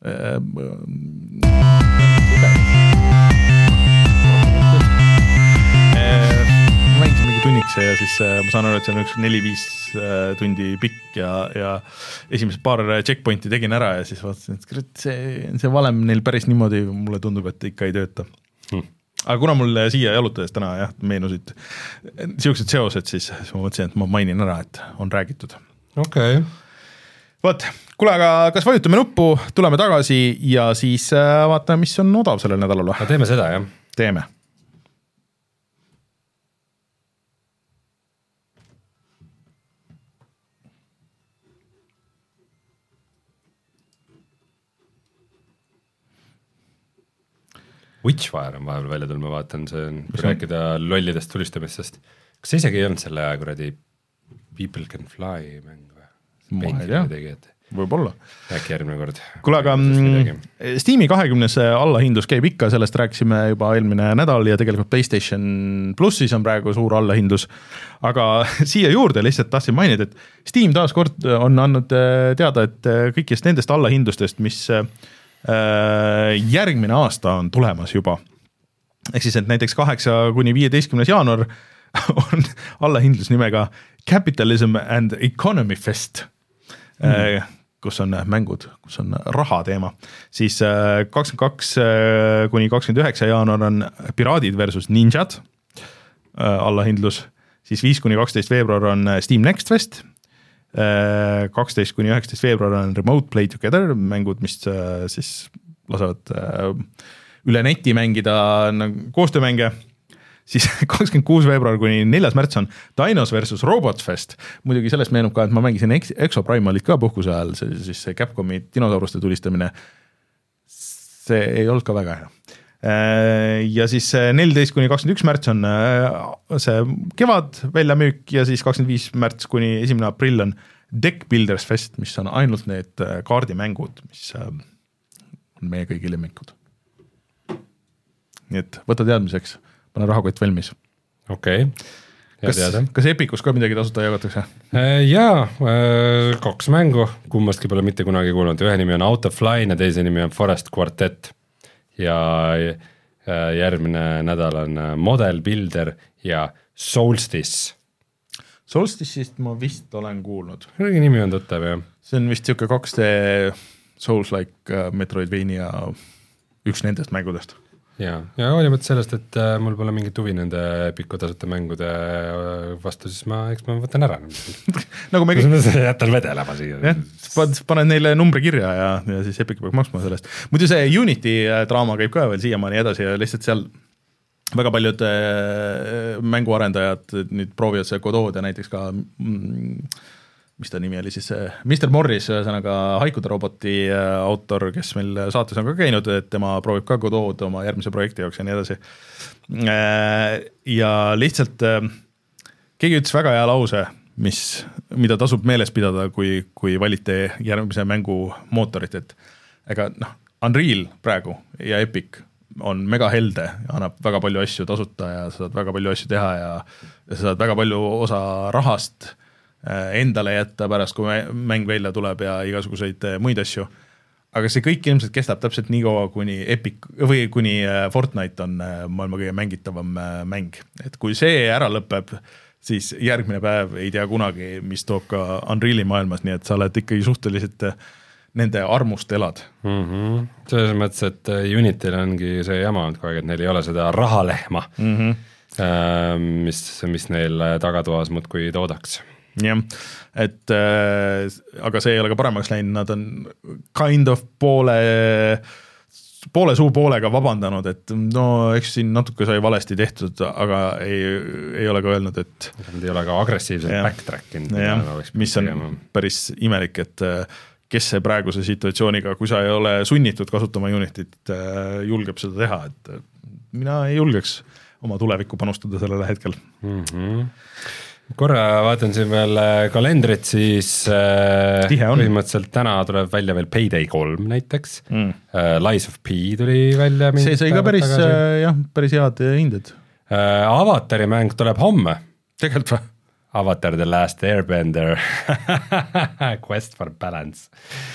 Ma mängisin mingi tunniks ja siis ma saan aru, et see on üks neli-viis tundi pikk ja, ja esimesed paar checkpointi tegin ära ja siis vaatasin, et see, see valem neil päris niimoodi mulle tundub, et ikka ei tööta. Hmm. Aga kuna mul siia jalutades täna jah, meenusid siuksed seosed, siis ma mõtlesin, et ma mainin ära, et on räägitud. Okei. Okay. Vot, kuule, aga kas vajutame nuppu, tuleme tagasi ja siis vaatame, mis on odav sellel nädalal. No teeme seda, jah. Teeme. Witchfire on vahepeal välja tulnud, ma vaatan, see on, kui rääkida lollidest tulistamistest. Kas see isegi ei olnud selle kuradi People Can Fly mäng või? Ma ei tea, võib-olla. Äkki järgmine kord. Kuule, aga Steam'i kahekümnes allahindlus käib ikka, sellest rääkisime juba eelmine nädal ja tegelikult PlayStation Plussis on praegu suur allahindlus, aga siia juurde lihtsalt tahtsin mainida, et Steam taas kord on andnud teada, et kõikist nendest allahindlustest, mis järgmine aasta on tulemas juba. Ehk siis, et näiteks kaheksa kuni viieteistkümnes jaanuar on allahindlus nimega Capitalism and Economy Fest, mm. kus on mängud, kus on raha teema. Siis kakskümmend kaks kuni kakskümmend üheksa jaanuar on Piraadid versus Ninjad allahindlus, siis viis kuni kaksteist veebruar on Steam Next Fest, kaksteist kuni üheksateist veebruar on Remote Play Together, mängud, mis siis lasevad üle neti mängida koostöömänge, siis kakskümmend kuus veebruar kuni neljas märts on Dinos versus Robots Fest, muidugi sellest meenub ka, et ma mängisin Exoprimalit ka puhkuse ajal, see, siis see Capcomi dinosauruste tulistamine, see ei olnud ka väga hea. Ja siis neliteist kuni kakskümmend üks märts on see kevad väljamüük ja siis kakskümmend viis märts kuni esimene aprill on Deck Builders Fest, mis on ainult need kaardimängud, mis on meie kõigi lemmikud. Nii et võta teadmiseks, pane rahakott valmis. Okei, okay. Kas, kas Epicus ka midagi tasuta jagatakse? Jaa, kaks mängu, kummastki pole mitte kunagi kuulnud, ühe nimi on Out of Line ja teise nimi on Forest Quartet ja järgmine nädal on Model Builder ja Solstice. Solstice'ist ma vist olen kuulnud. Kõige nimi on tuttav, jah. See on vist siuke kaks D Souls-like Metroidvania üks nendest mängudest. Ja, ja hoolimata sellest, et äh, mul pole mingit huvi nende Epiku tasuta mängude vastu, siis ma, eks ma võtan ära. nagu me kõik... jätan vedelema siia. Paned neile numbri kirja ja, ja siis Epic peab maksma sellest. Muidu see Unity draama käib ka veel siiamaani edasi ja lihtsalt seal väga paljud äh, mänguarendajad nüüd proovivad see Godot ja näiteks ka mm, mis ta nimi oli siis, mister Morris, ühesõnaga Haikude roboti autor, kes meil saates on ka käinud, et tema proovib ka Godot oma järgmise projekti jaoks ja nii edasi. Ja lihtsalt keegi ütles väga hea lause, mis, mida tasub meeles pidada, kui, kui valite järgmise mängu mootorit, et ega noh, Unreal praegu ja Epic on mega helde ja annab väga palju asju tasuta ja sa saad väga palju asju teha ja, ja sa saad väga palju osa rahast endale jätta pärast, kui mäng välja tuleb ja igasuguseid muid asju. Aga see kõik ilmselt kestab täpselt nii kaua, kuni Epic või kuni Fortnite on maailma kõige mängitavam mäng. Et kui see ära lõpeb, siis järgmine päev ei tea kunagi, mis toob ka Unreali maailmas, nii et sa oled ikkagi suhteliselt nende armust elad. Mm-hmm. Selles mõttes, et Unityl ongi see jama olnud kogu aeg, et neil ei ole seda rahalehma, mm-hmm. mis, mis neil tagatoas muudkui toodaks. Jah, et äh, aga see ei ole ka paremaks läinud, nad on kind of poole, poole suu poolega vabandanud, et no eks siin natuke sai valesti tehtud, aga ei, ei ole ka öelnud, et nad ei ole ka agressiivselt backtrackinud, mis on tegema. Päris imelik, et kes see praeguse situatsiooniga, kui sa ei ole sunnitud kasutama Unityt, julgeb seda teha, et mina ei julgeks oma tulevikku panustada sellele hetkel. Mm-hmm. Korra vaatan siin veel kalendrit, siis põhimõtteliselt täna tuleb välja veel Payday kolm näiteks, mm. Lies of P tuli välja. See sai ka päris, jah, päris head hinded. Avatari mäng tuleb homme. Tegelikult või? Avatar The Last Airbender Quest for Balance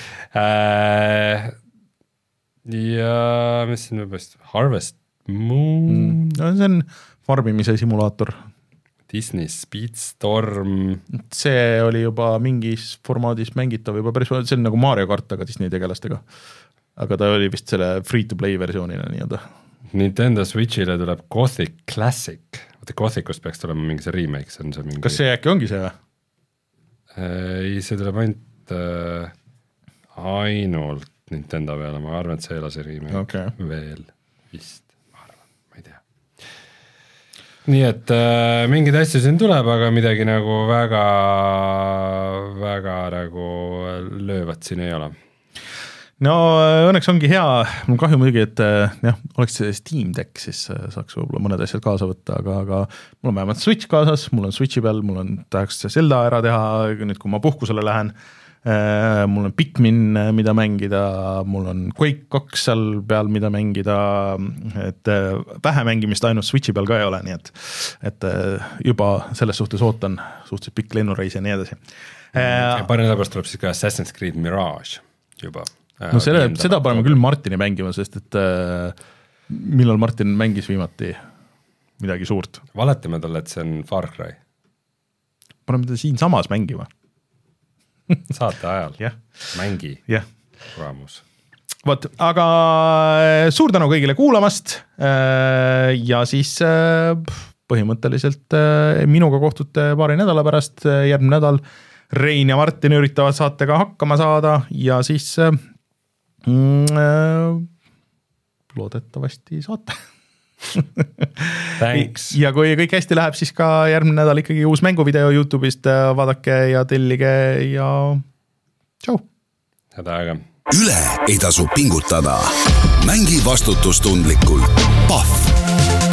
äh, ja mis siin võib vist Harvest Moon mm, no, see on farmimise simulaator Disney Speedstorm see oli juba mingis formaadis mängitav juba päris, see on nagu Mario Kart aga Disney tegelastega aga ta oli vist selle free-to-play versioonina nii-öelda Nintendo Switchile tuleb Gothic Classic Vaata Gothicust peaks tulema mingi see remake, see on see mingi... Kas see äkki ongi see või? Ei, see tuleb ainult äh, ainult Nintendo peale, ma arvan, et see ei ole see remake okay. veel vist, ma arvan, ma ei tea. Nii et äh, mingid asju siin tuleb, aga midagi nagu väga, väga nagu löövad siin ei ole. No õnneks ongi hea, mul kahju muidugi, et jah, oleks see Steam Deck, siis saaks võib-olla mõned asjad kaasa võtta, aga, aga mul on vähemalt Switch kaasas, mul on Switchi peal, mul on tahaks Zelda ära teha, nüüd kui ma puhkusele lähen, mul on Pikmin, mida mängida, mul on Quake kaks seal peal, mida mängida, et vähe mängimist ainult Switchi peal ka ei ole, nii et, et juba selles suhtes ootan suhteliselt pikk lennureis ja nii edasi. Paari nädal pärast tuleb siis ka Assassin's Creed Mirage juba. No selle, seda paneme küll Martini mängima, sest et äh, millal Martin mängis viimati midagi suurt? Valetame talle, et see on Far Cry. Paneme teda siin samas mängima. Saate ajal. yeah. Mängi. Yeah. Raamus. Vot, aga suur tänu kõigile kuulamast äh, ja siis äh, põhimõtteliselt äh, minuga kohtute paari nädala pärast, äh, järgmine nädal Rein ja Martin üritavad saatega hakkama saada ja siis äh, Mm, loodetavasti saate. Thanks. Ja kui kõik hästi läheb, siis ka järgmine nädal ikkagi uus mänguvideo YouTube'ist, vaadake ja tellige ja tšau. Head aega. Üle ei tasu pingutada. Mängi vastutustundlikult. Pahv.